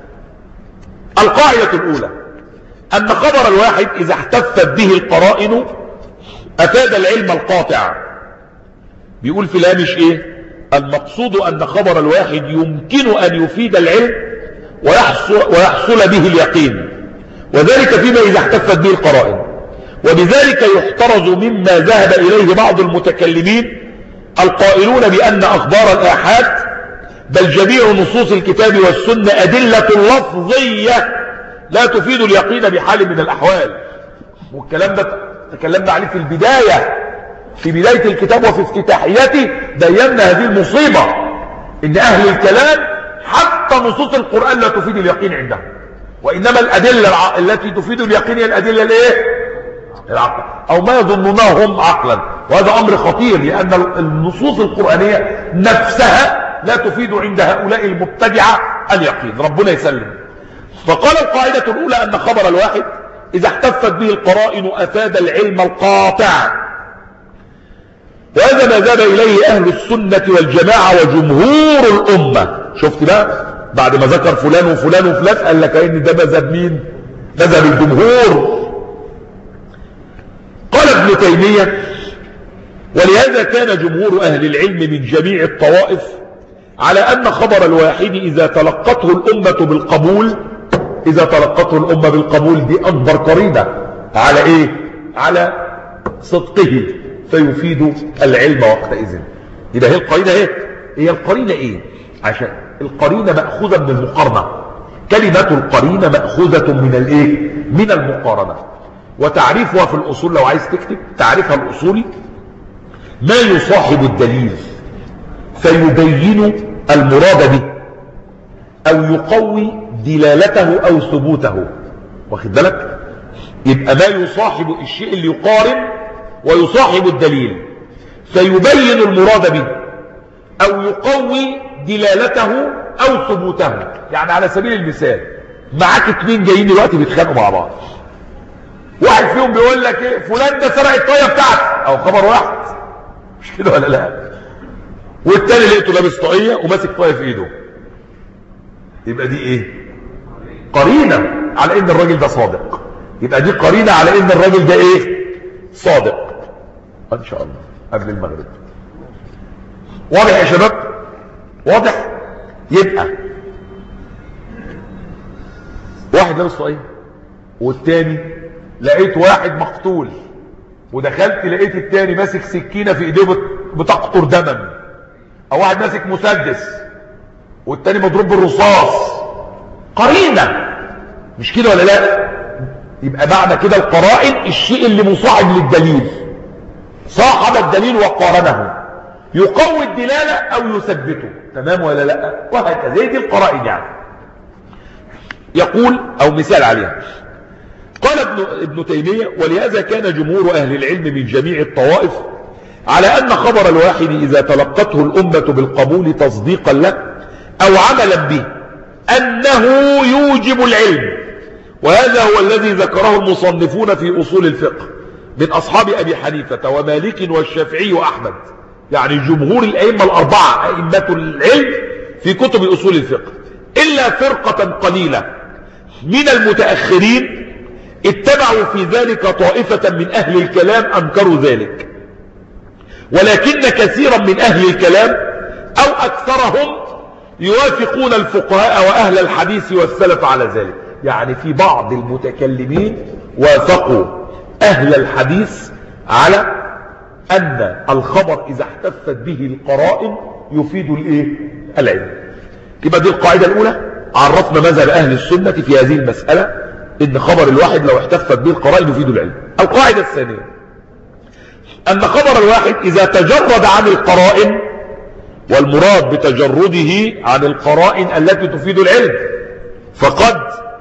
القاعدة الأولى أن خبر الواحد إذا احتفت به القرائن أفاد العلم القاطع. بيقول في الهامش إيه المقصود أن خبر الواحد يمكن أن يفيد العلم ويحصل, ويحصل به اليقين، وذلك فيما إذا احتفت به القرائن. وبذلك يحترز مما ذهب إليه بعض المتكلمين القائلون بأن أخبار الآحاد بل جميع نصوص الكتاب والسنة أدلة لفظية لا تفيد اليقين بحال من الأحوال. والكلام ده تكلمنا عليه في البداية، في بداية الكتاب وفي افتتاحيته بينا هذه المصيبة، إن أهل الكلام حتى نصوص القرآن لا تفيد اليقين عندهم، وإنما الأدلة التي تفيد اليقين هي الأدلة الإيه؟ العقل، أو ما يظنونه هم عقلا. وهذا أمر خطير، لأن النصوص القرآنية نفسها لا تفيد عند هؤلاء المبتدعة اليقين. ربنا يسلم. فقال القاعدة الأولى أن خبر الواحد إذا احتفت به القرائن أفاد العلم القاطع، وهذا ما ذهب إليه أهل السنة والجماعة وجمهور الأمة. شفت بقى بعد ما ذكر فلان وفلان وفلان قال لك إن ده مذهب مين؟ مذهب الجمهور. قال ابن تيمية ولهذا كان جمهور أهل العلم من جميع الطوائف على أن خبر الواحد إذا تلقته الأمة بالقبول إذا تلقته الأمة بالقبول دي أكبر قرينة على إيه؟ على صدقه فيفيد العلم وقتئذ. يبقى هي القرينة إيه؟ هي القرينة إيه؟ عشان القرينة مأخوذة من المقارنة. كلمة القرينة مأخوذة من الإيه؟ من المقارنة. وتعريفها في الأصول لو عايز تكتب تعريفها الأصولي ما يصاحب الدليل فيبين المراد به أو يقوي دلالته أو ثبوته. واخد بالك؟ يبقى ما يصاحب الشيء اللي يقارن ويصاحب الدليل فيبين المراد به أو يقوي دلالته أو ثبوته. يعني على سبيل المثال معاك اتنين جايين دلوقتي بيتخانقوا مع بعض، واحد فيهم بيقول لك ايه فلان ده سرق الطايه بتاعتي، او خبر واحد مش كده ولا لا؟ والتاني لقيته لابس طاقيه وماسك طايه في ايده. يبقى دي ايه؟ قرينه على ان الراجل ده صادق. يبقى دي قرينه على ان الراجل ده ايه؟ صادق. ان شاء الله قبل المغرب. واضح يا شباب؟ واضح؟ يبقى واحد لابس طاقيه والتاني لقيت واحد مقتول، ودخلت لقيت التاني ماسك سكينة في ايديه بتقطر دما، او واحد ماسك مسدس والتاني مضروب بالرصاص. قرينة مش كده ولا لا؟ يبقى معنى كده القرائن الشيء اللي مصاحب للدليل، صاحب الدليل وقارنه، يقوي الدلالة او يثبته. تمام ولا لا؟ وهكذا دي القرائن. يعني يقول او مثال عليها قال ابن, ابن تيمية ولهذا كان جمهور أهل العلم من جميع الطوائف على أن خبر الواحد إذا تلقته الأمة بالقبول تصديقا له أو عملا به أنه يوجب العلم. وهذا هو الذي ذكره المصنفون في أصول الفقه من أصحاب أبي حنيفة ومالك والشافعي وأحمد، يعني جمهور الأئمة الأربعة أئمة العلم في كتب أصول الفقه، إلا فرقة قليلة من المتأخرين اتبعوا في ذلك طائفة من أهل الكلام أنكروا ذلك. ولكن كثيرا من أهل الكلام أو أكثرهم يوافقون الفقهاء وأهل الحديث والسلف على ذلك. يعني في بعض المتكلمين وافقوا أهل الحديث على أن الخبر إذا احتفت به القرائن يفيد الإيه؟ العلم. يبقى دي القاعدة الأولى، عرفنا مذهب أهل السنة في هذه المسألة، إن خبر الواحد لو احتفت به القرائن يفيد العلم. القاعدة الثانية أن خبر الواحد إذا تجرد عن القرائن، والمراد بتجرده عن القرائن التي تفيد العلم، فقد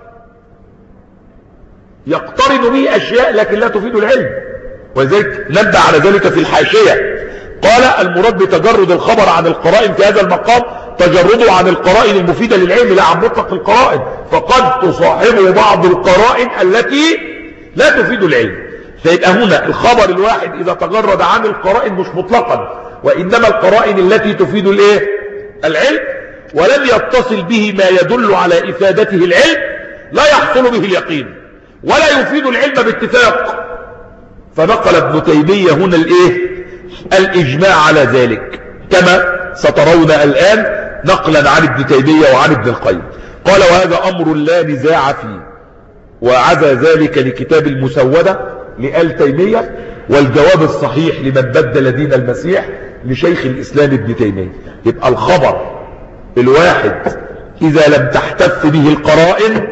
يقترن به أشياء لكن لا تفيد العلم، ولذلك نبه على ذلك في الحاشية. قال المراد بتجرد الخبر عن القرائن في هذا المقام تجرده عن القرائن المفيدة للعلم لا عن مطلق القرائن، فقد تصاحبه بعض القرائن التي لا تفيد العلم. فيبقى هنا الخبر الواحد إذا تجرد عن القرائن مش مطلقا، وإنما القرائن التي تفيد الايه؟ العلم، ولم يتصل به ما يدل على إفادته العلم لا يحصل به اليقين ولا يفيد العلم باتفاق. فنقل ابن تيمية هنا الايه؟ الإجماع على ذلك، كما سترون الآن نقلا عن ابن تيمية وعن ابن القيم. قال وهذا أمر لا نزاع فيه، وعزى ذلك لكتاب المسودة لآل تيمية، والجواب الصحيح لمن بدل دين المسيح لشيخ الإسلام ابن تيمية. يبقى الخبر الواحد إذا لم تحتف به القرائن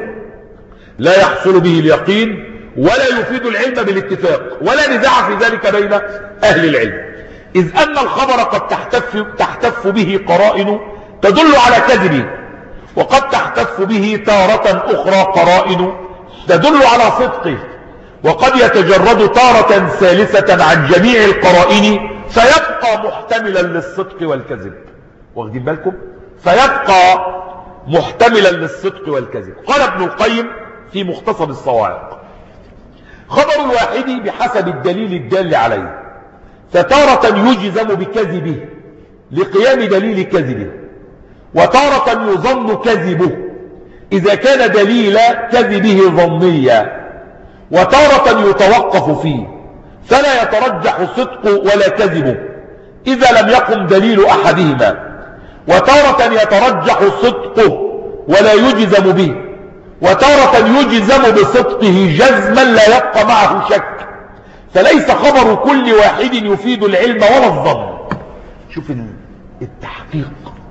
لا يحصل به اليقين ولا يفيد العلم بالاتفاق، ولا نزاع في ذلك بين أهل العلم، إذ أن الخبر قد تحتف, تحتف به قرائن تدل على كذبه، وقد تحتف به تارة أخرى قرائن تدل على صدقه، وقد يتجرد تارة ثالثة عن جميع القرائن فيبقى محتملا للصدق والكذب. واخدين بالكم؟ فيبقى محتملا للصدق والكذب. قال ابن القيم في مختصر الصواعق: خبر الواحد بحسب الدليل الدال عليه، فتارة يجزم بكذبه لقيام دليل كذبه، وتارة يظن كذبه إذا كان دليل كذبه ظنيا، وتارة يتوقف فيه فلا يترجح صدقه ولا كذبه إذا لم يقم دليل أحدهما، وتارة يترجح صدقه ولا يجزم به، وتارة يجزم بصدقه جزما لا يبقى معه شك، فليس خبر كل واحد يفيد العلم ولا الظن. شوف التحقيق،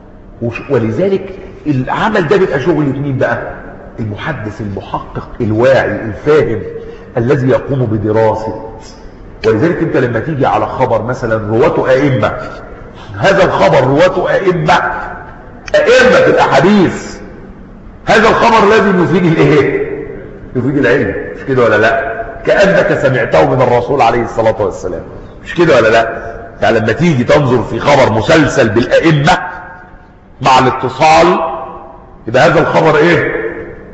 ولذلك العمل ده بيبقى شغل مين بقى؟ المحدث المحقق الواعي الفاهم الذي يقوم بدراسة. ولذلك انت لما تيجي على خبر مثلا رواته ائمه، هذا الخبر رواته ائمه ائمه في الاحاديث، هذا الخبر لازم يفيد الايه؟ يفيد العلم، مش كده ولا لا؟ كأنك سمعته من الرسول عليه الصلاة والسلام، مش كده ولا لا؟ يعني لما تيجي تنظر في خبر مسلسل بالائمه مع الاتصال، يبقى هذا الخبر ايه؟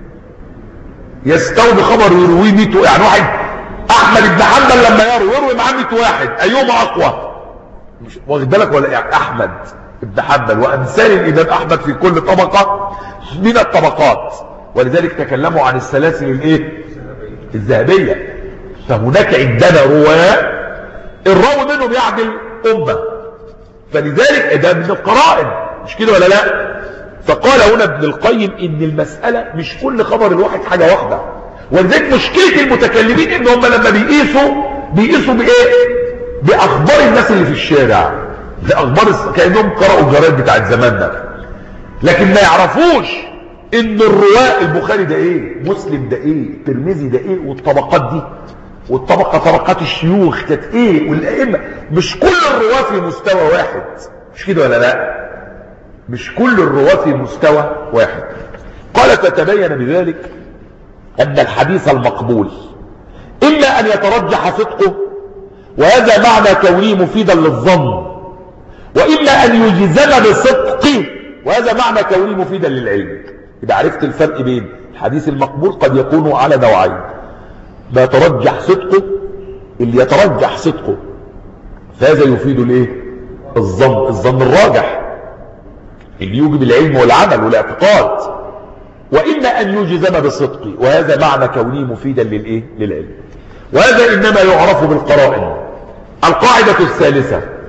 يستوي خبر يرويه مئة، يعني واحد احمد بن حنبل لما يروي يروي معاه مئة واحد، ايهما اقوى؟ مش واخد بالك ولا؟ يعني احمد بن حنبل وامثال الامام احمد في كل طبقه من الطبقات، ولذلك تكلموا عن السلاسل الايه؟ الذهبيه. فهناك عندنا رواه الراوي منهم يعدل امه، فلذلك ده من القرائن، مش كده ولا لا؟ فقال هنا ابن القيم ان المساله مش كل خبر الواحد حاجه واحده، ولذلك مشكله المتكلمين ان هم لما بيقيسوا بيقيسوا بايه؟ باخبار الناس اللي في الشارع، باخبار كانهم قرأوا الجرايد بتاعت زماننا، لكن ما يعرفوش ان الرواه البخاري ده ايه، مسلم ده ايه، الترمذي ده ايه، والطبقات دي، والطبقه طبقات الشيوخ كانت ايه، والائمه. مش كل الرواه في مستوى واحد، مش كده ولا لا؟ مش كل الرواه في مستوى واحد. قال فتبين بذلك ان الحديث المقبول اما ان يترجح صدقه، وهذا معنى كونه مفيدا للظن، واما ان يجزم بصدقه، وهذا معنى كونه مفيدا للعلم. يبقى عرفت الفرق بين الحديث المقبول قد يكون على نوعين: ما يترجح صدقه، اللي يترجح صدقه فهذا يفيد الايه؟ الظن، الظن الراجح اللي يوجب العلم والعمل والاعتقاد، واما ان يجزم بصدقه، وهذا معنى كونه مفيدا للايه؟ للعلم. وهذا انما يعرف بالقرائن. القاعده الثالثه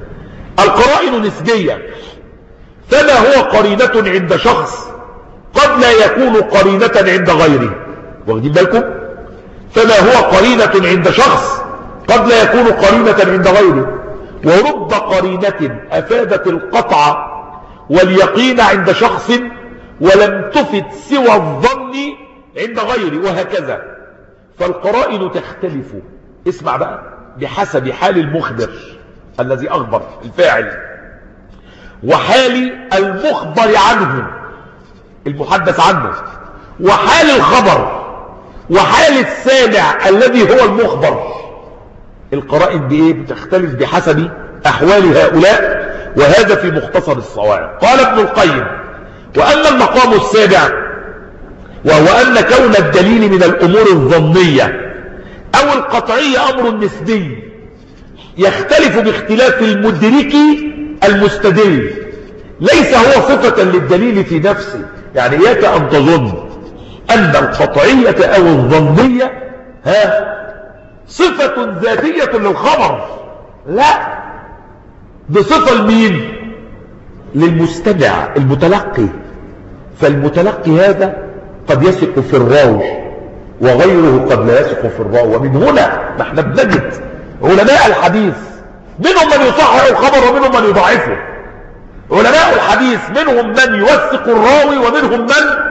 القرائن نسبية، فما هو قرينة عند شخص قد لا يكون قرينة عند غيره. واخدين بالكم؟ فما هو قرينة عند شخص قد لا يكون قرينة عند غيره. ورب قرينة أفادت القطع واليقين عند شخص ولم تفد سوى الظن عند غيره، وهكذا. فالقرائن تختلف، اسمع بقى، بحسب حال المخبر الذي أخبر الفاعل، وحال المخبر عنه المحدث عنه، وحال الخبر، وحال السامع الذي هو المخبر. القرائن بإيه؟ بتختلف بحسب أحوال هؤلاء، وهذا في مختصر الصواعق. قال ابن القيم: وأما المقام السابع وهو أن كون الدليل من الأمور الظنية أو القطعية أمر نسبي يختلف باختلاف المدرك المستدل، ليس هو صفة للدليل في نفسه. يعني إياك أن تظن أن القطعية أو الظنية ها صفة ذاتية للخبر، لا، بصفة لمين؟ للمستمع المتلقي. فالمتلقي هذا قد يثق في الراوي وغيره قد لا يثق في الراوي. ومن هنا نحن بنجد علماء الحديث منهم من يصحح الخبر ومنهم من يضعفه. علماء الحديث منهم من يوثق الراوي ومنهم من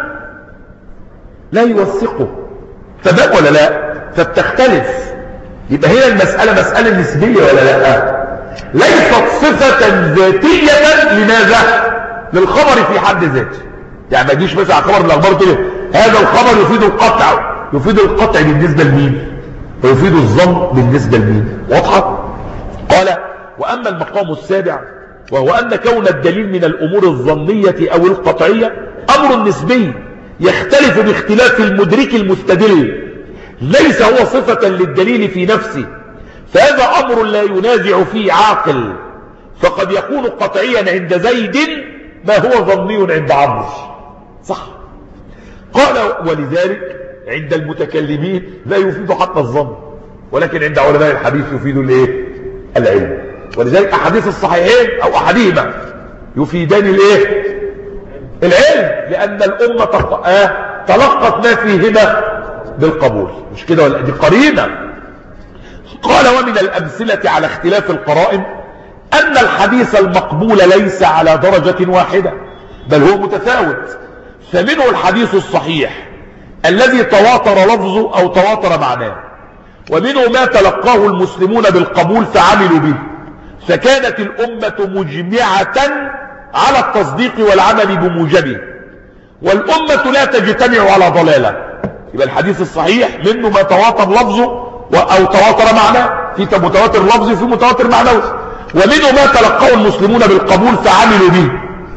لا يوثقه. تمام ولا لا؟ فبتختلف. يبقى هي المسألة مسألة نسبية ولا لا؟ ليست صفة ذاتية. لماذا؟ للخبر في حد ذاته. يعني ما يجيش مثلا خبر من الاخبار كده هذا الخبر يفيد القطع، يفيد القطع بالنسبة لمين؟ ويفيد الظن بالنسبة لمين؟ واضحة؟ قال: وأما المقام السابع وهو أن كون الدليل من الأمور الظنية أو القطعية أمر نسبي يختلف باختلاف المدرك المستدل، ليس هو صفة للدليل في نفسه، فهذا أمر لا ينازع فيه عاقل، فقد يكون قطعيا عند زيد ما هو ظني عند عمرو. صح. قال: ولذلك عند المتكلمين لا يفيد حتى الظن، ولكن عند علماء الحديث يفيد الايه؟ العلم. ولذلك احاديث الصحيحين او احدهما يفيدان الايه؟ العلم، لان الامه تلقت ما فيهما بالقبول. مش كده ولا دي قرينه؟ قال: ومن الامثله على اختلاف القرائن ان الحديث المقبول ليس على درجه واحده بل هو متفاوت. فمنه الحديث الصحيح الذي تواتر لفظه او تواتر معناه، ومنه ما تلقاه المسلمون بالقبول فعملوا به، فكانت الأمة مجمعة على التصديق والعمل بموجبه، والأمة لا تجتمع على ضلالة. يبقى الحديث الصحيح منه ما تواتر لفظه أو تواتر معناه، في متواتر لفظي في متواتر معنوي، ومنه ما تلقاه المسلمون بالقبول فعملوا به،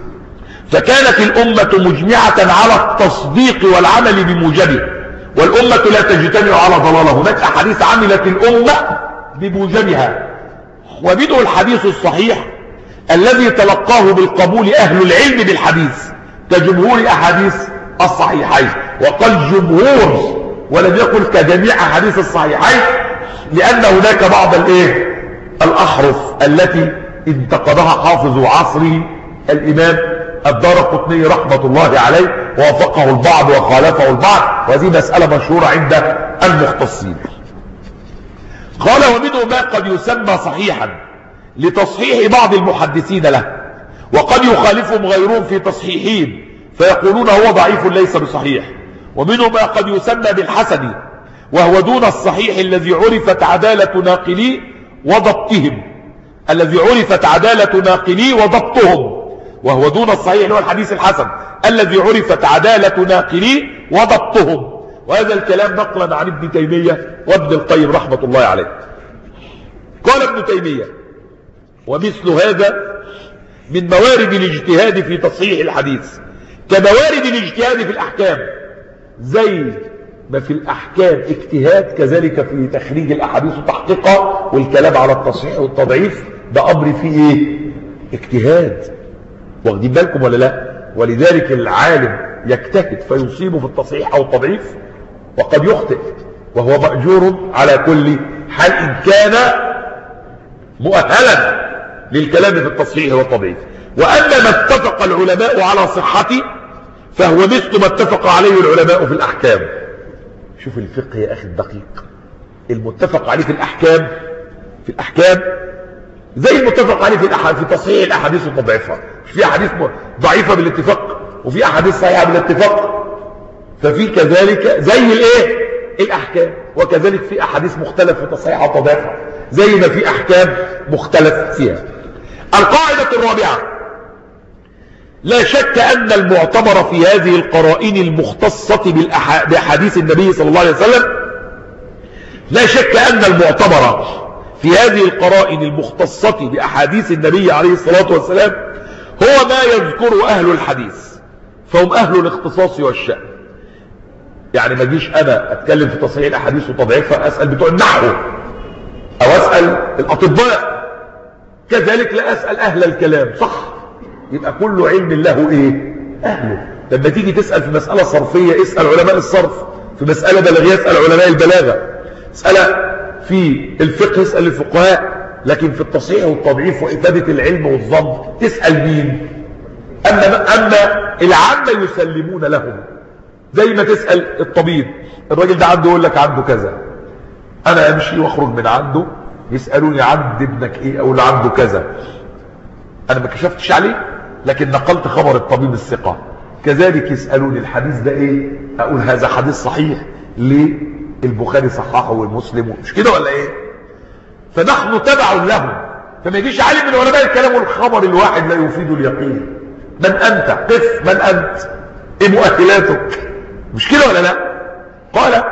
فكانت الأمة مجمعة على التصديق والعمل بموجبه، والأمة لا تجتمع على ضلالة. هناك أحاديث عملت الأمة بموجبها. ومنه الحديث الصحيح الذي تلقاه بالقبول أهل العلم بالحديث كجمهور أحاديث الصحيحين، وقال جمهور ولم يقل كجميع أحاديث الصحيحين، لأن هناك بعض الايه الأحرف التي انتقدها حافظ عصره الإمام الدارقطني رحمة الله عليه، ووافقه البعض وخالفه البعض، وهذه مسألة مشهورة عند المختصين. قال: ومنه ما قد يسمى صحيحا لتصحيح بعض المحدثين له، وقد يخالفهم غيرهم في تصحيحين فيقولون هو ضعيف ليس بصحيح. ومنه ما قد يسمى بالحسن وهو دون الصحيح الذي عرفت عدالة ناقليه وضبطهم الذي عرفت عدالة ناقليه وضبطهم وهو دون الصحيح اللي هو الحديث الحسن الذي عرفت عدالة ناقليه وضبطهم. وهذا الكلام نقلا عن ابن تيمية وابن القيم رحمة الله عليه. قال ابن تيمية: ومثل هذا من موارد الاجتهاد في تصحيح الحديث كموارد الاجتهاد في الأحكام. زي ما في الأحكام اجتهاد، كذلك في تخريج الأحاديث وتحقيقها والكلام على التصحيح والتضعيف، ده أمر فيه ايه؟ اجتهاد. واخدين بالكم ولا لا؟ ولذلك العالم يجتهد فيصيب في التصحيح أو التضعيف وقد يخطئ، وهو مأجور على كل حال إن كان مؤهلا للكلام في التصحيح والتضعيف. وأما ما اتفق العلماء على صحته فهو مثل ما اتفق عليه العلماء في الأحكام. شوف الفقه يا أخي الدقيق، المتفق عليه في الأحكام في الأحكام زي المتفق عليه في في تصحيح الأحاديث وتضعيفها. في أحاديث ضعيفة بالاتفاق وفي أحاديث صحيحة بالاتفاق، ففي كذلك زي الايه الأحكام، وكذلك في أحاديث مختلف في تصحيحها وتضعيفها زي ما في أحكام مختلف فيها. القاعدة الرابعة: لا شك أن المعتبر في هذه القرائن المختصة بأحاديث النبي صلى الله عليه وسلم لا شك أن المعتبر في هذه القرائن المختصة بأحاديث النبي عليه الصلاة والسلام هو ما يذكر أهل الحديث، فهم أهل الاختصاص والشأن. يعني ما جيش أنا أتكلم في تصحيح الأحاديث وتضعيفها أسأل بتوع النحو أو أسأل الأطباء، كذلك لا أسأل أهل الكلام، صح؟ يبقى كل علم له إيه؟ أهله. لما تيجي تسأل في مسألة صرفية اسأل علماء الصرف، في مسألة بلاغية اسأل علماء البلاغة، مسألة في الفقه اسأل الفقهاء، لكن في التصحيح والتضعيف وإفادة العلم والظن تسأل مين؟ أما, أما العامة يسلمون لهم، زي ما تسأل الطبيب، الراجل ده عنده يقول لك عنده كذا، أنا أمشي وأخرج من عنده يسألوني عند ابنك إيه أو اللي عنده كذا، أنا ما كشفتش عليه لكن نقلت خبر الطبيب الثقة، كذلك يسألوني الحديث ده إيه، أقول هذا حديث صحيح ليه البخاري صححه والمسلم، مش كده ولا إيه؟ فنحن تبع لهم، فما يجيش عالم من علماء الكلام والخبر الواحد لا يفيد اليقين. من أنت؟ قف، من أنت؟ إيه مؤهلاتك؟ مش كده ولا لا؟ قال: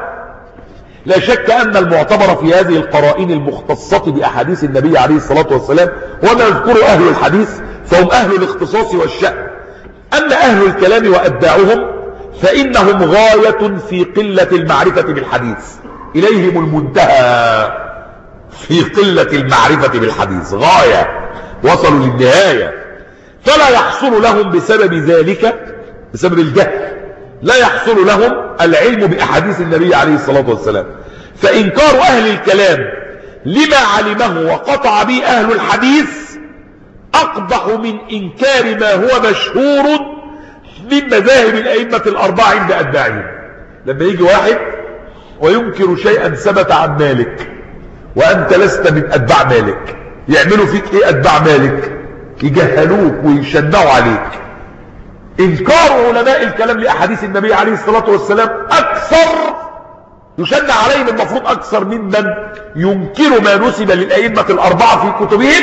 لا شك أن المعتبر في هذه القرائن المختصة بأحاديث النبي عليه الصلاة والسلام وما يذكر أهل الحديث فهم أهل الاختصاص والشأن. أما أهل الكلام وأتباعهم فإنهم غاية في قلة المعرفة بالحديث، إليهم المنتهى في قلة المعرفة بالحديث، غاية وصلوا للنهاية، فلا يحصل لهم بسبب ذلك، بسبب الجهل لا يحصل لهم العلم بأحاديث النبي عليه الصلاة والسلام. فإنكار أهل الكلام لما علمه وقطع به أهل الحديث أقبح من إنكار ما هو مشهور من مذاهب الأئمة الأربعة عند أتباعهم. لما يجي واحد وينكر شيئا ثبت عن مالك وأنت لست من أتباع مالك، يعملوا فيك إيه أتباع مالك؟ يجهلوك ويشنعوا عليك. إنكار علماء الكلام لأحاديث النبي عليه الصلاة والسلام أكثر، يشنع عليهم المفروض أكثر ممن ينكر ما نسب للأئمة الأربعة في كتبهم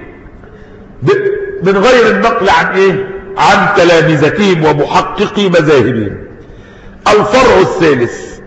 من غير النقل عن إيه؟ عن تلامذتهم ومحققي مذاهبهم. الفرع الثالث،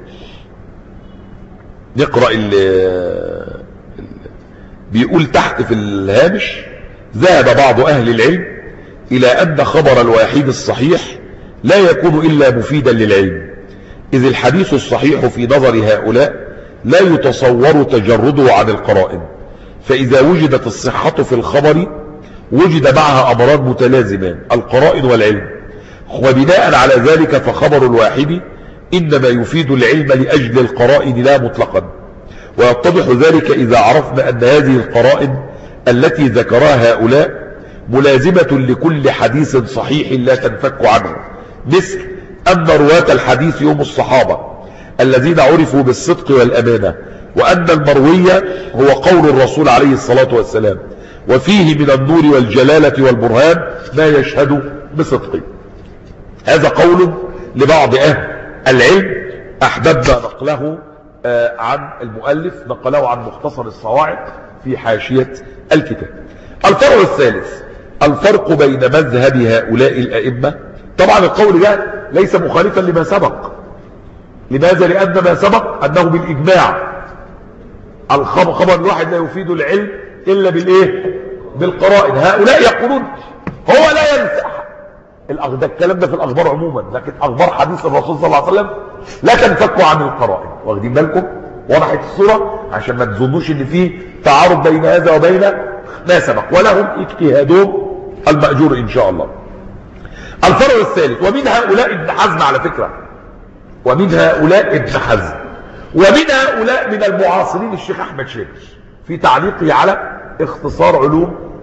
نقرأ اللي بيقول تحت في الهامش: ذهب بعض أهل العلم إلى أن خبر الواحد الصحيح لا يكون إلا مفيدا للعلم، إذ الحديث الصحيح في نظر هؤلاء لا يتصور تجرده عن القرائن، فإذا وجدت الصحة في الخبر وجد معها أمران متلازمان: القرائن والعلم، وبناء على ذلك فخبر الواحد إنما يفيد العلم لأجل القرائن لا مطلقا. ويتضح ذلك إذا عرفنا أن هذه القرائن التي ذكرها هؤلاء ملازمة لكل حديث صحيح لا تنفك عنه، مثل أن رواة الحديث هم الصحابة الذين عرفوا بالصدق والأمانة، وأن المروي هو قول الرسول عليه الصلاة والسلام، وفيه من النور والجلالة والبرهان ما يشهد بصدقه. هذا قول لبعض أهل العلم أحببنا نقله عن المؤلف، نقله عن مختصر الصواعق في حاشية الكتاب. الفرع الثالث: الفرق بين مذهب هؤلاء الأئمة. طبعا القول ده ليس مخالفا لما سبق. لماذا؟ لأن ما سبق أنه بالإجماع الخبر الواحد لا يفيد العلم إلا بالإيه؟ بالقرائن. هؤلاء يقولون هو لا ينسى ده الكلام ده في الأخبار عموما، لكن أخبار حديث الرسول صلى الله عليه وسلم لا تنفك عن القرائن. واخدين بالكم؟ وضحت الصورة عشان ما تظنوش ان في تعارض بين هذا وبين ما سبق، ولهم اجتهادهم المأجور ان شاء الله. الفرع الثالث: ومن هؤلاء ابن حزم، على فكرة، ومن هؤلاء ابن حزم، ومن هؤلاء من المعاصرين الشيخ احمد شاكر في تعليقه على اختصار علوم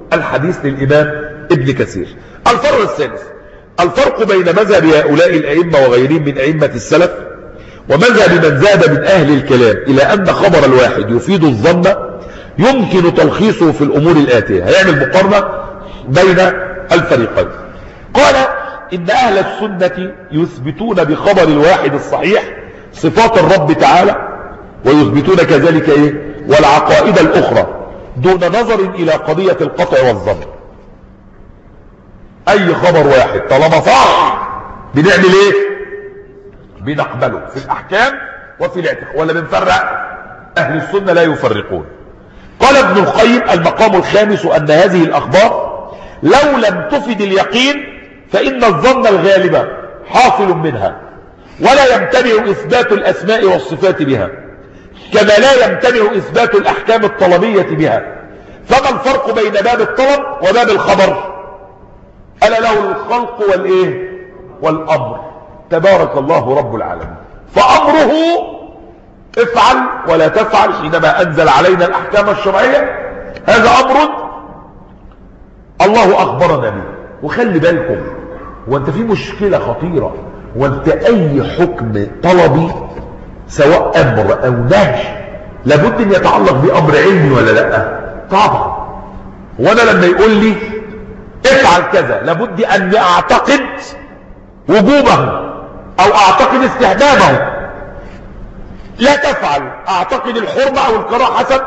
الحديث للإمام ابن كثير. الفرق الثالث الفرق بين مذهب هؤلاء الأئمة وغيرهم من أئمة السلف ومذهب من ذهب من أهل الكلام إلى أن خبر الواحد يفيد الظن يمكن تلخيصه في الأمور الآتية. هيعمل مقارنة بين الفريقين. قال إن أهل السنة يثبتون بخبر الواحد الصحيح صفات الرب تعالى ويثبتون كذلك إيه والعقائد الأخرى دون نظر إلى قضية القطع والظن. أي خبر واحد طالما صح بنعمل إيه؟ بنقبله في الأحكام وفي الاعتقاد. ولا بنفرق؟ أهل السنة لا يفرقون. قال ابن القيم المقام الخامس أن هذه الأخبار لو لم تفد اليقين فإن الظن الغالب حاصل منها ولا يمتنع إثبات الأسماء والصفات بها كما لا يمتنع إثبات الأحكام الطلبية بها. فما الفرق بين باب الطلب وباب الخبر؟ ألا له الخلق والإيه والأمر تبارك الله رب العالمين. فأمره افعل ولا تفعل حينما أنزل علينا الأحكام الشرعية هذا أمر الله أخبرنا به. وخلي بالكم وانت في مشكلة خطيرة وانت أي حكم طلبي سواء أمر أو نهي لابد أن يتعلق بأمر علمي ولا لا؟ طبعا. وانا لما يقول لي افعل كذا لابد أن أعتقد وجوبه أو أعتقد استحبابه. لا تفعل أعتقد الحرمة أو الكراهة حسب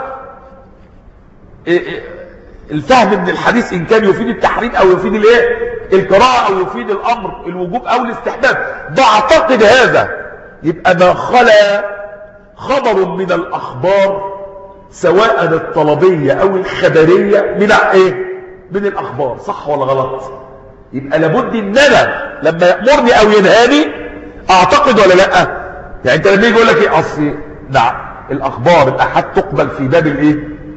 الفهم من الحديث إن كان يفيد التحريم أو يفيد الايه الكراهة أو يفيد الأمر الوجوب أو الاستحباب. بعتقد هذا يبقى ما خلا خبر من الأخبار سواء الطلبية أو الخبرية من ايه من الأخبار. صح ولا غلط؟ يبقى لابد ان انا لما يأمرني او ينهاني اعتقد ولا لا. يعني انت لما يجي يقول لك ايه اصل نعم الاخبار الاحاد تقبل في باب الايه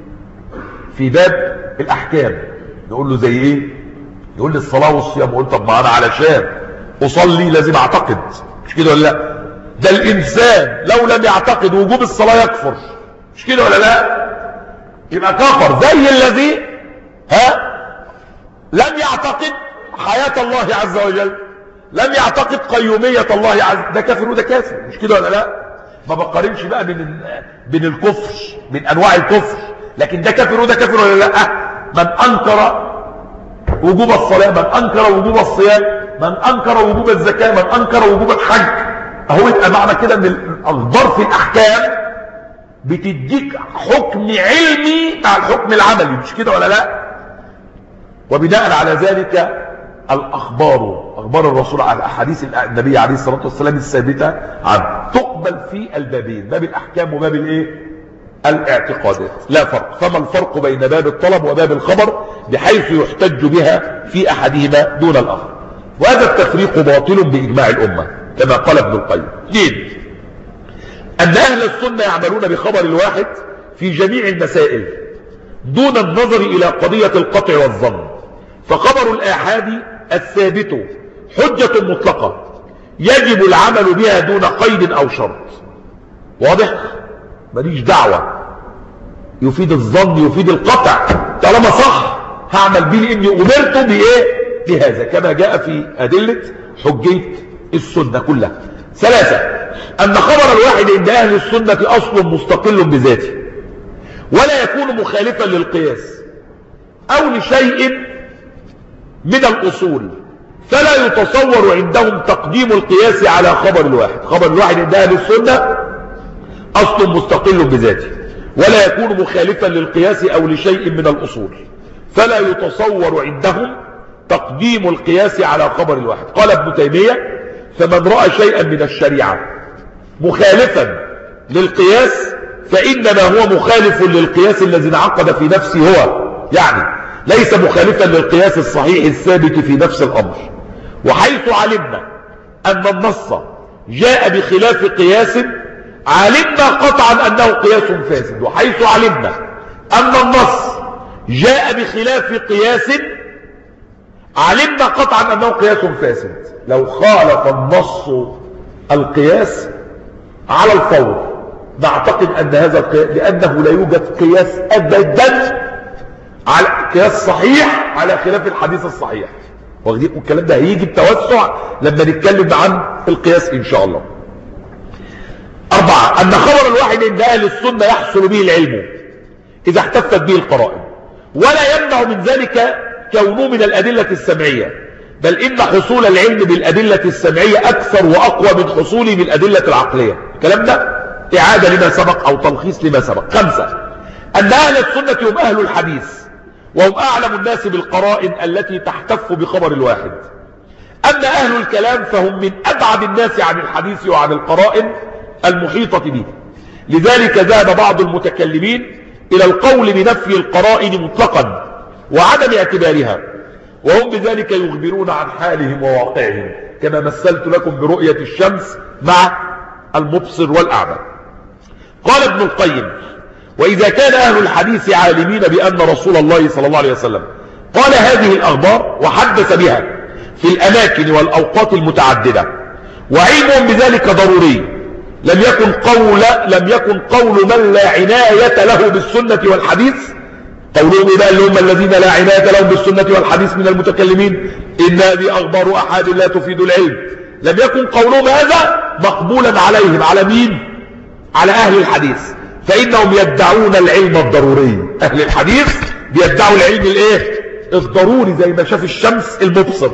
في باب الاحكام. نقول له زي ايه؟ يقول لي الصلاه والصيام. اقول طب ما انا علشان اصلي لازم اعتقد مش كده ولا لا؟ ده الانسان لو لم يعتقد وجوب الصلاه يكفر مش كده ولا لا؟ يبقى كفر زي الذي ها لم يعتقد حياة الله عز وجل لم يعتقد قيومية الله عز وجل. ده كافر وده كافر مش كده ولا لا؟ ما بقارنش بقى بين بين الكفر من انواع الكفر لكن ده كافر وده كافر ولا لا؟ من انكر وجوب الصلاة من انكر وجوب الصيام من انكر وجوب الزكاة من انكر وجوب الحج. اهو يبقى معنى كده ان الاخبار في الاحكام بتديك حكم علمي مع الحكم العملي مش كده ولا لا؟ وبناء على ذلك الأخبار أخبار الرسول على أحاديث النبي عليه الصلاة والسلام الثابتة عنه تقبل في البابين باب الأحكام وباب الإيه؟ الاعتقادات. لا فرق. فما الفرق بين باب الطلب وباب الخبر بحيث يحتج بها في أحدهما دون الآخر. وهذا التفريق باطل بإجماع الأمة كما قال ابن القيم. اثنين أن أهل السنة يعملون بخبر الواحد في جميع المسائل دون النظر إلى قضية القطع والظن. فخبر الآحاد الثابت حجة مطلقة يجب العمل بها دون قيد أو شرط. واضح؟ ماليش دعوة يفيد الظن يفيد القطع طالما صح هعمل به لأني أمرت بإيه؟ بهذا كما جاء في أدلة حجية السنة كلها. ثلاثة أن خبر الواحد عند أهل السنة أصل مستقل بذاته ولا يكون مخالفا للقياس أو لشيء من الأصول فلا يتصور عندهم تقديم القياس على خبر الواحد. خبر الواحد عند أهل السنة أصل مستقل بذاته ولا يكون مخالفا للقياس أو لشيء من الأصول فلا يتصور عندهم تقديم القياس على خبر الواحد. قال ابن تيمية فمن رأى شيئا من الشريعة مخالفا للقياس فإنما هو مخالف للقياس الذي انعقد في نفسه هو يعني ليس مخالفا للقياس الصحيح الثابت في نفس الأمر. وحيث علمنا أن النص جاء بخلاف قياس علمنا قطعا أنه قياس فاسد. وحيث علمنا أن النص جاء بخلاف قياس علمنا قطعا أنه قياس فاسد. لو خالف النص القياس على الفور نعتقد أن هذا القياس لأنه لا يوجد قياس أبدا على قياس صحيح على خلاف الحديث الصحيح، واخدين الكلام ده هيجي بتوسع لما نتكلم عن القياس ان شاء الله. أربعة، أن خبر الواحد عند أهل السنة يحصل به العلم إذا احتفت به القرائن، ولا يمنع من ذلك كونه من الأدلة السمعية، بل إن حصول العلم بالأدلة السمعية أكثر وأقوى من حصوله بالأدلة العقلية. الكلام ده إعادة لما سبق أو تلخيص لما سبق. خمسة، أن أهل السنة هم أهل الحديث، وهم أعلم الناس بالقرائن التي تحتف بخبر الواحد. أما أهل الكلام فهم من أبعد الناس عن الحديث وعن القرائن المحيطة به. لذلك ذهب بعض المتكلمين إلى القول بنفي القرائن مطلقا وعدم اعتبارها، وهم بذلك يخبرون عن حالهم وواقعهم، كما مثلت لكم برؤية الشمس مع المبصر والأعمى. قال ابن القيم: وإذا كان أهل الحديث عالمين بأن رسول الله صلى الله عليه وسلم قال هذه الأخبار وحدث بها في الأماكن والأوقات المتعددة، وعلمهم بذلك ضروري، لم يكن قول لم يكن قول من لا عناية له بالسنة والحديث، قولهم إذا اللي هم الذين لا عناية لهم بالسنة والحديث من المتكلمين، إن هذه أخبار أحد لا تفيد العلم، لم يكن قولهم هذا مقبولا عليهم. على مين؟ على أهل الحديث، فإنهم يدعون العلم الضروري. أهل الحديث بيدعوا العلم الايه الضروري، زي ما شاف الشمس المبصر.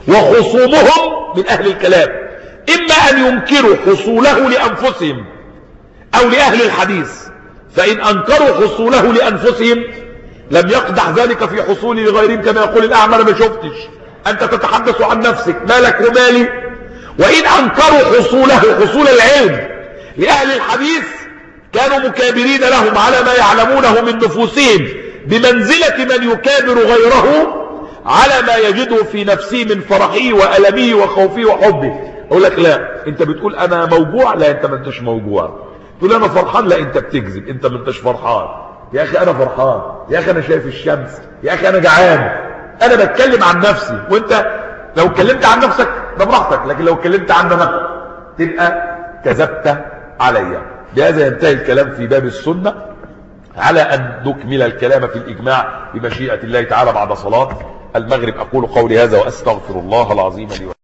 وخصومهم من أهل الكلام إما أن ينكروا حصوله لأنفسهم أو لأهل الحديث، فإن أنكروا حصوله لأنفسهم لم يقدح ذلك في حصول لغيرهم، كما يقول الأعمى أنا ما شفتش، أنت تتحدث عن نفسك، مالك ومالي. وإن أنكروا حصوله حصول العلم لأهل الحديث كانوا مكابرين لهم على ما يعلمونه من نفوسهم، بمنزلة من يكابر غيره على ما يجده في نفسه من فرحه وألمه وخوفه وحبه. أقول لك لا، أنت بتقول أنا موجوع، لا أنت ما أنتش موجوع. تقول أنا فرحان، لا أنت بتكذب، أنت ما أنتش فرحان. يا أخي أنا فرحان، يا أخي أنا شايف الشمس، يا أخي أنا جعان، أنا بتكلم عن نفسي. وأنت لو اتكلمت عن نفسك ده براحتك، لكن لو اتكلمت عن نفسك تبقى كذبت عليا. بهذا ينتهي الكلام في باب السنة، على أن نكمل الكلام في الإجماع بمشيئة الله تعالى بعد صلاة المغرب. أقول قولي هذا وأستغفر الله العظيم لي.